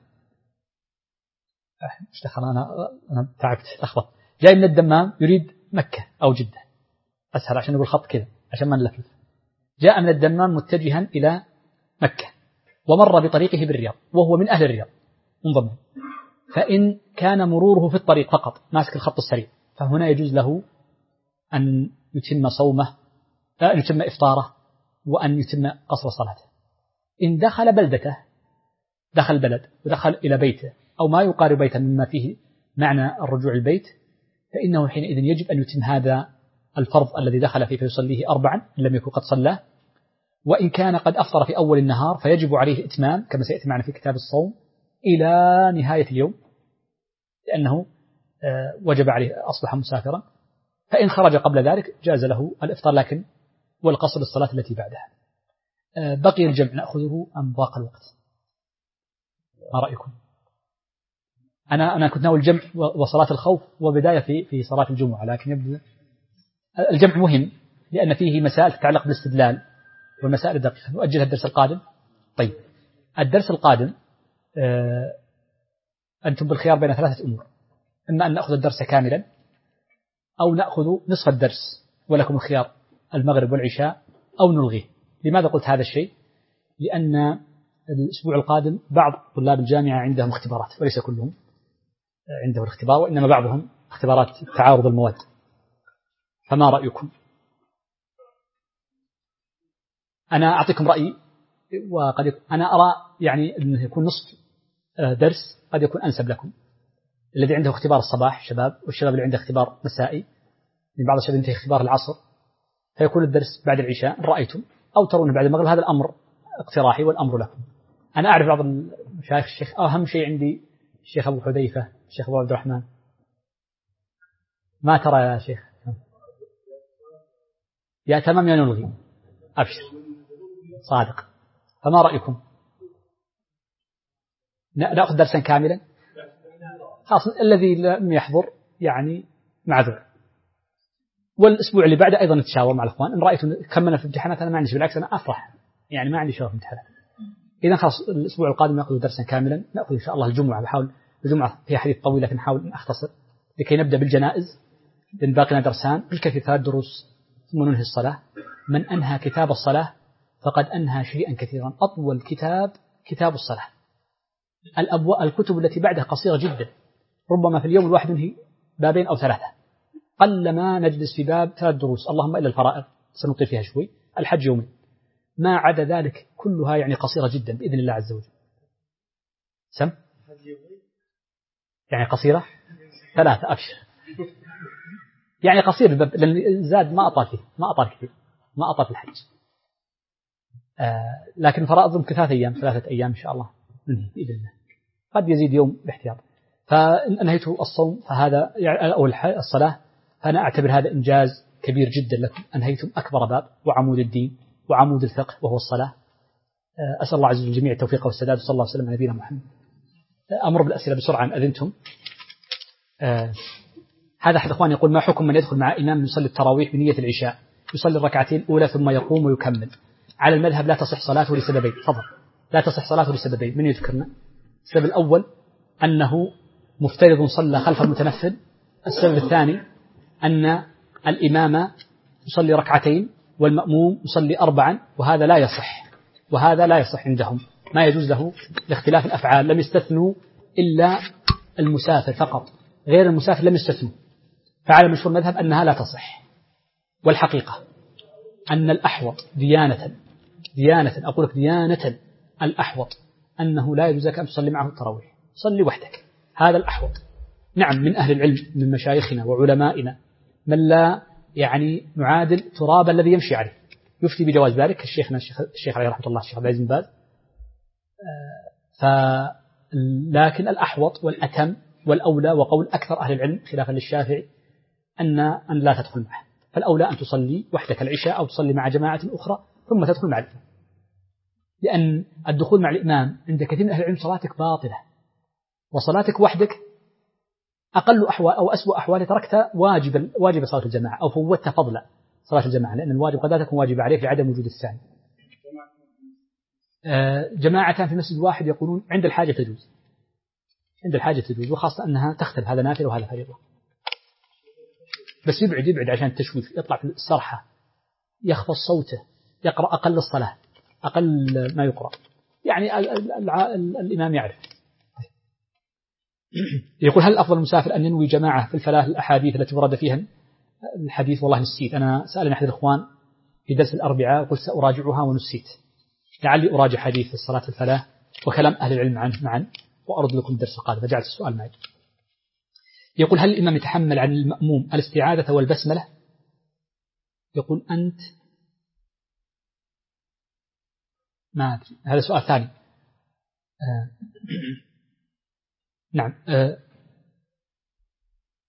مش دخل أنا تعبت أخبط. جاي من الدمام يريد مكة أو جدة، أسهل عشان نقول خط كذا عشان ما نلفلف. جاء من الدمام متجها إلى مكة ومر بطريقه بالرياض وهو من أهل الرياض انضم، فإن كان مروره في الطريق فقط ماسك الخط السريع فهنا يجوز له أن يتم صومه، أن يتم إفطاره، وأن يتم قصر صلاته. إن دخل بلدته، دخل البلد ودخل إلى بيته أو ما يقارب بيته مما فيه معنى الرجوع البيت، فإنه حينئذ يجب أن يتم هذا الفرض الذي دخل فيه فيصليه 4 إن لم يكن قد صلاه. وإن كان قد أفطر في أول النهار فيجب عليه الإتمام كما سيأتي معنا في كتاب الصوم إلى نهاية اليوم، لأنه وجب عليه أصبح مسافرا، فإن خرج قبل ذلك جاز له الإفطار لكن والقصر الصلاة التي بعدها. بقي الجمع نأخذه أم ضاق الوقت؟ ما رأيكم؟ أنا كنت ناوي الجمع وصلاة الخوف وبداية في صلاة الجمعة، لكن يبدو الجمع مهم لأن فيه مسائل تتعلق بالاستدلال والمسائل الدقيقة. نؤجلها الدرس القادم. طيب، الدرس القادم أنتم بالخيار بين ثلاثة أمور: إما أن نأخذ الدرس كاملا أو نأخذ نصف الدرس ولكم الخيار المغرب والعشاء، أو نلغيه. لماذا قلت هذا الشيء؟ لأن الأسبوع القادم بعض طلاب الجامعة عندهم اختبارات، وليس كلهم عنده الاختبار، وإنما بعضهم اختبارات تعارض المواد. فما رأيكم؟ أنا أعطيكم رأيي، وقد أنا أرى يعني أنه يكون نصف درس قد يكون أنسب لكم. الذي عنده اختبار الصباح شباب، والشباب اللي عنده اختبار مسائي، من بعض الشباب ينتهي اختبار العصر، فيكون الدرس بعد العشاء إن رأيتم، أو ترون بعد المغرب. هذا الأمر اقتراحي والأمر لكم. أنا أعرف بعض المشايخ الشيخ أهم شيء عندي الشيخ أبو حذيفة، الشيخ أبو عبد الرحمن. ما ترى يا شيخ؟ يا تمام يا نلغي. أبشر صادق. فما رأيكم؟ نأخذ درسا كاملا؟ خاص الذي لم يحضر يعني معذور. والأسبوع اللي بعده أيضا نتشاور مع الأخوان. إن رأيتم كملنا في امتحانات أنا ما عندي، بالعكس أنا أفرح، يعني ما عندي شغف في امتحانات. إذا خلاص الأسبوع القادم نأخذ درسا كاملا. نأخذ إن شاء الله الجمعة، بحاول الجمعة فيها حديث طويل لكن نحاول أن أختصر لكي نبدأ بالجنائز، لأن باقينا درسان بالكثير 3 دروس ثم ننهي الصلاة. من أنهى كتاب الصلاة فقد أنهى شيئا كثيرا. أطول كتاب الصلاة. الكتب التي بعدها قصيرة جدا، ربما في اليوم الواحد ننهي بابين أو 3. قلما نجلس في باب 3 دروس، اللهم إلا الفرائض سنطيل فيها شوي، الحج يومين، ما عدا ذلك كلها يعني قصيرة جدا بإذن الله عز وجل. سم يعني قصيرة 3 أبشر يعني قصير الباب، لأن زاد ما أطال فيه، ما أطال كثير، ما أطال في الحج. لكن فرائض يمكن 3 أيام 3 أيام إن شاء الله ننهي بإذن الله، قد يزيد يوم باحتياط. فأنهيت الصوم فهذا أو الصلاة، فأنا أعتبر هذا إنجاز كبير جدا لكم. أنهيتم أكبر باب وعمود الدين وعمود الفقه وهو الصلاة. أسأل الله عز وجل الجميع التوفيق والسداد، صلى الله عليه وسلم على نبينا محمد. أمر بالأسئلة بسرعة إن أذنتم. هذا أحد أخواني يقول: ما حكم من يدخل مع إمام يصلي التراويح بنية العشاء، يصلي الركعتين الأولى ثم يقوم ويكمل؟ على المذهب لا تصح صلاته لسببين. تفضل. لا تصح صلاته لسببين. من يذكرنا؟ السبب الأول أنه مفترض صلى خلف المتنفل. السبب الثاني أن الإمام يصلي ركعتين والمأموم يصلي 4، وهذا لا يصح، وهذا لا يصح عندهم، ما يجوز له لاختلاف الأفعال. لم يستثنوا إلا المسافر فقط، غير المسافر لم يستثنوا. فعلى مشهور المذهب أنها لا تصح. والحقيقة أن الأحوط ديانة أقول لك ديانة، الأحوط أنه لا يجوز لك أن تصلي معه التراويح، صلي وحدك، هذا الأحوط. نعم، من أهل العلم من مشايخنا وعلمائنا من لا يعني نعادل تراب الذي يمشي عليه، يفتي بجواز ذلك الشيخنا الشيخ عليه رحمة الله، الشيخ عبد العزيز بن باز. لكن الأحوط والأتم والأولى وقول أكثر أهل العلم خلافا للشافعي أن لا تدخل معه. فالأولى أن تصلي وحدك العشاء أو تصلي مع جماعة أخرى ثم تدخل مع الإمام، لأن الدخول مع الإمام عند كثير من أهل العلم صلاتك باطلة، وصلاتك وحدك أقل أحوال أو أسوأ أحوال تركت واجب صلاة الجماعة أو فوتت فضل صلاة الجماعة، لأن الواجب قد لا تكون واجب عليك لعدم وجود الثاني. جماعتان في مسجد واحد يقولون عند الحاجة تجوز، عند الحاجة تجوز، وخاصة أنها تختلف، هذا نافل وهذا فريضة. بس يبعد عشان التشويش، يطلع في السرحة، يخفض صوته، يقرأ أقل الصلاة، أقل ما يقرأ، يعني الإمام يعرف. يقول: هل أفضل المسافر أن ينوي جماعة في الفلاح؟ الأحاديث التي ورد فيها الحديث والله نسيت. أنا سألني أحد الإخوان في درس الأربعاء وقلت سأراجعها ونسيت، لعلي أراجع حديث صلاة الفلاح وكلام أهل العلم عنه معا وأرد لكم الدرس القادم. فجعلت السؤال معي. يقول: هل الإمام يتحمل عن المأموم الاستعاذة والبسملة؟ يقول أنت ما أدري، هذا سؤال ثاني. نعم.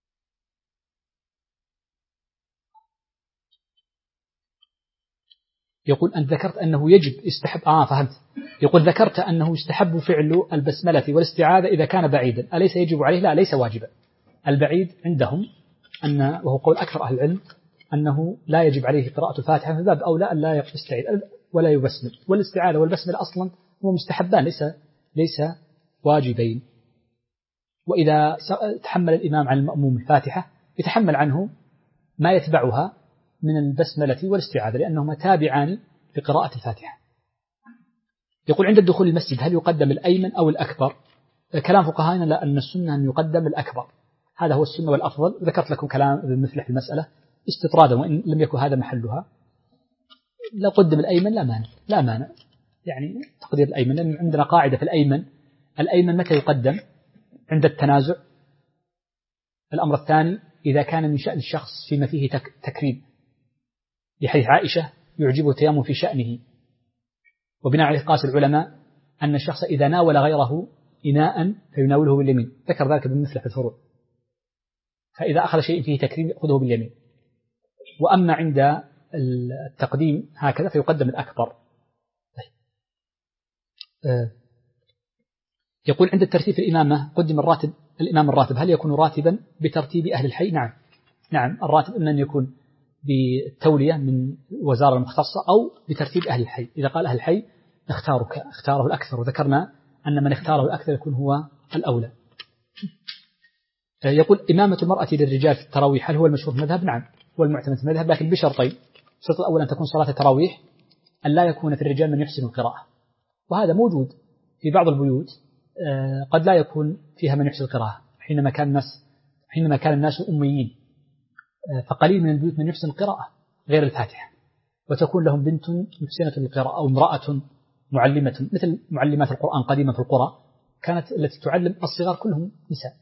يقول أنت ذكرت أنه يجب يستحب فهمت. يقول ذكرت أنه يستحب فعل البسملة والاستعاذة إذا كان بعيدا، أليس يجب عليه؟ لا، ليس واجبا. البعيد عندهم وهو قول أكثر أهل العلم أنه لا يجب عليه قراءة الفاتحة، من باب أولى أن لا يستعيذ ولا يبسمل. والاستعاذة والبسملة أصلا هو مستحبان ليس واجبين. وإذا تحمل الإمام عن المأموم الفاتحة يتحمل عنه ما يتبعها من البسملة والاستعاذة لأنهما تابعان لقراءة الفاتحة. يقول عند الدخول المسجد هل يقدم الأيمن أو الأكبر؟ كلام فقهائنا لا، أن السنة أن يقدم الأكبر، هذا هو السنة والأفضل. ذكرت لكم كلام ابن مفلح في المسألة استطرادا وإن لم يكن هذا محلها. لا قدم الأيمن لا مانع يعني تقدير الأيمن، لأن عندنا قاعدة في الأيمن متى يقدم؟ عند التنازع. الأمر الثاني إذا كان من شأن الشخص فيما فيه تكريم، لحديث عائشة يعجبه التيمم في شأنه، وبناء عليه قاس العلماء أن الشخص إذا ناول غيره إناء فيناوله باليمين، ذكر ذلك ابن مفلح في الفروع. فإذا أخذ شيء فيه تكريم يأخذه باليمين. وأما عند التقديم هكذا فيقدم الأكبر. يقول عند الترتيب في الإمامة قدم الإمام الراتب، هل يكون راتبا بترتيب أهل الحي؟ نعم الراتب إما أن يكون بالتولية من وزارة المختصة أو بترتيب أهل الحي. إذا قال أهل الحي اختاره الأكثر، وذكرنا أن من اختاره الأكثر يكون هو الأولى. يقول إمامة المرأة للرجال في التراويح هل هو المشهور في المذهب؟ نعم هو المعتمد في المذهب، لكن بشرطين. الشرط الأول أن تكون صلاة التراويح أن لا يكون في الرجال من يحسن القراءة، وهذا موجود في بعض البيوت قد لا يكون فيها من يحسن القراءة حينما كان الناس أميين، فقليل من البيوت من يحسن القراءة غير الفاتحة، وتكون لهم بنت محسنة القراءة أو امرأة معلمة مثل معلمات القرآن قديما في القرى كانت التي تعلم الصغار كلهم نساء،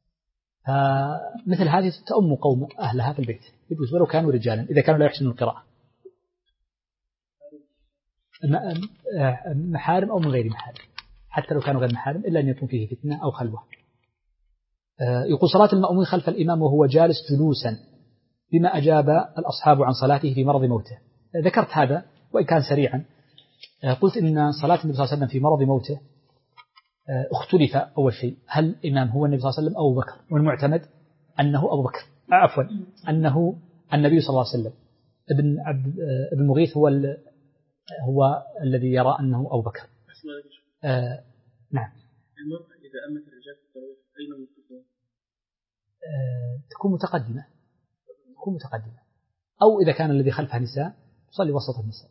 فمثل هذه تأم قوم أهلها في البيت يجوز ولو كانوا رجالا إذا كانوا لا يحسنون القراءة، محارم أو من غير محارم، حتى لو كانوا غير محارم إلا أن يكون فيه فتنة أو خلوة. يقول صلاة المأموم خلف الإمام وهو جالس جلوسا بما أجاب الأصحاب عن صلاته في مرض موته. ذكرت هذا وإن كان سريعا. قلت إن صلاة النبي صلى الله عليه وسلم في مرض موته اختلف. أول شيء هل الإمام هو النبي صلى الله عليه وسلم أو أبو بكر؟ والمعتمد أنه أبو بكر، عفوا أنه النبي صلى الله عليه وسلم. ابن مغيث هو الذي يرى أنه أبو بكر. نعم. المرأة إذا أمت الرجال في التراويح أين مكتوبة؟ تكون متقدمة أو إذا كان الذي خلفها نساء تصلي وسط النساء.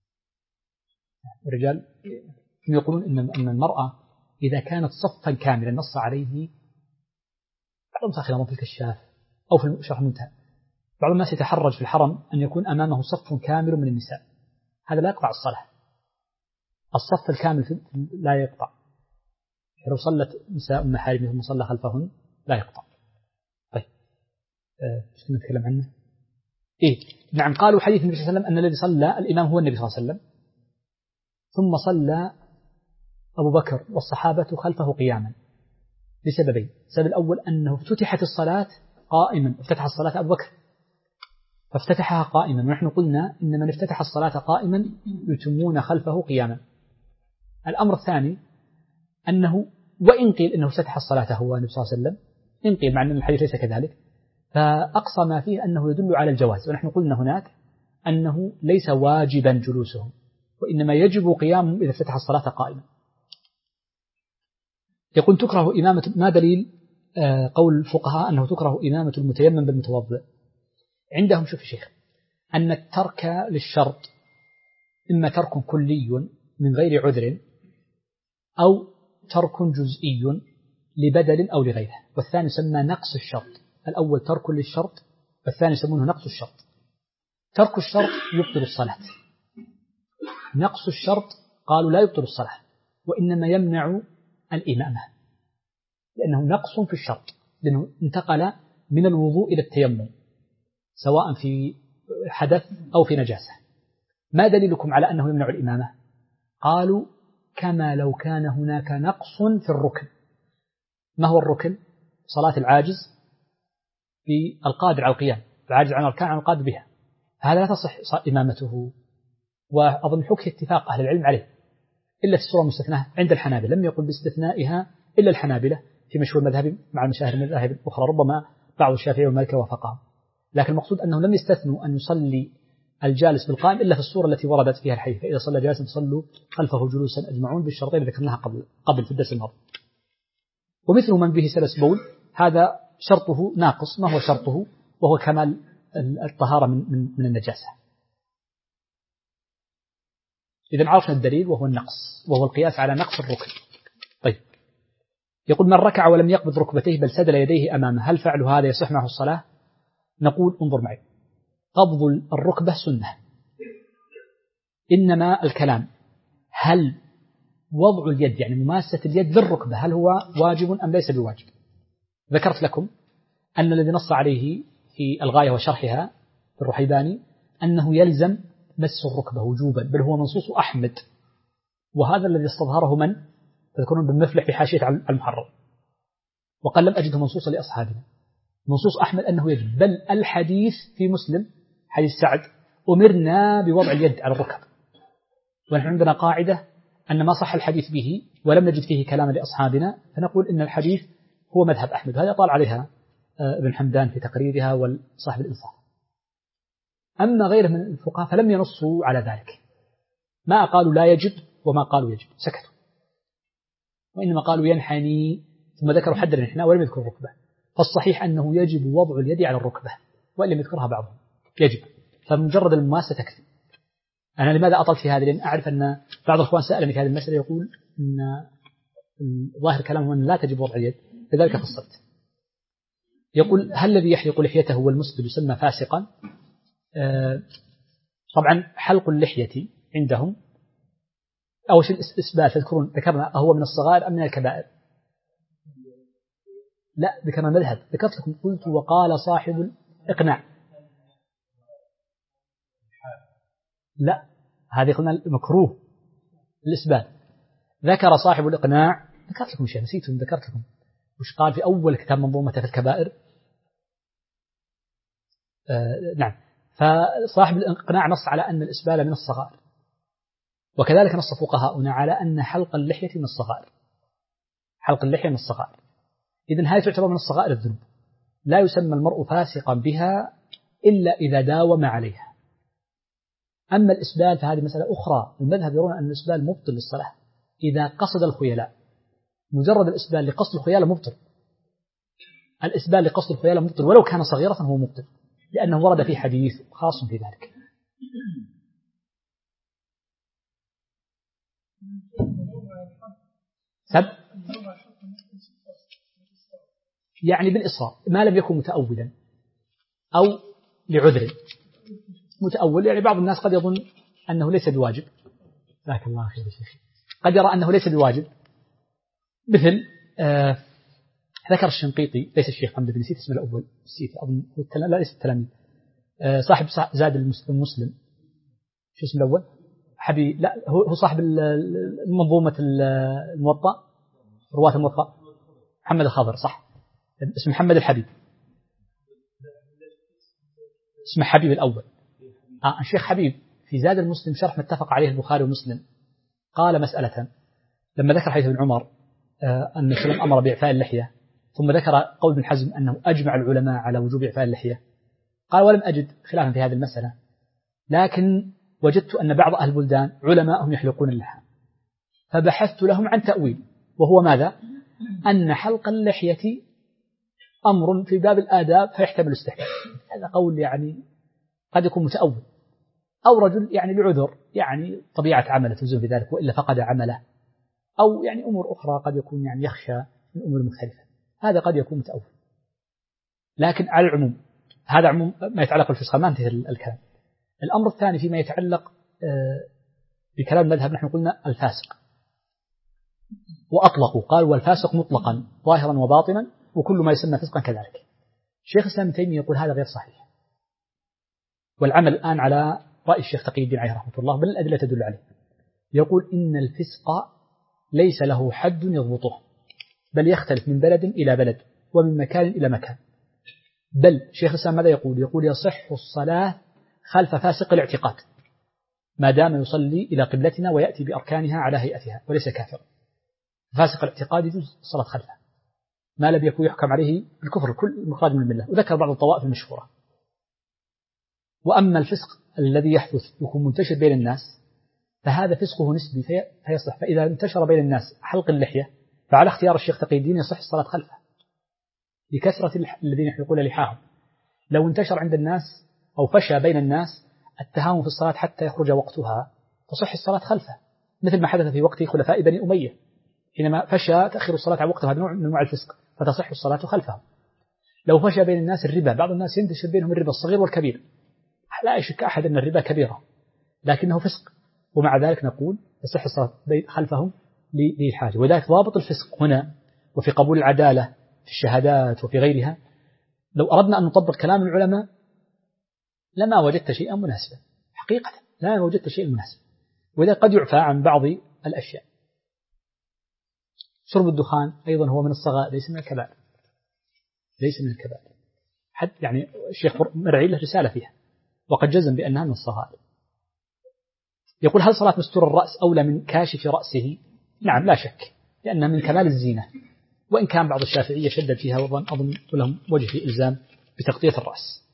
الرجال يقولون إن المرأة إذا كانت صفا كاملا نص عليه بعضهم ساخرهم في الكشاف أو في شرح المنتهى، بعض الناس يتحرج في الحرم أن يكون أمامه صف كامل من النساء، هذا لا يقطع الصلاة. الصف الكامل لا يقطع، لو صلت نساء محارم ثم صلى خلفهن لا يقطع. طيب ايش كنا نتكلم عنه؟ نعم قالوا حديث النبي صلى الله عليه وسلم أن الذي صلى الإمام هو النبي صلى الله عليه وسلم، ثم صلى أبو بكر والصحابة خلفه قياما لسببين. السبب الأول أنه افتتحت الصلاة قائما، افتتح الصلاة أبو بكر فافتتحها قائما، ونحن قلنا إن من افتتح الصلاة قائما يتمون خلفه قياما. الأمر الثاني أنه وإن قيل إنه افتتح الصلاة هو النبي صلى الله عليه وسلم، إن قيل مع أن الحديث ليس كذلك، فأقصى ما فيه أنه يدل على الجواز، ونحن قلنا هناك أنه ليس واجبا جلوسهم وإنما يجب قيامهم إذا افتتح الصلاة قائما. يقول تكره إمامة، ما دليل قول الفقهاء أنه تكره إمامة المتيمم بالمتوضئ؟ عندهم شوف شيخ أن الترك للشرط إما ترك كلي من غير عذر أو ترك جزئي لبدل أو لغيره، والثاني يسمى نقص الشرط. الأول ترك للشرط والثاني يسمونه نقص الشرط. ترك الشرط يبطل الصلاة، نقص الشرط قالوا لا يبطل الصلاة وإنما يمنع الإمامة لأنه نقص في الشرط، لأنه انتقل من الوضوء إلى التيمم سواء في حدث أو في نجاسة. ما دليلكم على أنه يمنع الإمامة؟ قالوا كما لو كان هناك نقص في الركن. ما هو الركن؟ صلاة العاجز بالقادر على القيام، العاجز عن الأركان عن القادر بها، هذا لا تصح إمامته. وأظن حكي اتفاق أهل العلم عليه إلا في الصورة المستثناة عند الحنابلة، لم يقل باستثنائها إلا الحنابلة في مشهور المذهب مع المشاهير من المذاهب الأخرى، ربما بعض الشافعي والمالكي وافقهم، لكن المقصود أنهم لم يستثنوا أن يصلي الجالس بالقائم إلا في الصورة التي وردت فيها الحديث، فإذا صلى جالسا فصلوا خلفه جلوسا أجمعون بالشرطين اللي ذكرناها قبل في الدرس الماضي. ومثل من به سلس بول هذا شرطه ناقص، ما هو شرطه؟ وهو كمال الطهارة من النجاسة. إذن عرفنا الدليل وهو النقص، وهو القياس على نقص الركن. طيب، يقول من ركع ولم يقبض ركبتيه بل سدل يديه أمامه، هل فعل هذا يصح معه الصلاة؟ نقول انظر معي، قبض الركبة سنة، إنما الكلام هل وضع اليد يعني مماسة اليد بالركبة هل هو واجب أم ليس بواجب؟ ذكرت لكم أن الذي نص عليه في الغاية وشرحها في الرحيباني أنه يلزم مس الركبة وجوبا، بل هو منصوص أحمد، وهذا الذي استظهره من تذكرون بالمفلح في حاشية المحرر، وقال لم أجده منصوصا لأصحابنا. منصوص أحمد أنه يجب، بل الحديث في مسلم حديث سعد أمرنا بوضع اليد على الركب، ونحن عندنا قاعدة أن ما صح الحديث به ولم نجد فيه كلاما لأصحابنا فنقول إن الحديث هو مذهب أحمد. هذا طال عليها ابن حمدان في تقريرها وصاحب الإنصاف. أما غيره من الفقهاء فلم ينصوا على ذلك، ما قالوا لا يجب وما قالوا يجب، سكتوا، وإنما قالوا ينحني، ثم ذكروا حد الانحناء ولم يذكروا الركبة. فالصحيح أنه يجب وضع اليد على الركبة، وإن لم يذكرها بعضهم يجب، فمجرد المماسة تكفي. أنا لماذا أطلت في هذا؟ لأن أعرف أن بعض الأخوان سألني في هذه المسألة يقول أن ظاهر كلامه أن لا تجب وضع اليد، لذلك فصلت. يقول هل الذي يحلق لحيته والمسبل يسمى فاسقا؟ طبعا حلق اللحية عندهم أو شيء الإسبال تذكرون ذكرنا هو من الصغائر أم من الكبائر؟ لا، ذكرنا المذهب، ذكرت لكم قلت وقال صاحب الإقناع، لا هذه قلنا المكروه الإسبال. ذكر صاحب الإقناع، ذكرت لكم شيء نسيتم، ذكرت لكم وش قال في أول كتاب منظومة في الكبائر. نعم، فصاحب الإقناع نص على أن الإسبال من الصغائر، وكذلك نص فقهاؤنا على أن حلق اللحية من الصغائر، حلق اللحية من الصغائر. إذن هذه تعتبر من الصغائر الذنوب، لا يسمى المرء فاسقا بها إلا إذا داوم عليها. أما الإسبال فهذه مسألة أخرى، المذهب يرون أن الإسبال مبطل للصلاة إذا قصد الخيلاء، مجرد الإسبال لقصد الخيلاء مبطل، الإسبال لقصد الخيلاء مبطل ولو كان صغيرة هو مبطل، لأنه ورد في حديث خاص في ذلك. يعني بالإصرار ما لم يكن متأولا أو لعذر. متأول يعني بعض الناس قد يظن أنه ليس بواجب، جزاك الله خير يا شيخ، قد يرى أنه ليس بواجب، مثل ذكر الشنقيطي، ليس الشيخ حمد بن نسيت اسمه الأول، نسيت أظن لا ليس التلاميذ، صاحب زاد المسلم، شو اسمه الأول؟ حبيب، لا هو صاحب المنظومة الموطأ، رواة الموطأ، محمد الخضر، صح، اسمه محمد الحبيب، اسمه حبيب الأول. الشيخ حبيب في زاد المسلم شرح متفق عليه البخاري ومسلم قال مسألة لما ذكر حديث ابن عمر أن الرسول أمر بإعفاء اللحية، ثم ذكر قول ابن حزم أنه أجمع العلماء على وجوب إعفاء اللحية، قال ولم أجد خلافا في هذه المسألة، لكن وجدت أن بعض أهل البلدان علماءهم يحلقون اللحى، فبحثت لهم عن تأويل، وهو ماذا؟ أن حلق اللحية أمر في باب الآداب فيحتمل استحباب. هذا قول يعني قد يكون متأول، أو رجل يعني لعذر، يعني طبيعة عمله تلزم بذلك وإلا فقد عمله، أو يعني أمور أخرى قد يكون يعني يخشى من أمور مختلفة، هذا قد يكون متأول. لكن على العموم هذا عموم ما يتعلق بالفسق، ما انتهى الكلام. الأمر الثاني فيما يتعلق بكلام المذهب، نحن قلنا الفاسق، وأطلقوا قال والفاسق مطلقا ظاهرا وباطنا وكل ما يسمى فسقا كذلك. شيخ الإسلام ابن تيمية يقول هذا غير صحيح، والعمل الآن على رأي الشيخ تقي الدين عليه رحمة الله، بل الأدلة تدل عليه. يقول إن الفسق ليس له حد يضبطه، بل يختلف من بلد إلى بلد ومن مكان إلى مكان. بل شيخ الإسلام ماذا يقول؟ يقول يصح الصلاة خلف فاسق الاعتقاد، ما دام يصلي إلى قبلتنا ويأتي بأركانها على هيئتها وليس كافرا. فاسق الاعتقاد يجوز الصلاة خلفه ما لم يكن يحكم عليه بالكفر كل مخرج من الملة. وذكر بعض الطوائف المشهورة. وأما الفسق الذي يحدث يكون منتشر بين الناس فهذا فسقه نسبي فيصح. فإذا انتشر بين الناس حلق اللحية فعلى اختيار الشيخ تقي الدين يصح الصلاة خلفه لكثرة الذين يحلقون لحاهم. لو انتشر عند الناس أو فشى بين الناس التهاون في الصلاة حتى يخرج وقتها تصح الصلاة خلفه، مثل ما حدث في وقت خلفاء بني أمية حينما فشى تأخير الصلاة عن وقتها نوع من أنواع الفسق فتصح الصلاة خلفه. لو فشى بين الناس الربا، بعض الناس ينتشر بينهم الربا الصغير والكبير، لا يشك أحد أن الربا كبيرة لكنه فسق، ومع ذلك نقول يصح الصلاة خلفهم للحاجة. وذلك ضابط الفسق هنا وفي قبول العدالة في الشهادات وفي غيرها. لو أردنا أن نطبق كلام العلماء لما وجدت شيئا مناسبا، حقيقة لا وجدت شيئا مناسبا. وإذا قد يعفى عن بعض الأشياء. شرب الدخان أيضا هو من الصغائر ليس من الكبائر، ليس من الكبائر. حد يعني الشيخ مرعي له رسالة فيها وقد جزم بأنها من الصغائر. يقول هل صلاة مستور الرأس أولى من كاشف رأسه؟ نعم لا شك، لأنها من كمال الزينة، وإن كان بعض الشافعية شدد فيها أظن لهم وجه في إلزام بتغطية الرأس.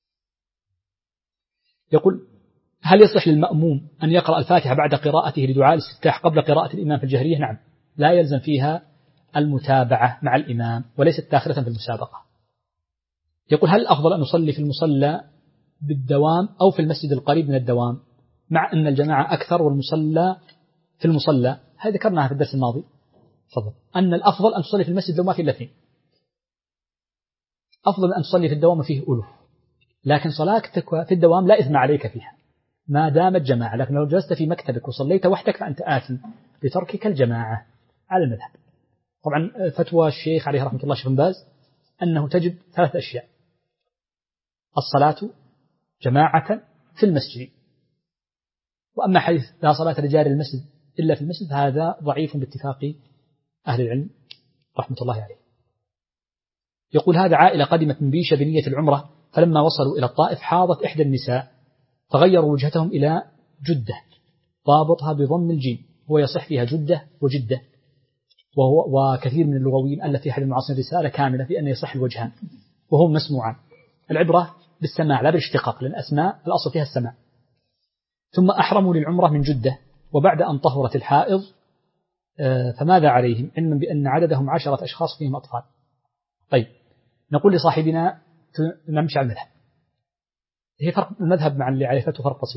يقول هل يصح للمأموم أن يقرأ الفاتحة بعد قراءته لدعاء الاستفتاح قبل قراءة الإمام في الجهرية؟ نعم، لا يلزم فيها المتابعة مع الإمام وليست داخلة في المسابقة. يقول هل الأفضل أن نصلي في المصلى بالدوام أو في المسجد القريب من الدوام مع أن الجماعة أكثر والمصلى في المصلى؟ هذه ذكرناها في الدرس الماضي فضل أن الأفضل أن تصلي في المسجد لو ما فيه إلا اثنين، أفضل أن تصلي في الدوام فيه ألوف، لكن صلاتك في الدوام لا إثم عليك فيها ما دامت جماعة. لكن لو جلست في مكتبك وصليت وحدك فأنت آثم لتركك الجماعة على المذهب. طبعا فتوى الشيخ عليه رحمة الله شيخ بن باز أنه تجب 3 أشياء: الصلاة جماعة في المسجد، وأما حيث لا صلاة رجال المسجد إلا في المسجد هذا ضعيف باتفاق أهل العلم رحمة الله عليه. يقول هذا عائلة قدمت من بيشة بنية العمرة، فلما وصلوا إلى الطائف حاضت إحدى النساء فغيروا وجهتهم إلى جدة، ضابطها بضم الجيم، هو يصح فيها جدة وجدة، وكثير من اللغويين ألف في أحد المعاصرين رسالة كاملة في أن يصح الوجهان وهم مسموعان. العبرة بالسماع لا بالاشتقاق، لأن الأسماء الأصل فيها السماع. ثم أحرموا للعمرة من جدة، وبعد أن طهرت الحائض فماذا عليهم؟ علما بأن عددهم 10 أشخاص فيهم أطفال. طيب نقول لصاحبنا نمشي على المذهب، هي فرق المذهب مع اللي عرفته فرق بسيط.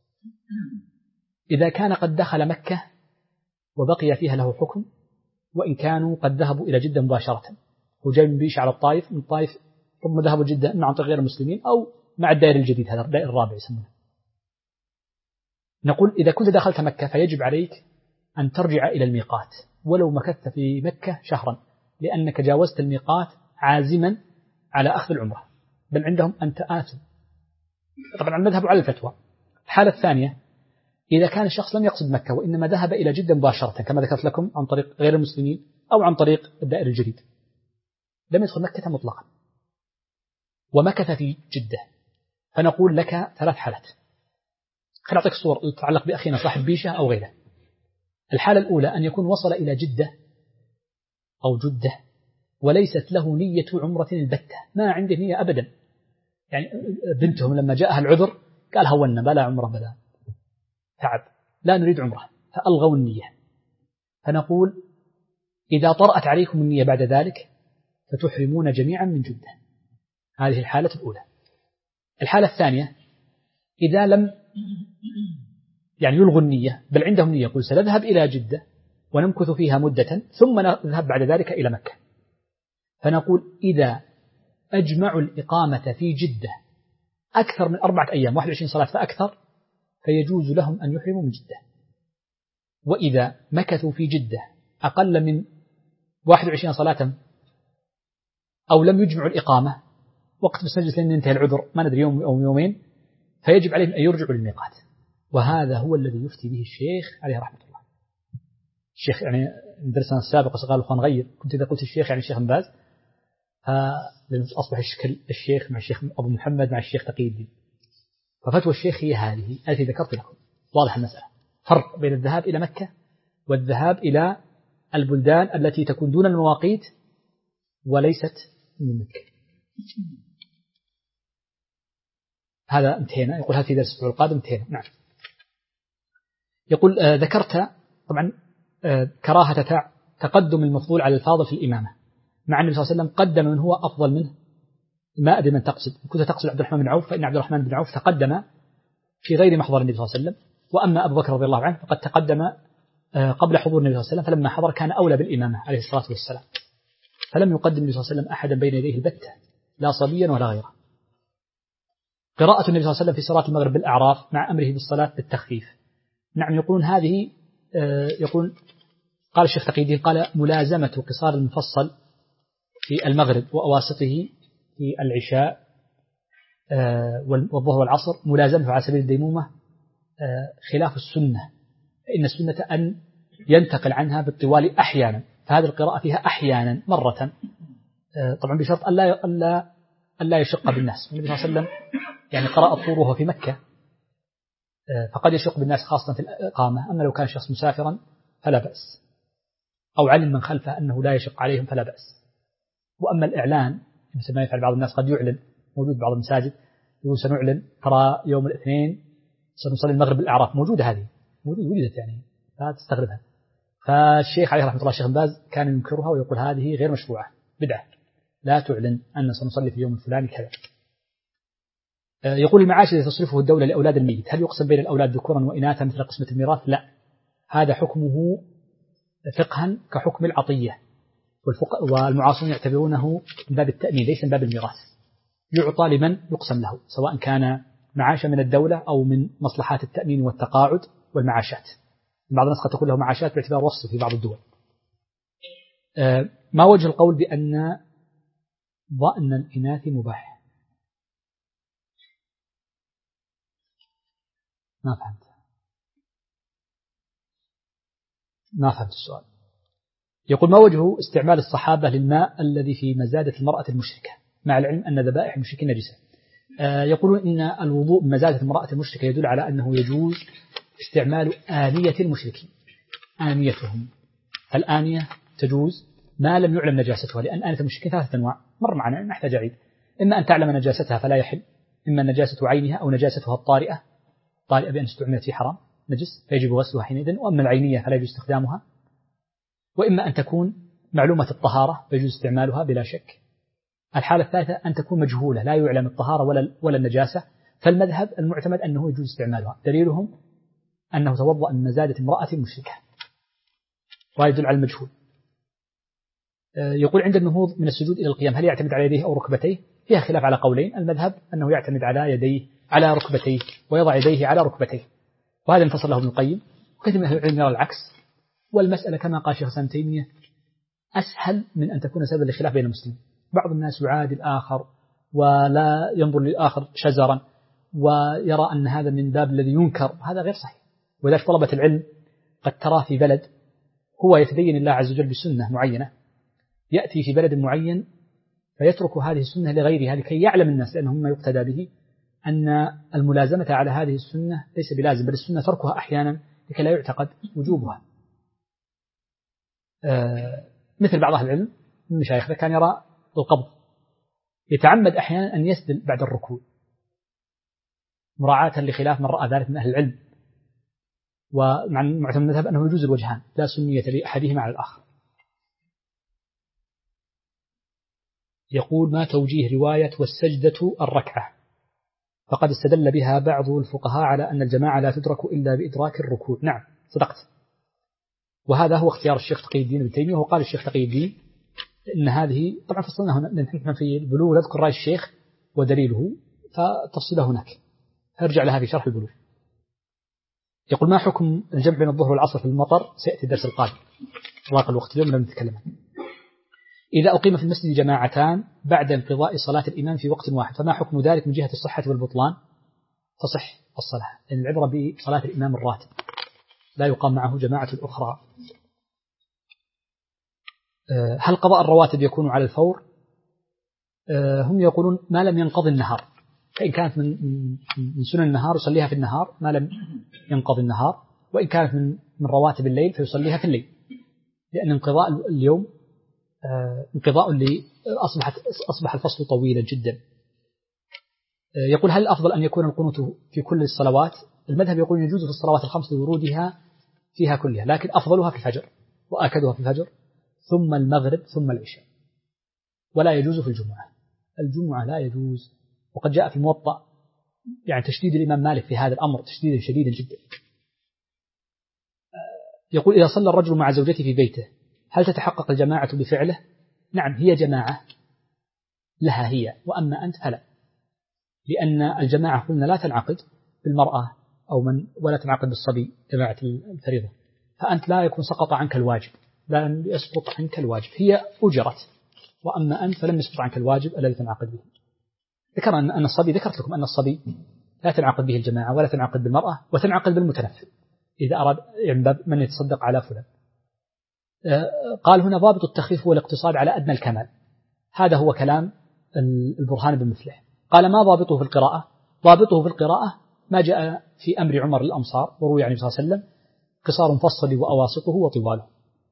إذا كان قد دخل مكة وبقي فيها له حكم، وإن كانوا قد ذهبوا إلى جدة مباشرة، هو جاي من بيش على الطائف، من الطائف ثم ذهبوا جدة إما عن طريق غير المسلمين أو مع الدائر الجديد، هذا الدائر الرابع يسمونه. نقول إذا كنت دخلت مكة فيجب عليك أن ترجع إلى الميقات ولو مكثت في مكة شهرا، لأنك جاوزت الميقات عازما على أخذ العمرة، بل عندهم أنت آثم. طبعا المذهب على الفتوى. الحالة الثانية إذا كان الشخص لم يقصد مكة وإنما ذهب إلى جدة مباشرة كما ذكرت لكم عن طريق غير المسلمين أو عن طريق الدائر الجديد، لم يدخل مكة مطلقا ومكث في جدة، فنقول لك 3 حالات. خليني أعطيك صور تتعلق بأخينا صاحب بيشة أو غيره. الحالة الأولى أن يكون وصل إلى جدة أو جدة وليست له نية عمرة البتة، ما عنده نية أبدا، يعني بنتهم لما جاءها العذر قال هونا بلا عمرة بلا تعب، لا نريد عمرة، فألغوا النية. فنقول إذا طرأت عليكم النية بعد ذلك فتحرمون جميعا من جدة. هذه الحالة الأولى. الحالة الثانية إذا لم يعني يلغوا النية بل عندهم نية، يقول سنذهب إلى جدة ونمكث فيها مدة ثم نذهب بعد ذلك إلى مكة، فنقول إذا أجمعوا الإقامة في جدة أكثر من 4 أيام 21 صلاة فأكثر فيجوز لهم أن يحرموا من جدة. وإذا مكثوا في جدة أقل من 21 صلاة أو لم يجمعوا الإقامة وقت مسجد لأن ينتهي العذر ما ندري يوم أو يومين، فيجب عليهم أن يرجعوا للميقات. وهذا هو الذي يفتي به الشيخ عليه رحمة الله. الشيخ يعني درسنا السابق قال الأخوان غير، كنت إذا قلت الشيخ يعني الشيخ بن باز أصبح الشيخ مع الشيخ أبو محمد مع الشيخ تقي الدين. ففتوى الشيخ هي هذه التي ذكرت لكم، واضح المسألة. فرق بين الذهاب إلى مكة والذهاب إلى البلدان التي تكون دون المواقيت وليست من مكة. هذا انتهينا. يقول هذا في درس الأسبوع القادم انتهينا. نعم. يقول ذكرت طبعا كراهة تقدم المفضول على الفاضل في الإمامة، مع النبي صلى الله عليه وسلم قدم من هو أفضل منه. ما أدري من تقصد، كنت تقصد عبد الرحمن بن عوف، فإن عبد الرحمن بن عوف تقدم في غير محضر النبي صلى الله عليه وسلم، وأما أبو بكر رضي الله عنه فقد تقدم قبل حضور النبي صلى الله عليه وسلم، فلما حضر كان أولى بالإمامة عليه الصلاة والسلام، فلم يقدم النبي صلى الله عليه وسلم أحدا بين يديه البتة، لا صبيا ولا غيره. قراءة النبي صلى الله عليه وسلم في صلاة المغرب بالأعراف مع أمره بالصلاة بالتخفيف. نعم. يقولون هذه يقول قال الشيخ تقي الدين قال ملازمة قصار المفصل في المغرب وأواسطه في العشاء والظهر والعصر ملازمة على سبيل الديمومة خلاف السنة، فإن السنة أن ينتقل عنها بالطوال أحيانا، فهذه القراءة فيها أحيانا مرة، طبعا بشرط ألا يشق بالناس. النبي صلى الله عليه وسلم يعني قرأ الطور وهو في مكة، فقد يشق بالناس خاصة في الإقامة، أما لو كان شخص مسافرا فلا بأس، أو علم من خلفه أنه لا يشق عليهم فلا بأس. وأما الإعلان مثل ما يفعل بعض الناس، قد يعلن موجود بعض المساجد يقول سنعلن ترى يوم الاثنين سنصلي المغرب بالأعراف، موجودة هذه، وجدت يعني لا تستغربها. فالشيخ عليه رحمة الله الشيخ بن باز كان ينكرها ويقول هذه غير مشروعة بدعة، لا تعلن أن سنصلي في يوم الفلاني كذا. يقول المعاش الذي تصرفه الدولة لأولاد الميت هل يقسم بين الأولاد ذكورا وإناثا مثل قسمة الميراث؟ لا، هذا حكمه فقها كحكم العطية، والمعاصرون يعتبرونه من باب التأمين ليس من باب الميراث، يعطى لمن يقسم له، سواء كان معاشا من الدولة أو من مصلحات التأمين والتقاعد والمعاشات. بعض الناس قد تكون له معاشات باعتبار وصف في بعض الدول. ما وجه القول بأن ضأن الإناث مباح؟ ما فهمت السؤال. يقول ما وجه استعمال الصحابة للماء الذي في مزادة المرأة المشركة مع العلم أن ذبائح المشركين نجسة؟ يقولون إن الوضوء بمزادة المرأة المشركة يدل على أنه يجوز استعمال آنية المشركين، آنيتهم، فالآنية تجوز ما لم يعلم نجاستها، لأن آنية المشركين 3 أنواع مر معنا نحتاج أعيد، إما أن تعلم نجاستها فلا يحل، إما نجاسة عينها أو نجاستها الطارئة بأن استعملت في حرام نجس فيجب غسلها حينئذ، وأما العينية فلا يجوز استخدامها، وإما أن تكون معلومة الطهارة فيجوز استعمالها بلا شك. الحالة الثالثة أن تكون مجهولة لا يعلم الطهارة ولا النجاسة، فالمذهب المعتمد أنه يجوز استعمالها، دليلهم أنه توضأ من مزادة امرأة مشركة، ويدل على المجهول. يقول عند النهوض من السجود إلى القيام هل يعتمد على يديه أو ركبتيه؟ فيها خلاف على قولين، المذهب أنه يعتمد على يديه على ركبتيه ويضع يديه على ركبتيه، وهذا انتصر له ابن القيم، وكثير من أهل العلم يرى العكس، والمسألة كما قال شيخ الإسلام ابن تيمية أسهل من أن تكون سببا لخلاف بين المسلمين. بعض الناس يعادي الآخر ولا ينظر للآخر شزرا ويرى أن هذا من باب الذي ينكر، هذا غير صحيح. وذلك طلبة العلم قد ترى في بلد هو يتدين الله عز وجل بسنة معينة، يأتي في بلد معين فيترك هذه السنة لغيرها لكي يعلم الناس لأنه مما يقتدى به أن الملازمة على هذه السنة ليس بلازم، بل السنة تركها أحيانا لكي لا يعتقد وجوبها. مثل بعض أهل العلم من مشايخنا كان يرى القبض، يتعمد أحيانا أن يسدل بعد الركوع مراعاة لخلاف من رأى ذلك من أهل العلم، ومع معتمد المذهب أنه يجوز الوجهان لا سنية لأحدهما على الآخر. يقول ما توجيه رواية والسجدة الركعة؟ فقد استدل بها بعض الفقهاء على أن الجماعة لا تدرك إلا بإدراك الركوع. نعم صدقت، وهذا هو اختيار الشيخ تقي الدين ابن تيمية. وقال الشيخ تقي الدين إن هذه طبعا فصلنا هنا نحن في البلوغ نذكر رأي الشيخ ودليله، فتفصيله هناك أرجع لها في شرح البلوغ. يقول ما حكم الجمع بين الظهر والعصر في المطر؟ سيأتي الدرس القادم، ضاق الوقت اليوم لم نتكلم عنه. إذا أقيم في المسجد جماعتان بعد انقضاء صلاة الإمام في وقت واحد فما حكم ذلك من جهة الصحة والبطلان؟ تصح الصلاة، لأن العبرة بصلاة الإمام الراتب لا يقام معه جماعة أخرى. هل قضاء الرواتب يكون على الفور؟ هم يقولون ما لم ينقضي النهار، فإن كانت من سنن النهار يصليها في النهار ما لم ينقضي النهار، وإن كانت من رواتب الليل فيصليها في الليل، لأن انقضاء اليوم انقضاء اللي أصبح الفصل طويلا جدا. يقول هل الأفضل أن يكون القنوت في كل الصلوات؟ المذهب يقول يجوز في الصلوات الخمس لورودها فيها كلها، لكن أفضلها في الفجر وآكدها في الفجر ثم المغرب ثم العشاء، ولا يجوز في الجمعة لا يجوز. وقد جاء في الموطأ يعني تشديد الإمام مالك في هذا الأمر تشديدا شديدا جدا. يقول إذا صلى الرجل مع زوجته في بيته هل تتحقق الجماعة بفعله؟ نعم، هي جماعة لها هي، وأما أنت فلا، لأن الجماعة قلنا لا تنعقد بالمرأة ولا تنعقد بالصبي جماعة الفريضة، فأنت لا يكون سقط عنك الواجب، لا يسقط عنك الواجب، هي أجرت، وأما أنت فلم يسقط عنك الواجب الذي تنعقد به. ذكر أن الصبي، ذكرت لكم أن الصبي لا تنعقد به الجماعة ولا تنعقد بالمرأة، وتنعقد بالمتنفل إذا أراد يعني باب من يتصدق على فلان. قال هنا ضابط التخفيف هو الاقتصاد على أدنى الكمال، هذا هو كلام البرهان بن مفلح. قال ما ضابطه في القراءة؟ ضابطه في القراءة ما جاء في أمر عمر للأمصار وروي عنه صلى الله عليه وسلم قصار فصل وأواسطه وطواله.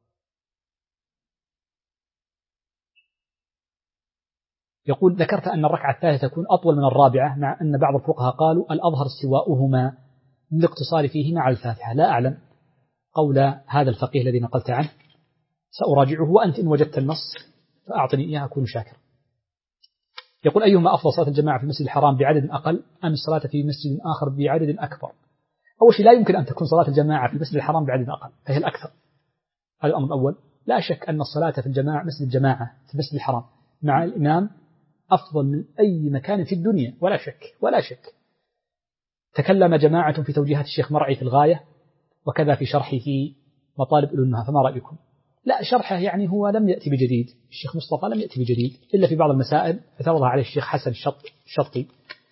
يقول ذكرت أن الركعة الثالثة تكون أطول من الرابعة، مع أن بعض الفقهاء قالوا الأظهر استواؤهما للاقتصار فيهما على الفاتحة. لا أعلم قول هذا الفقيه الذي نقلت عنه، سأراجعه، وأنت إن وجدت النص فأعطني إياه أكون شاكر. يقول أيهما أفضل، صلاة الجماعة في المسجد الحرام بعدد أقل أم الصلاة في مسجد آخر بعدد أكبر؟ أول شيء لا يمكن أن تكون صلاة الجماعة في المسجد الحرام بعدد أقل، فهي الأكثر، هذا الأمر الأول. لا شك أن الصلاة في الجماعة مسجد الجماعة في المسجد الحرام مع الإمام أفضل من أي مكان في الدنيا، ولا شك ولا شك. تكلم جماعة في توجيهات الشيخ مرعي في الغاية، وكذا في شرحه في مطالب أولو النهى، فما رأيكم؟ لا، شرحه يعني هو لم يأتي بجديد، الشيخ مصطفى لم يأتي بجديد إلا في بعض المسائل اعترضها عليه الشيخ حسن الشطي،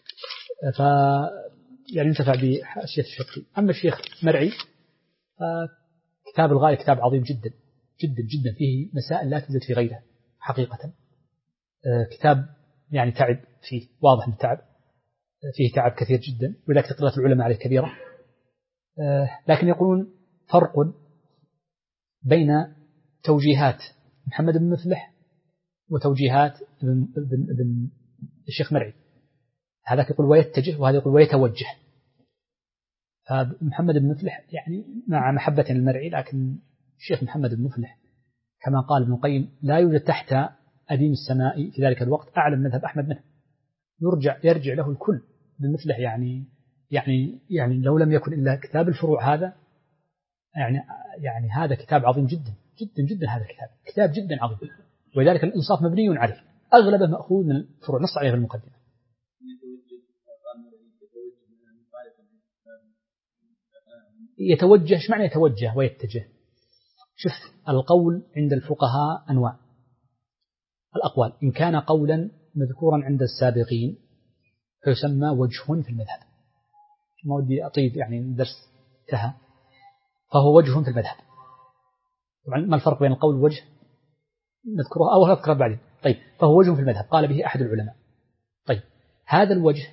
يعني ينتفع بالشيخ الشطي. أما الشيخ مرعي كتاب الغاية كتاب عظيم جدا جدا جدا، فيه مسائل لا توجد في غيره حقيقة، كتاب يعني تعب فيه، واضح من تعب فيه، تعب كثير جدا، ولذلك تقديرات العلماء عليه كبيرة. لكن يقولون فرق بين توجيهات محمد بن مفلح وتوجيهات ابن الشيخ مرعي، هذاك يقول ويتجه وهذا يقول ويتوجه. فمحمد بن مفلح يعني مع محبة المرعي، لكن الشيخ محمد بن مفلح كما قال ابن القيم لا يوجد تحت أديم السماء في ذلك الوقت أعلم مذهب أحمد منه، يرجع له الكل. ابن مفلح يعني لو لم يكن إلا كتاب الفروع هذا، يعني هذا كتاب عظيم جدا جدا جدا، هذا كتاب جدا عظيم، ولذلك الإنصاف مبني عليه، أغلبه مأخوذ من الفروع، نص عليه في المقدمة. يتوجه، ايش معنى يتوجه ويتجه؟ شوف، القول عند الفقهاء أنواع الأقوال، إن كان قولا مذكورا عند السابقين فيسمى وجه في المذهب، ما ودي أطيب يعني درس انتهى، فهو وجه في المذهب. طبعا ما الفرق بين القول والوجه نذكره أو نذكره بعدين. طيب، فهو وجه في المذهب قال به أحد العلماء. طيب، هذا الوجه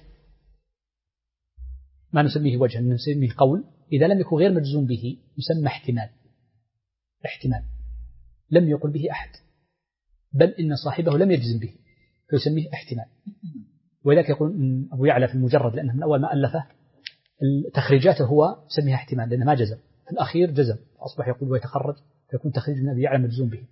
ما نسميه وجها، نسميه قول إذا لم يكن غير مجزوم به يسمى احتمال لم يقل به أحد، بل إن صاحبه لم يجزم به فيسميه احتمال. ولذلك يقول أبو يعلى في المجرد، لأنه من أول ما ألفه تخريجاته هو يسميها احتمال لأنه ما جزم، في الأخير جزم فأصبح يقول ويتخرج، فيكون تخريج من أبي يعلى مجزوم به.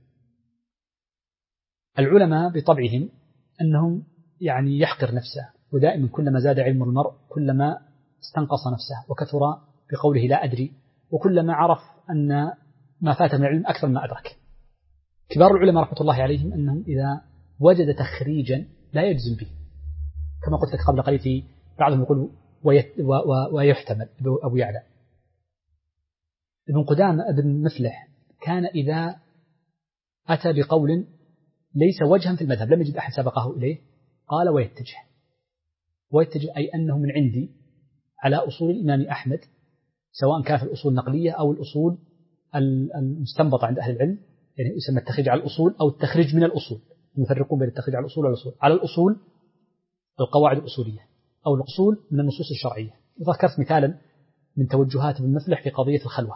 العلماء بطبعهم أنهم يعني يحقر نفسه، ودائما كلما زاد علم المرء كلما استنقص نفسه وكثر بقوله لا أدري، وكلما عرف أن ما فات من العلم أكثر ما أدرك. كبار العلماء رحمة الله عليهم أنهم إذا وجد تخريجا لا يجزم به، كما قلت لك قبل قليل في بعضهم يقول ويحتمل أبو يعلى. ابن قدامة ابن مفلح كان إذا أتى بقول ليس وجها في المذهب لم يجد أحد سبقه إليه قال ويتجه أي أنه من عندي على أصول الإمام أحمد، سواء كان في الأصول النقلية أو الأصول المستنبطة عند أهل العلم، يعني يسمى التخريج على الأصول أو التخريج من الأصول، يفرقون بين التخريج على الأصول والأصول. على الأصول القواعد الأصولية أو الأصول من النصوص الشرعية. وذكرت مثالا من توجهات ابن مفلح في قضية الخلوة،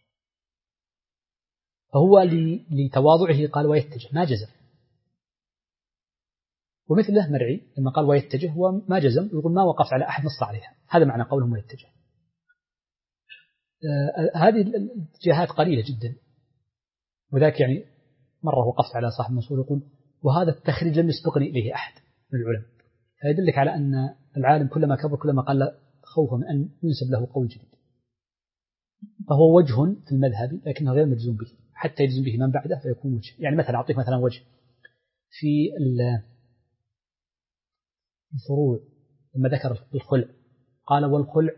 فهو لتواضعه قال ويتجه ما جزم، ومثله مرعي لما قال ويتجه هو ما جزم، يقول ما وقف على أحد نص عليها، هذا معنى قولهم ويتجه. هذه الاتجاهات قليلة جدا، وذاك يعني مرة وقفت على صاحب المنصور يقول وهذا التخريج لم يسبقني إليه أحد من العلماء، فيدلك على أن العالم كلما كبر كلما قل خوفا من أن ينسب له قول جديد، فهو وجه في المذهب لكنه غير مجزوم به، حتى يجزم به من بعده فيكون وجه. يعني مثلا أعطيك مثلا وجه في الفروع لما ذكر الخلع قال والخلع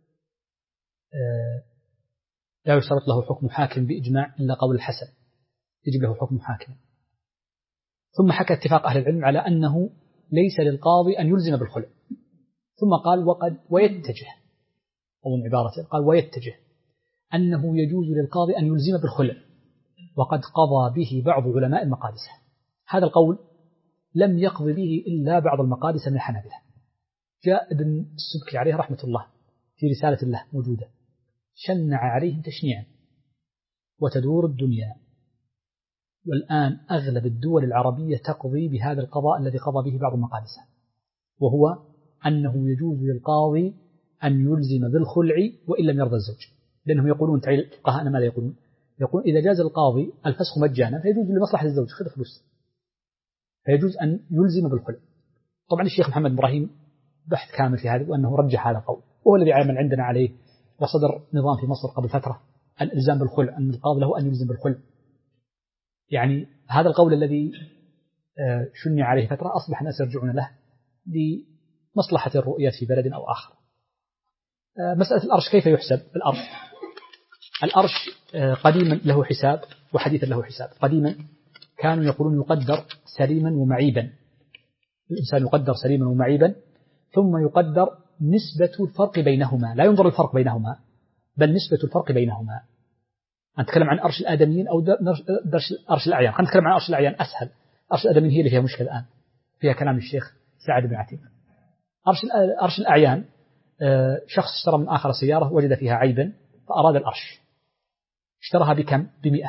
لا يشترط له حكم حاكم بإجماع إلا قول الحسن يجب له حكم حاكم. ثم حكى اتفاق أهل العلم على أنه ليس للقاضي أن يلزم بالخلع، ثم قال ويتجه، أو من عبارته قال ويتجه أنه يجوز للقاضي أن يلزم بالخلع وقد قضى به بعض علماء المقادسة. هذا القول لم يقضي به إلا بعض المقادسة من الحنابلة. جاء ابن السبكي عليه رحمة الله في رسالة له موجودة شنع عليهم تشنيعا، وتدور الدنيا والآن أغلب الدول العربية تقضي بهذا القضاء الذي قضى به بعض المقادسة، وهو أنه يجوز للقاضي أن يلزم بالخلع وإن لم يرضى الزوج، لأنهم يقولون فقهاءنا ماذا يقولون؟ يقول إذا جاز القاضي الفسخ مجانا فيجوز لمصلحة الزوج خذ فلوس، فيجوز أن يلزم بالخلع. طبعا الشيخ محمد إبراهيم بحث كامل في هذا وأنه رجح هذا القول، وهو الذي عمل عندنا عليه، وصدر نظام في مصر قبل فترة الإلزام بالخلع، أن القاضي له أن يلزم بالخلع. يعني هذا القول الذي شنع عليه فترة أصبح الناس يرجعون له لمصلحة الرؤية في بلد أو آخر. مسألة الأرش كيف يحسب؟ الأرش قديما له حساب وحديثا له حساب. قديما كانوا يقولون يقدر سليما ومعيبا، الإنسان يقدر سليما ومعيبا، ثم يقدر نسبة الفرق بينهما، لا ينظر الفرق بينهما بل نسبة الفرق بينهما. نتكلم عن أرش الآدميين أو أرش الأعيان. خلينا نتكلم عن أرش الأعيان أسهل. أرش الآدميين هي اللي فيها مشكلة الآن، فيها كلام الشيخ سعد بن عتيق. أرش الأعيان شخص اشترى من آخر سيارة وجد فيها عيبا فأراد الأرش، اشتراها بكم؟ ب100،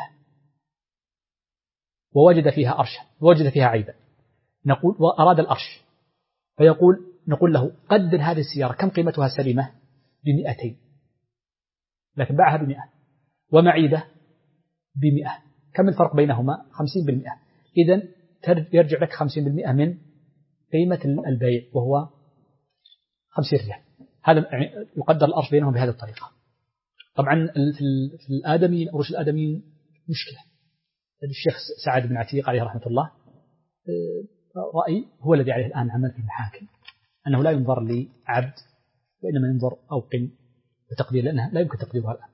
ووجد فيها أرشا ووجد فيها عيبا، نقول وأراد الأرش، نقول له قدر هذه السيارة كم قيمتها سليمة؟ ب200، لكن باعها ب100 ومعيبة ب100، كم الفرق بينهما؟ 50%. إذن يرجع لك 50% من قيمة البيع وهو 50 ريال. هذا يعني يقدر الأرش بينهم بهذه الطريقة. طبعا في الآدميين أرش الآدميين مشكلة. الشيخ سعد بن عتيق عليه رحمة الله رأي هو الذي عليه الآن عمل في المحاكم، أنه لا ينظر لعبد وإنما ينظر أوقن وتقدير، لأنها لا يمكن تقديرها الآن.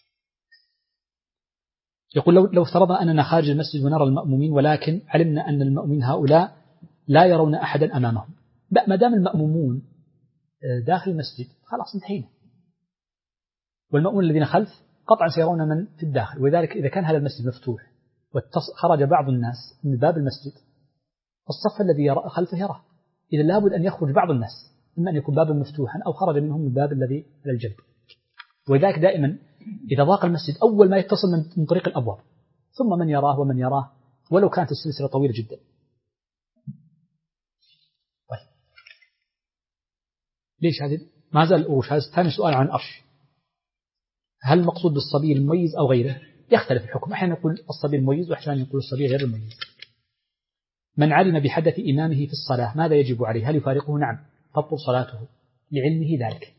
يقول لو افترضنا أننا خارج المسجد ونرى المأمومين ولكن علمنا أن المأمومين هؤلاء لا يرون أحدا أمامهم، ما دام المأمومون داخل المسجد خلاص انتهينا، والمأمون الذين خلف قطعا سيرون من في الداخل. ولذلك إذا كان هذا المسجد مفتوح وخرج بعض الناس من باب المسجد الصف الذي يرى خلفه يراه، إذا لابد أن يخرج بعض الناس، إما أن يكون بابا مفتوحا أو خرج منهم من الباب الذي على الجنب. ولذلك دائما إذا ضاق المسجد أول ما يتصل من طريق الأبواب، ثم من يراه ومن يراه ولو كانت السلسلة طويلة جدا. طيب. ليش هذه ما زال الأروش؟ هذا ثاني سؤال عن الأرش. هل المقصود بالصبي المميز أو غيره؟ يختلف الحكم، أحيانا يقول الصبي المميز وأحيانا يقول الصبي غير المميز. من علم بحدث إمامه في الصلاة ماذا يجب عليه؟ هل يفارقه؟ نعم، تبطل صلاته لعلمه ذلك.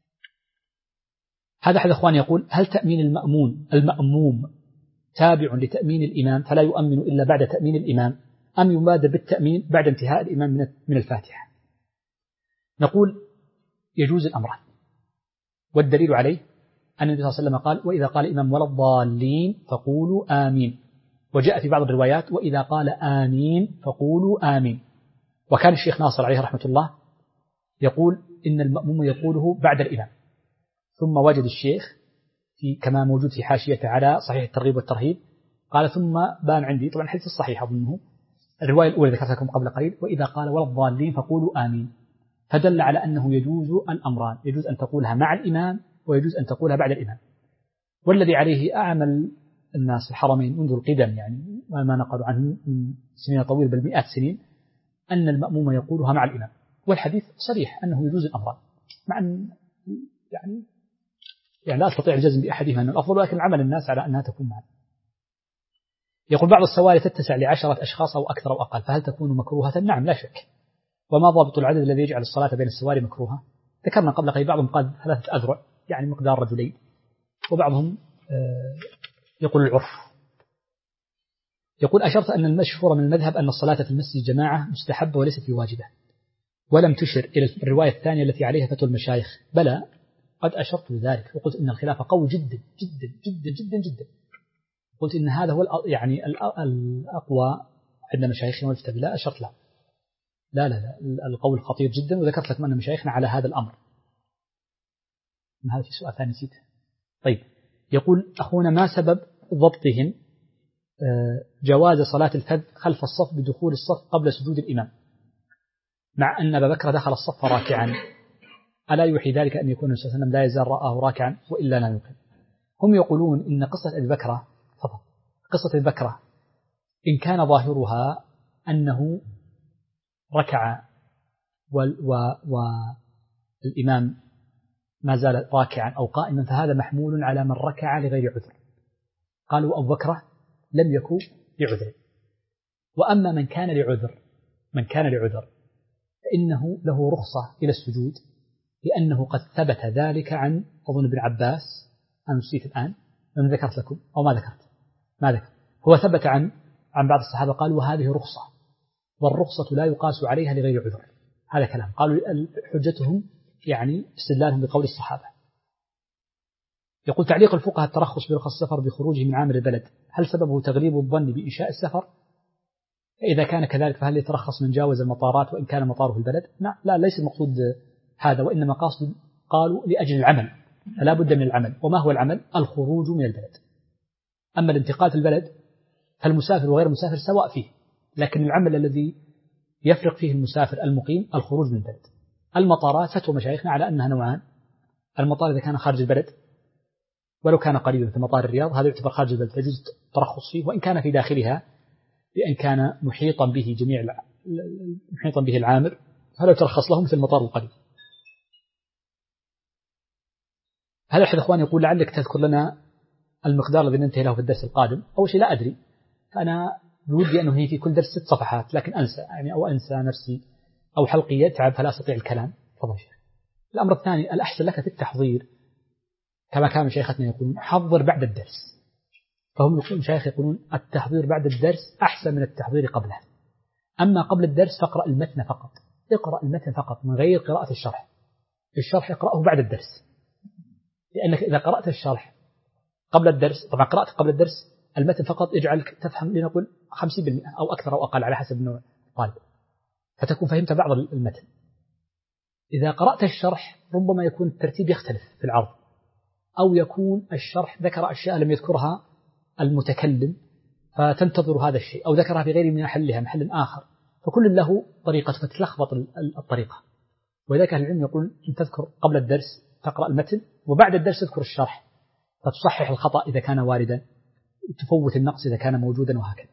هذا أحد أخوان يقول هل تأمين المأموم تابع لتأمين الإمام فلا يؤمن إلا بعد تأمين الإمام، أم يبادر بالتأمين بعد انتهاء الإمام من الفاتحة؟ نقول يجوز الأمران، والدليل عليه أن النبي صلى الله عليه وسلم قال وإذا قال الإمام ولا الضالين فقولوا آمين، وجاء في بعض الروايات وإذا قال آمين فقولوا آمين. وكان الشيخ ناصر عليه رحمة الله يقول إن المأموم يقوله بعد الإمام. ثم وجد الشيخ كما موجود في حاشيته على صحيح الترغيب والترهيب قال ثم بان عندي، طبعا الحديث الصحيح أظنه الرواية الأولى ذكرتها لكم قبل قليل، وإذا قال ولا الضالين فقولوا آمين، فدل على أنه يجوز الأمران، يجوز أن تقولها مع الإمام ويجوز أن تقولها بعد الإمام. والذي عليه أعمل الناس الحرمين منذ القدم، يعني ما نقلوا عنه من سنين طويلة بل مئات السنين، أن المأموم يقولها مع الإمام، والحديث صريح أنه يجوز الأمران، مع أن يعني لا أستطيع الجزم بأحدهما أنه الأفضل، ولكن عمل الناس على أنها تكون معا. يقول بعض السواري تتسع ل10 أشخاص أو أكثر أو أقل، فهل تكون مكروهة؟ نعم لا شك. وما ضابط العدد الذي يجعل الصلاة بين السواري مكروهة؟ ذكرنا قبل قليل بعضهم قال 3 أذرع يعني مقدار رجلين، وبعضهم يقول العرف. يقول أشرت أن المشهور من المذهب أن الصلاة في المسجد جماعة مستحبة وليست بواجبة، ولم تشر إلى الرواية الثانية التي عليها فتوى المشايخ. بلى قد أشرت لذلك وقلت إن الخلاف قوي جدا جدا جدا جدا جدا. قلت إن هذا هو يعني الأقوى عند مشايخنا والفتى. لا أشرت له، لا القول خطير جدا، وذكرت لكم أن مشايخنا على هذا الأمر. هذا في سؤال ثاني نسيته. طيب يقول أخونا ما سبب ضبطهم جواز صلاة الفذ خلف الصف بدخول الصف قبل سجود الإمام، مع أن أبا بكر دخل الصف راكعا؟ ألا يوحي ذلك أن يكون النبي صلى الله عليه وسلم لا يزال رآه راكعا وإلا لا يوقن؟ هم يقولون إن قصة أبي بكر إن كان ظاهرها أنه ركع والإمام ما زال راكعا أو قائما، فهذا محمول على من ركع لغير عذر. قالوا أبو بكر لم يكن لعذر. وأما من كان لعذر فإنه له رخصة إلى السجود، لأنه قد ثبت ذلك عن أظن ابن عباس، أنا نسيت الآن من ذكرت لكم أو ما ذكرت، هو ثبت عن بعض الصحابة قالوا وهذه رخصة، والرخصة لا يقاس عليها لغير عذر. هذا كلام قالوا حجتهم يعني استدلالهم بقول الصحابة. يقول تعليق الفقهاء الترخص برخص السفر بخروجه من عامر البلد، هل سببه تغليب الظن بإنشاء السفر؟ إذا كان كذلك فهل يترخص من جاوز المطارات وإن كان مطاره البلد؟ لا ليس المقصود هذا، وإنما قاصد قالوا لأجل العمل، فلا بد من العمل. وما هو العمل؟ الخروج من البلد. أما الانتقال في البلد فالمسافر وغير المسافر سواء فيه، لكن العمل الذي يفرق فيه المسافر المقيم الخروج من البلد. المطارات فتوى مشايخنا على أنها نوعان: المطار إذا كان خارج البلد ولو كان قريبا مثل مطار الرياض هذا يعتبر خارج البلد فيجوز الترخص فيه، وإن كان في داخلها بأن كان محيطا به العامر فلا يترخص له مثل المطار القريب. هذا أحد الأخوان يقول لعلك تذكر لنا المقدار الذي ننتهي له في الدرس القادم. أول شيء لا أدري، فأنا بودي أنه هي في كل درس 6 صفحات، لكن أنسى يعني أو أنسى نفسي أو حلقي يتعب فلا أستطيع الكلام. تفضل شيخ. الأمر الثاني الأحسن لك في التحضير كما كان مشايختنا يقولون حضر بعد الدرس، فهم المشايخ يقولون التحضير بعد الدرس أحسن من التحضير قبله. أما قبل الدرس فاقرأ المتن فقط، اقرأ المتن فقط من غير قراءة الشرح اقرأه بعد الدرس، لأنك إذا قرأت الشرح قبل الدرس، طبعا قرأت قبل الدرس المتن فقط يجعلك تفهم لنقول 50% أو أكثر أو أقل على حسب نوع الطالب، فتكون فهمت بعض المتن. إذا قرأت الشرح ربما يكون الترتيب يختلف في العرض، أو يكون الشرح ذكر أشياء لم يذكرها المتكلم فتنتظر هذا الشيء، أو ذكرها في غير محل آخر، فكل له طريقة فتلخبط الطريقة. ولذلك أهل العلم يقول أن تذكر قبل الدرس تقرأ المتن، وبعد الدرس تذكر الشرح فتصحح الخطأ إذا كان واردا، تفوت النقص إذا كان موجودا، وهكذا.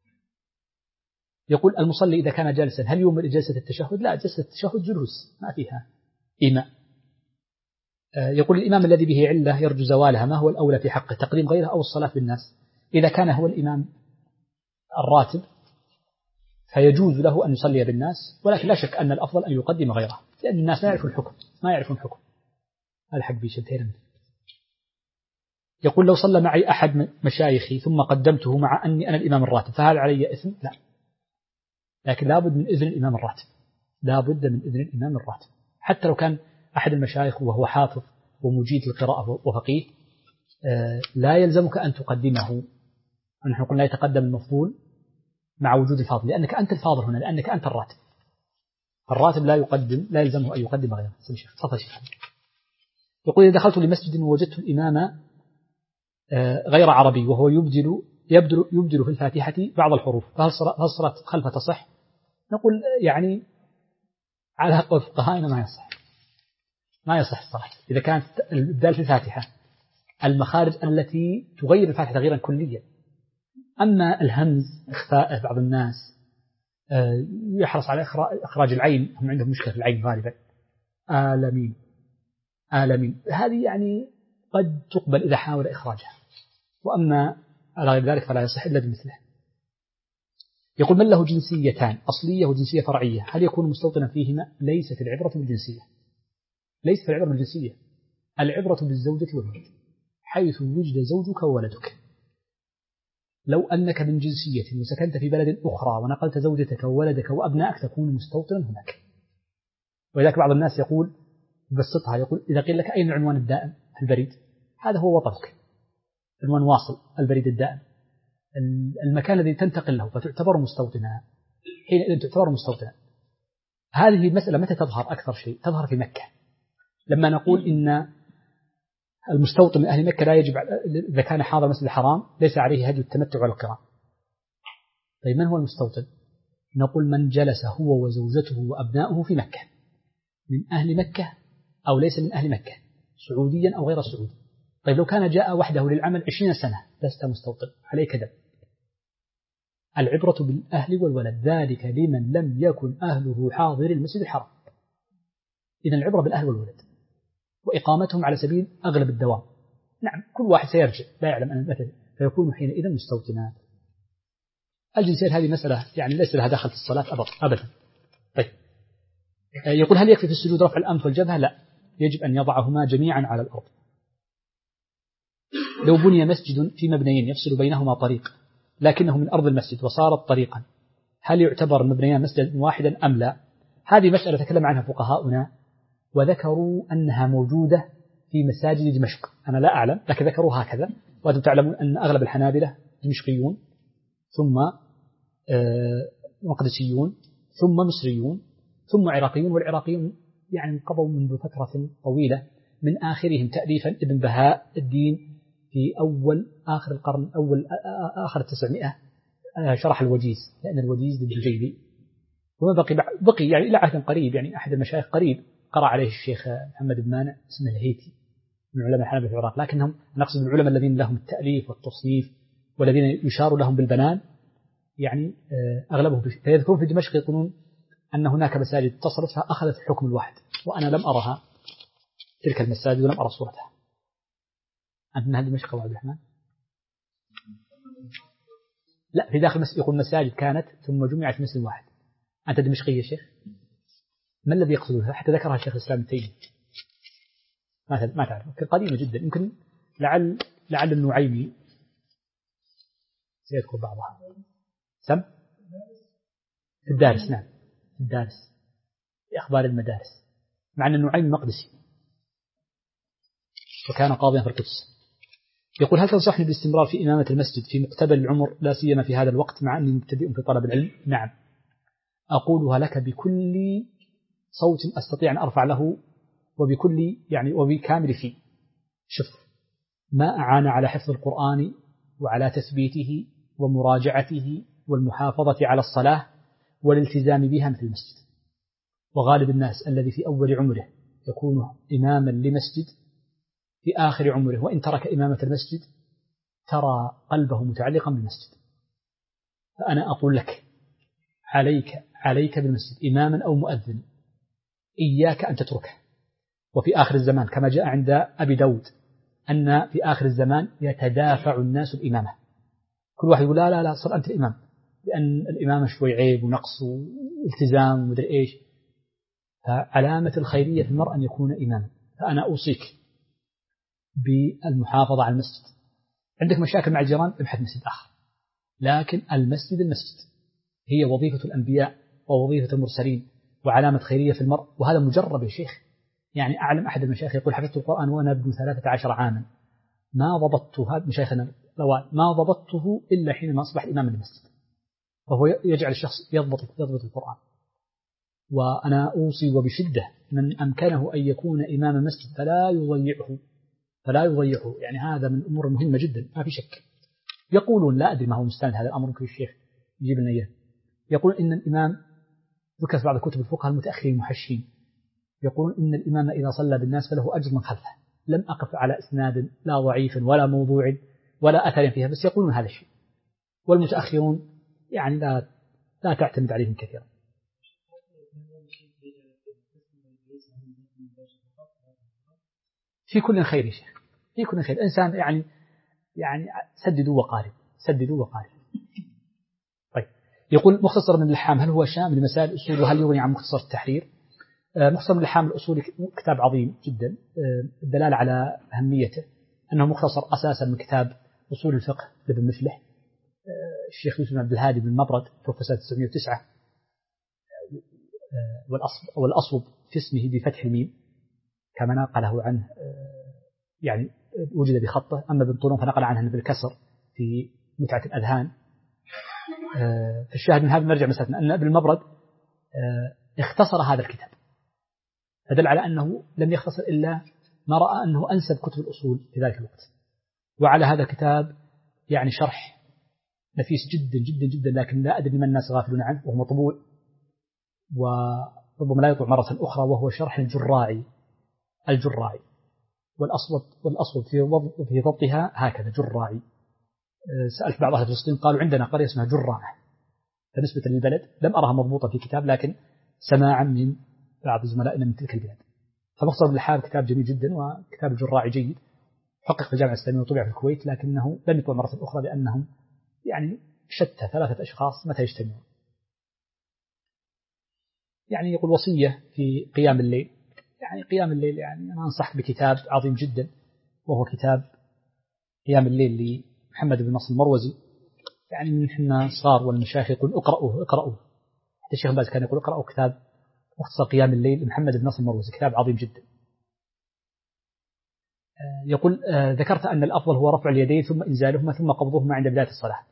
يقول المصلي إذا كان جالسا هل يؤمر جلسة التشهد؟ لا، جلسة التشهد جلوس ما فيها إيماء. يقول الإمام الذي به علة يرجو زوالها ما هو الأولى في حقه، تقديم غيره أو الصلاة بالناس؟ إذا كان هو الإمام الراتب فيجوز له أن يصلي بالناس، ولكن لا شك أن الأفضل أن يقدم غيره، لأن الناس ما يعرفون الحكم. الحق بشنتين. يقول لو صلى معي أحد مشايخي ثم قدمته مع أني أنا الإمام الراتب فهل علي إثم؟ لا، لكن لابد من إذن الإمام الراتب، حتى لو كان أحد المشايخ وهو حافظ ومجيد للقراءة وفقيه لا يلزمك أن تقدمه. نحن قلنا لا يتقدم المفضول مع وجود الفاضل، لأنك أنت الفاضل هنا، لأنك أنت الراتب. الراتب لا يلزمه أن يقدم غيره. يقول إذا دخلت لمسجد ووجدت الإمام غير عربي وهو يبدل في الفاتحة بعض الحروف، فهل الصلاة خلفه تصح؟ نقول يعني على قول فقهائنا ما يصح الصراحة إذا كانت الإبدال في الفاتحة المخارج التي تغير الفاتحة تغييرا كليا. أما الهمز إخفاء بعض الناس يحرص على إخراج العين، هم عندهم مشكلة في العين غالبا، آلمين هذه يعني قد تقبل إذا حاول إخراجها، وأما على غير ذلك فلا يصح إلا بمثله. يقول من له جنسيتان أصلية وجنسية فرعية هل يكون مستوطنا فيهما؟ ليست العبرة بالجنسية، ليست العبرة بالجنسية، العبرة بالزوجة والولد، حيث وجد زوجك وولدك. لو أنك من جنسية وسكنت في بلد أخرى ونقلت زوجتك وولدك وأبنائك تكون مستوطنا هناك. ولذلك بعض الناس يقول بسطها، يقول إذا قيل لك أين العنوان الدائم في البريد هذا هو وطنك، عنوان واصل البريد الدائم، المكان الذي تنتقل له فتعتبر مستوطنا، حينئذ تعتبر مستوطنا. هذه المسألة متى تظهر أكثر شيء؟ تظهر في مكة، لما نقول إن المستوطن من أهل مكة لا يجب إذا كان حاضر المسجد الحرام ليس عليه هدي التمتع ولا القران. طيب من هو المستوطن؟ نقول من جلس هو وزوجته وأبناؤه في مكة من أهل مكة أو ليس من أهل مكة، سعوديا أو غير سعودي. طيب لو كان جاء وحده للعمل 20 سنة لست مستوطن، عليك دم. العبرة بالأهل والولد، ذلك لمن لم يكن أهله حاضر المسجد الحرام. إذن العبرة بالأهل والولد وإقامتهم على سبيل أغلب الدوام. نعم كل واحد سيرجع لا يعلم أن متى، فيكون حينئذ مستوطنا. الجنسيات هذه مسألة يعني ليس لها داخل في الصلاة أبدا. طيب يقول هل يكفي في السجود رفع الأنف والجبهة؟ لا، يجب أن يضعهما جميعا على الأرض. لو بني مسجد في مبنيين يفصل بينهما طريق لكنه من أرض المسجد وصارت طريقا، هل يعتبر مبنيان مسجد واحدا أم لا؟ هذه مسألة تكلم عنها فقهاؤنا وذكروا أنها موجودة في مساجد دمشق. أنا لا أعلم لكن ذكروا هكذا، وأنتم تعلمون أن أغلب الحنابلة دمشقيون ثم مقدسيون ثم مصريون ثم عراقيون، والعراقيون يعني انقضوا منذ فترة طويلة، من آخرهم تأليفا ابن بهاء الدين في آخر القرن الأول آخر 900 شرح الوجيز، لأن الوجيز للجيلي، وما بقي يعني إلى عهد قريب، يعني أحد المشايخ قريب قرأ عليه الشيخ محمد بن مانع اسمه الهيتي من علماء الحنابلة في العراق، لكنهم نقصد العلماء الذين لهم التأليف والتصنيف والذين يشار لهم بالبنان يعني أغلبهم. فيذكرون في دمشق يقولون أن هناك مساجد اتصلت فأخذت حكم الواحد، وأنا لم أرها تلك المساجد ولم أرى صورتها. أنت من هذه دمشق عبد الرحمن؟ لا، في داخل يقول مساجد كانت ثم جمعت في مسجد واحد. أنت دمشقي يا شيخ؟ ما الذي يقصده؟ حتى ذكرها الشيخ الإسلام ابن تيمية. ما تعرف، قديمة جدا، يمكن لعل النعيمي سيذكر بعضها. سم في الدارس، نعم في الدارس في أخبار المدارس، مع أن النعيمي مقدسي وكان قاضيا في القدس. يقول هل تنصحني بالاستمرار في إمامة المسجد في مقتبل العمر لا سيما في هذا الوقت مع أني مبتدئ في طلب العلم؟ نعم، أقولها لك بكل صوت أستطيع أن أرفع له وبكل يعني وبكامل فيه. شوف، ما أعان على حفظ القرآن وعلى تثبيته ومراجعته والمحافظة على الصلاة والالتزام بها مثل المسجد. وغالب الناس الذي في أول عمره يكون إماما لمسجد في آخر عمره وإن ترك إمامة المسجد ترى قلبه متعلقا بالمسجد. فأنا أقول لك عليك بالمسجد إماما أو مؤذن، إياك أن تتركه. وفي آخر الزمان كما جاء عند أبي داود أن في آخر الزمان يتدافع الناس الإمامة، كل واحد يقول لا صر أنت الإمام، لأن الإمامة شوي عيب ونقص والتزام ومدري إيش. فعلامة الخيرية في المرء أن يكون إماما. فأنا أوصيك بالمحافظة على المسجد. عندك مشاكل مع الجيران ابحث مسجد آخر، لكن المسجد هي وظيفة الأنبياء ووظيفة المرسلين وعلامة خيرية في المرء، وهذا مجرب يا شيخ. يعني أعلم أحد المشايخ يقول حفظت القرآن وأنا ابن 13 عاما ما ضبطته، هذا مشايخنا ما ضبطته إلا حينما أصبح إماما للمسجد، فهو يجعل الشخص يضبط القرآن. وأنا أوصي وبشدة من أمكنه أن يكون إمام مسجد فلا يضيعه، يعني هذا من الأمور المهمة جدا ما في شك. يقولون لا أدري ما هو مستند هذا الأمر، ممكن الشيخ يجيب لنا إياه، يقول إن الإمام ذكر في بعض كتب الفقهاء المتأخرين المحشين يقولون إن الإمام إذا صلى بالناس فله أجر من خلفه. لم أقف على إسناد لا ضعيف ولا موضوع ولا أثر فيها، بس يقولون هذا الشيء، والمتأخرون يعني لا تعتمد عليهم كثيرا. في كل خير يا شيخ، في كل خير. الإنسان يعني سددوا وقارب. طيب، يقول مختصر من اللحام هل هو شامل لمسائل الأصول وهل يغني عن مختصر التحرير؟ مختصر من اللحام الأصول كتاب عظيم جدا، الدلالة على أهميته أنه مختصر أساسا من كتاب أصول الفقه لابن مفلح. الشيخ يوسف بن عبد الهادي بن مبرد توفى سنة 909، والأصوب في اسمه بفتح الميم كما نقله عنه، يعني وجد بخطه. أما ابن طولون فنقل عنه بالكسر في متعة الأذهان. فالشاهد من هذا نرجع مثلا أن ابن المبرد اختصر هذا الكتاب، فدل على أنه لم يختصر إلا ما رأى أنه أنسب كتب الأصول في ذلك الوقت. وعلى هذا الكتاب يعني شرح نفيس جدا جدا جدا، لكن لا أدري من الناس غافلون عنه، وهو مطبوع وربما لا يطبع مرة أخرى، وهو شرح الجراعي. والأصوب في ضبطها هكذا جراعي. سألت بعض أهل فلسطين قالوا عندنا قرية اسمها جراعة، فنسبة للبلد لم أرها مضبوطة في كتاب، لكن سماعا من بعض زملائنا من تلك البلاد. فمختصر بالحال كتاب جميل جدا، وكتاب الجراعي جيد، حقق في الجامعة الإسلامية وطبع في الكويت، لكنه لم يطبع مرة أخرى لأنهم يعني شتى 3 أشخاص متى يجتمعون. يعني يقول وصية في قيام الليل. يعني قيام الليل يعني أنا أنصحك بكتاب عظيم جدا، وهو كتاب قيام الليل لمحمد بن نصر المروزي. يعني من حنا صغار والمشايخ يقول اقرأوه. حتى الشيخ باز كان يقول اقرأوا كتاب مختصر قيام الليل لمحمد بن نصر المروزي، كتاب عظيم جدا. يقول ذكرت أن الأفضل هو رفع اليدين ثم إنزالهما ثم قبضهما عند بداية الصلاة.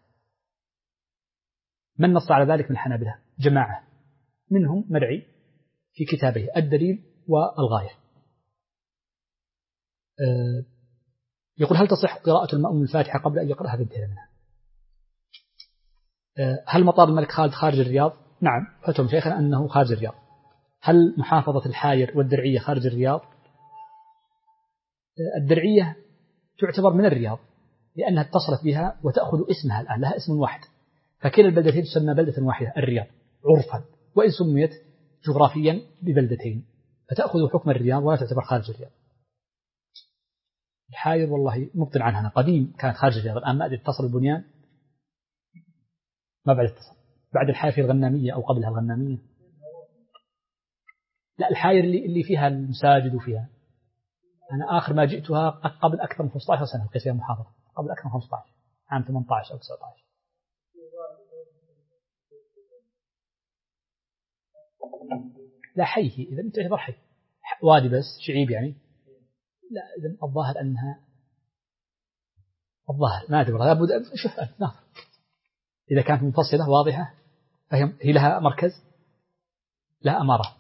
من نص على ذلك من الحنابلة جماعة، منهم مرعي في كتابه الدليل والغاية. يقول هل تصح قراءة المأموم الفاتحة قبل أن يقرأها في انتهى منها؟ هل مطار الملك خالد خارج الرياض؟ نعم، فتهم شيخنا أنه خارج الرياض. هل محافظة الحاير والدرعية خارج الرياض؟ الدرعية تعتبر من الرياض لأنها اتصلت بها وتأخذ اسمها الآن، لها اسم واحد، فكلا البلدتين تسمى بلدة واحدة الرياض عرفا، وإن سميت جغرافيا ببلدتين، فتأخذ حكم الرياض ولا تعتبر خارج الرياض. الحاير والله مبطن عنها، قديم كانت خارج الرياض، الآن ما أدري اتصل البنيان ما بعد اتصل. بعد الحاير في الغنامية أو قبلها الغنامية. لا، الحاير اللي فيها المساجد وفيها. أنا آخر ما جئتها قبل أكثر من 15 سنة، لقيت فيها محاضرة قبل أكثر من 15 عام 18 أو 19. لا حيه، إذا أنت تعتبر حي وادي بس شعيب يعني. لا، إذا الظاهر أنها ما أدري لابد شوف ناظر إذا كانت منفصلة واضحة هي لها مركز، لا أمارة.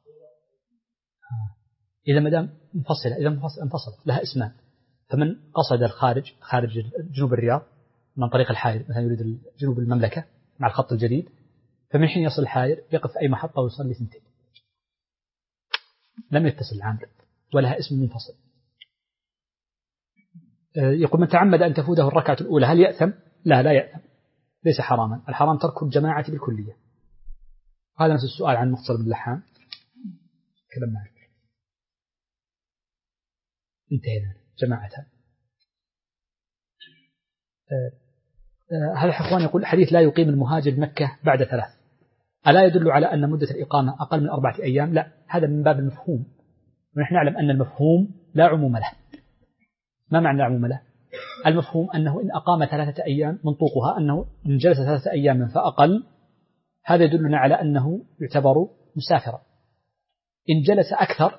إذا مدام منفصلة إذا انفصلت لها اسمان. فمن قصد الخارج خارج جنوب الرياض من طريق الحاير، مثلا يريد جنوب المملكة مع الخط الجديد، فمن حين يصل الحاير يقف في أي محطة ويصلي 2. لم يتصل العامل ولها اسم منفصل. يقول من تعمد أن تفوته الركعة الأولى هل يأثم؟ لا يأثم، ليس حراما. الحرام ترك الجماعة بالكلية. هذا نفس السؤال عن مختصر بن اللحام كلام معك. انتهينا جماعتها. هل الحفوان يقول حديث لا يقيم المهاجر مكة بعد 3 ألا يدل على أن مدة الإقامة أقل من 4 أيام؟ لا، هذا من باب المفهوم، ونحن نعلم أن المفهوم لا عموم له. ما معنى لا عموم له؟ المفهوم أنه إن أقام 3 أيام منطوقها أنه إن جلس 3 أيام فأقل، هذا يدلنا على أنه يعتبر مسافرا. إن جلس أكثر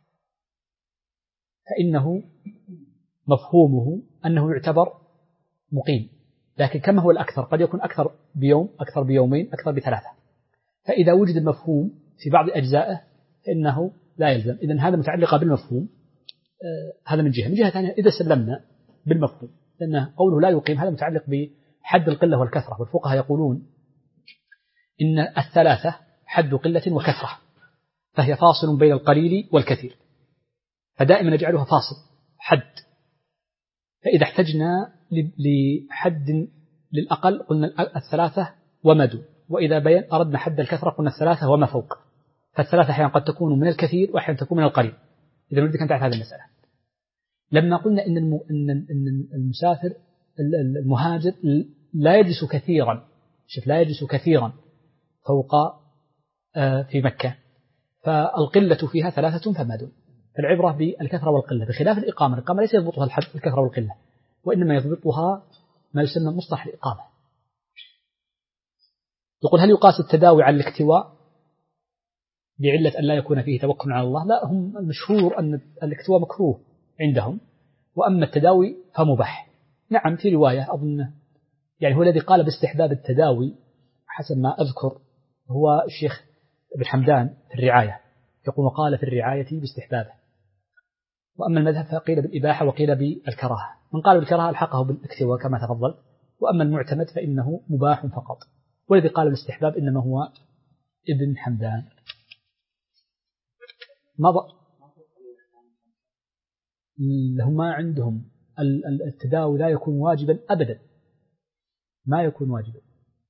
فإنه مفهومه أنه يعتبر مقيم، لكن كما هو الأكثر قد يكون أكثر بيوم، أكثر بيومين، أكثر ب3. فإذا وجد المفهوم في بعض أجزائه فإنه لا يلزم. إذن هذا متعلقة بالمفهوم. هذا من جهة ثانية إذا سلمنا بالمفهوم، لأن قوله لا يقيم هذا متعلق بحد القلة والكثرة، والفقهاء يقولون إن 3 حد قلة وكثرة، فهي فاصل بين القليل والكثير، فدائما نجعلها فاصل حد. فإذا احتجنا لحد للأقل قلنا 3 وما دون، وإذا أردنا حد الكثرة قلنا 3 وما فوق. فال3 أحيانا قد تكون من الكثير وأحيانا تكون من القليل، إذا نريد أن تعرف هذه المسألة. لما قلنا إن المسافر المهاجر لا يجلس كثيرا، لا يجلس كثيرا فوق في مكة، فالقلة فيها 3 فما دون. العبرة بالكثرة والقلة، بخلاف الإقامة. الإقامة ليس يضبطها الحد الكثرة والقلة، وإنما يضبطها ما يسمى مصطلح الإقامة. يقول هل يقاس التداوي على الاكتواء بعلة أن لا يكون فيه توكل على الله؟ لا، هم المشهور أن الاكتواء مكروه عندهم، وأما التداوي فمباح. نعم، في رواية أظن يعني هو الذي قال باستحباب التداوي حسب ما أذكر هو الشيخ ابن حمدان في الرعاية، يقول وقال في الرعاية باستحبابه. وأما المذهب فقيل بالإباحة وقيل بالكراهة. من قال بالكراهة الحقه بالاكتواء كما تفضل، وأما المعتمد فإنه مباح فقط، والذي قال بالاستحباب إنما هو ابن حمدان. هم عندهم التداوي لا يكون واجبا أبدا، ما يكون واجبا.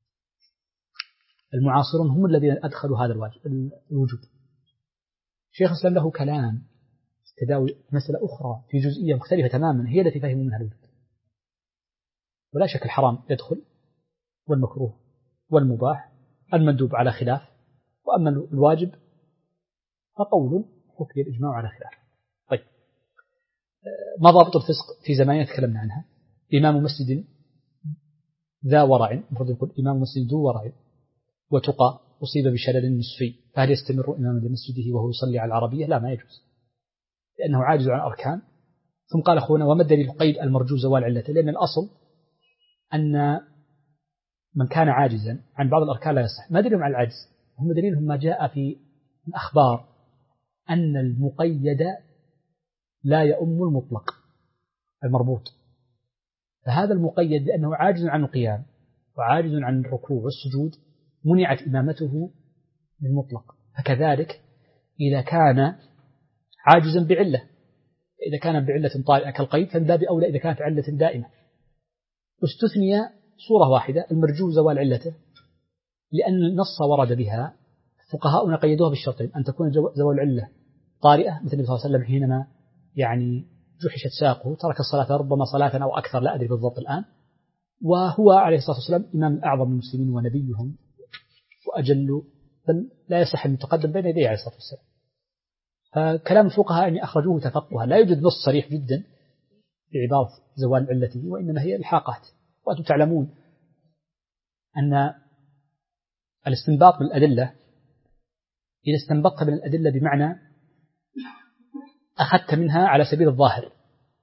المعاصرون هم الذين أدخلوا هذا الوجوب. شيخ الإسلام له كلام التداوي مسألة أخرى في جزئية مختلفة تماما، هي التي فهموا منها الوجوب. ولا شك الحرام يدخل، والمكروه والمباح، المندوب على خلاف، وأما الواجب فقول حكي الإجماع على خلاف. طيب، ما ضابط الفسق في زماننا تكلمنا عنها؟ إمام مسجد ذا ورع، المفروض يقول إمام مسجد ذو ورع وتقى أصيب بشلل نصفي، فهل يستمر إماما لمسجده وهو يصلي على العربية؟ لا، ما يجوز، لأنه عاجز عن أركان. ثم قال أخونا وما الدليل قيد المرجوز والعلة؟ لأن الأصل أن من كان عاجزا عن بعض الأركان لا يصح. ما دليلهم على العجز؟ هم دليلهم ما جاء في الأخبار أن المقيد لا يؤم المطلق المربوط، فهذا المقيد لأنه عاجز عن القيام وعاجز عن الركوع والسجود منعت إمامته للمطلق. فكذلك إذا كان عاجزا بعلة، إذا كان بعلة طارئة كالقيد فمن باب أولى إذا كانت علة دائمة. واستثني صورة واحدة المرجوزة والعلة، لأن النص ورد بها فقهاؤنا قيدوها بالشرطين: أن تكون زوال العلة طارئة مثل النبي صلى الله عليه وسلم حينما يعني جحشت ساقه ترك الصلاة ربما صلاة أو أكثر لا أدري بالضبط الآن، وهو عليه الصلاة والسلام إمام الأعظم المسلمين ونبيهم وأجل، بل لا يصح أن يتقدم بين يديه عليه الصلاة والسلام. فكلام الفقهاء أن أخرجوه تفقها، لا يوجد نص صريح جدا بعبارة زوال علته، وإنما هي الحاقات. وأنتم تعلمون أن الاستنباط من الأدلة إذا استنبطت من الأدلة بمعنى أخذت منها على سبيل الظاهر،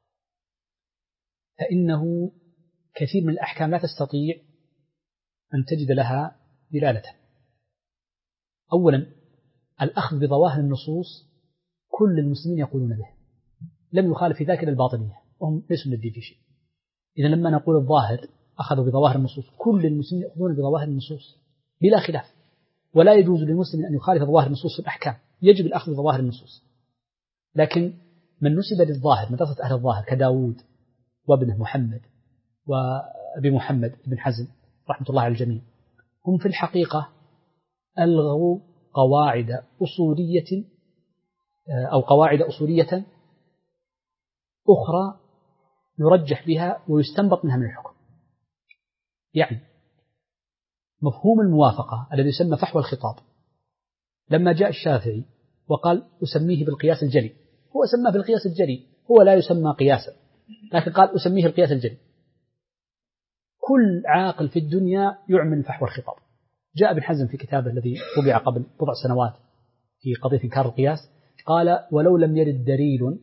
فإنه كثير من الأحكام لا تستطيع أن تجد لها دلالة. أولا، الأخذ بظواهر النصوص كل المسلمين يقولون به، لم يخالف في ذاك الباطنية وهم ليسوا من الدين في شيء. إذا لما نقول الظاهر أخذوا بظواهر النصوص، كل المسلمين يأخذون بظواهر النصوص بلا خلاف، ولا يجوز للمسلم أن يخالف ظواهر النصوص في الأحكام، يجب الأخذ بظواهر النصوص. لكن من نسب للظاهر مدرسة أهل الظاهر كداود وابنه محمد وأبي محمد بن حزم رحمة الله على الجميع، هم في الحقيقة ألغوا قواعد أصولية أو قواعد أصولية أخرى يرجح بها ويستنبط منها من الحكم. يعني مفهوم الموافقة الذي يسمى فحوى الخطاب، لما جاء الشافعي وقال أسميه بالقياس الجلي، هو سماه بالقياس الجلي، هو لا يسمى قياسا، لكن قال أسميه القياس الجلي. كل عاقل في الدنيا يعمل فحوى الخطاب. جاء ابن حزم في كتابه الذي طبع قبل بضع سنوات في قضية إنكار القياس قال ولو لم يرد دليل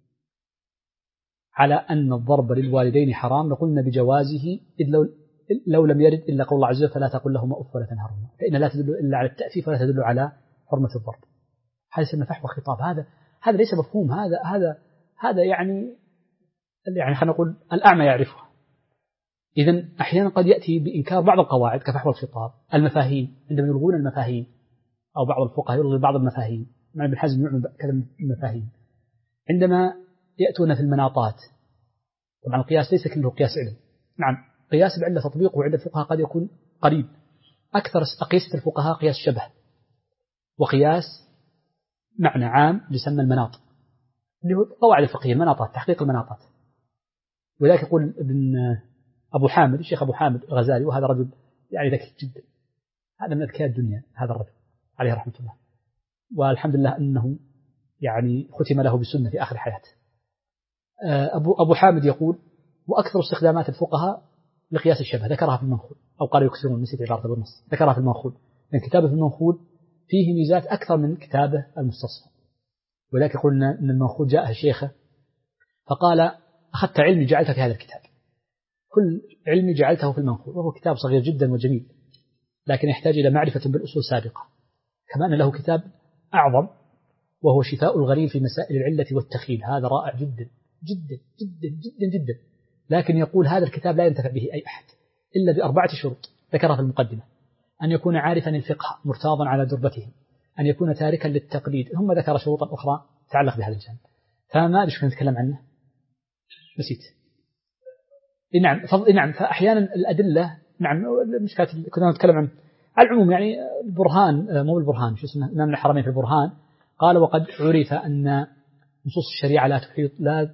على أن الضرب للوالدين حرام لقلنا بجوازه، إذ لو لم يرد إلا قول الله عز وجل فلا تقل لهما أف ولا تنهرهما، فإن لا تدل إلا على التأفيف ولا تدل على حرمة الضرب. هذا يسمى فحوى خطاب. هذا ليس مفهوم، هذا يعني خلينا نقول الأعمى يعرفها. إذن أحيانا قد يأتي بإنكار بعض القواعد كفحوى الخطاب، المفاهيم عندما يلغون المفاهيم أو بعض الفقهاء يلغي بعض المفاهيم، مع ابن حزم يعمل كذا من المفاهيم. عندما يأتون في المناطات، طبعا القياس ليس كله قياس علم، نعم قياس العلة تطبيقه عند الفقهاء قد يكون قريب. أكثر أقيسة الفقهاء قياس شبه، وقياس معنى عام يسمى المناط، اللي هو قواعد الفقهية، المناطات، تحقيق المناطات. ولذلك يقول أبو حامد، الشيخ أبو حامد الغزالي، وهذا رجل يعني ذكي جدا، هذا من أذكياء الدنيا هذا الرجل عليه رحمة الله، والحمد لله أنه يعني ختم له بالسنة في آخر حياته. أبو حامد يقول: وأكثر استخدامات الفقهاء لقياس الشبه ذكرها في المنخول، أو قال يكثرون، نسيت عبارة بالنص، ذكرها في المنخول، لأن كتابه في المنخول فيه ميزات أكثر من كتابه المستصفى. ولذلك قلنا أن المنخول جاءه شيخه فقال: أخذت علمي جعلته في هذا الكتاب، كل علمي جعلته في المنخول، وهو كتاب صغير جدا وجميل، لكن يحتاج إلى معرفة بالأصول سابقة. كما أن له كتاب أعظم وهو شفاء الغريب في مسائل العلة والتخيل، هذا رائع جدا جدا جدا جدا جدا، لكن يقول هذا الكتاب لا ينتفع به أي أحد إلا ب4 شروط ذكرها في المقدمة: أن يكون عارفا الفقه مرتاضا على دربتهم، أن يكون تاركا للتقليد، ثم ذكر شروطا أخرى تتعلق بهذا الجانب، فما أدري كنا نتكلم عنه، نسيت. نعم فأحيانا الأدلة، نعم المشكلة كنا نتكلم عن العموم، يعني البرهان، مو البرهان، شو اسمه، إمام الحرمين في البرهان قال: وقد عرف أن نصوص الشريعة لا تحيط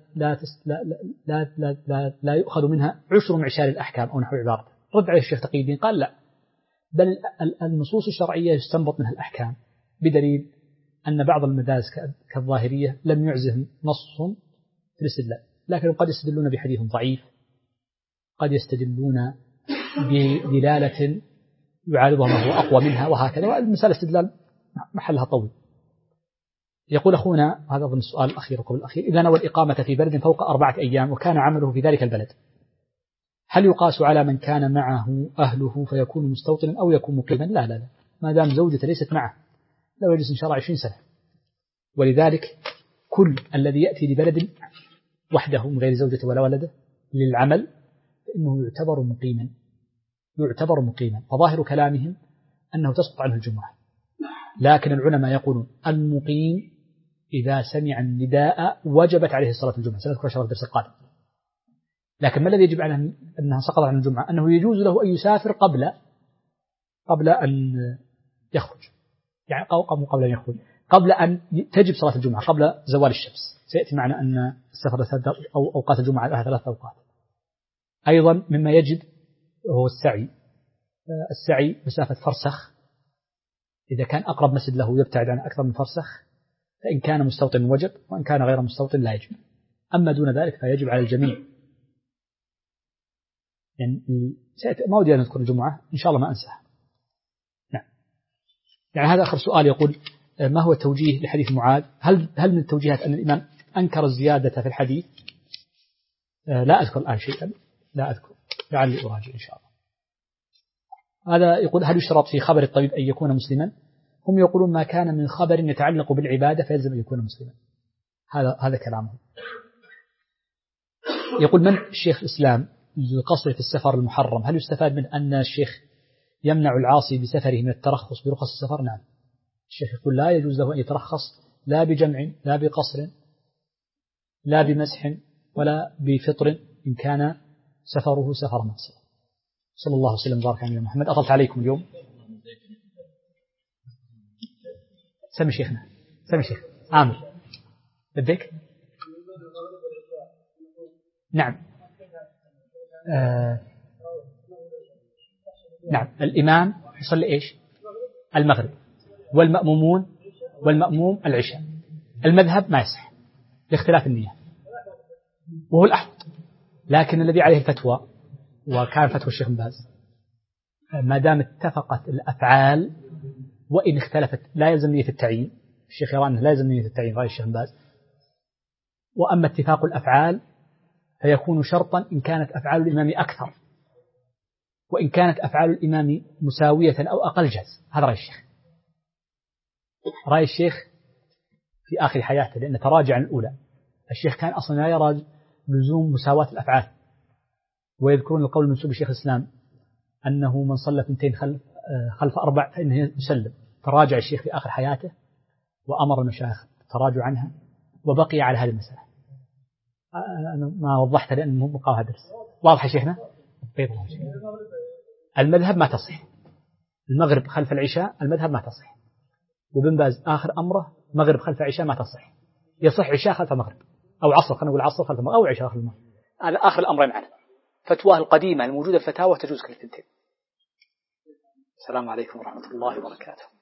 لا يؤخذ منها 10 معشار الأحكام أو نحو عبارة. رد عليه الشيخ تقي الدين قال: لا، بل النصوص الشرعية يستنبط منها الأحكام، بدليل أن بعض المدارس كالظاهرية لم يعزهم نص في الاستدلال، لكن قد يستدلون بحديث ضعيف، قد يستدلون بدلالة يعارضها ما هو أقوى منها، وهكذا، والمسألة استدلال محلها طويل. يقول أخونا، هذا ضمن السؤال الأخير وقبل الأخير: إذا نوى الإقامة في بلد فوق 4 أيام وكان عمله في ذلك البلد، هل يقاس على من كان معه أهله فيكون مستوطنا أو يكون مقيما؟ لا لا لا، ما دام زوجته ليست معه لو يجلس إن شاء الله 20 سنة. ولذلك كل الذي يأتي لبلد وحده من غير زوجته ولا ولده للعمل فإنه يعتبر مقيما، فظاهر كلامهم أنه تسقط عنه الجمعة، لكن العلماء يقولون المقيم إذا سمع النداء وجبت عليه الصلاة الجمعة، سنذكر شرط الدرس القادم. لكن ما الذي يجب على أنها سقط عن الجمعة؟ أنه يجوز له أن يسافر قبل أن يخرج، يعني قبل أن يخرج، قبل أن تجب صلاة الجمعة، قبل زوال الشمس. سيأتي معنا أن السفر أو أوقات الجمعة لها 3 أوقات. أيضا مما يجب هو السعي مسافة فرسخ، إذا كان أقرب مسجد له يبتعد عن أكثر من فرسخ، فإن كان مستوطن وجب، وإن كان غير مستوطن لا يجب. أما دون ذلك فيجب على الجميع. يعني ما ودي أن نذكر الجمعة، إن شاء الله ما أنساها. نعم. يعني هذا آخر سؤال، يقول: ما هو التوجيه لحديث معاذ؟ هل من التوجيهات أن الإمام أنكر الزيادة في الحديث؟ لا أذكر الآن شيئا، لا أذكر، لعلي أراجع إن شاء الله. هذا يقول: هل يشترط في خبر الطبيب أن يكون مسلما؟ هم يقولون ما كان من خبر يتعلق بالعبادة فيلزم أن يكون مسلما. هذا كلامهم. يقول: من الشيخ الإسلام للقصر في السفر المحرم، هل يستفاد من أن الشيخ يمنع العاصي بسفره من الترخص برخص السفر؟ نعم، الشيخ يقول لا يجوز له أن يترخص لا بجمع لا بقصر لا بمسح ولا بفطر إن كان سفره سفر معصية. صلى الله وسلم وبارك على محمد. أطلت عليكم اليوم. سمي شيخنا، سمي شيخ عامر بدك. نعم. نعم، الإمام يصلي إيش؟ المغرب، والمأموم العشاء. المذهب ما يصح لاختلاف النية، وهو الأحوط، لكن الذي عليه الفتوى وكان فتوى الشيخ بن باز ما دام اتفقت الأفعال وإن اختلفت لا يلزم نية التعيين. الشيخ يرى أنه لا يلزم نية التعيين رأي الشيخ بن باز. وأما اتفاق الأفعال فيكون شرطا إن كانت أفعال الإمام أكثر، وإن كانت أفعال الإمام مساوية أو أقل جاز. هذا رأي الشيخ في آخر حياته، لأنه تراجع عن الأولى. الشيخ كان أصلا لا يرى لزوم مساواة الأفعال، ويذكرون القول منسوب الشيخ الإسلام أنه من صلى 2 خلف 4 فإنه يسلم، تراجع الشيخ في آخر حياته وأمر المشايخ بالتراجع عنها وبقي على هذه المسألة. أنا ما وضحت لأن مو بقاها درس. واضح يا شيخنا؟ المذهب ما تصح. المغرب خلف العشاء المذهب ما تصح. وابن باز آخر أمره مغرب خلف العشاء ما تصح. يصح عشاء خلف المغرب أو عصر، خلينا نقول عصر خلف المغرب أو عشاء خلف المغرب. هذا آخر الأمرين معنا. فتواه القديمة الموجودة في فتاوى تجوز كل الثنتين. السلام عليكم ورحمة الله وبركاته.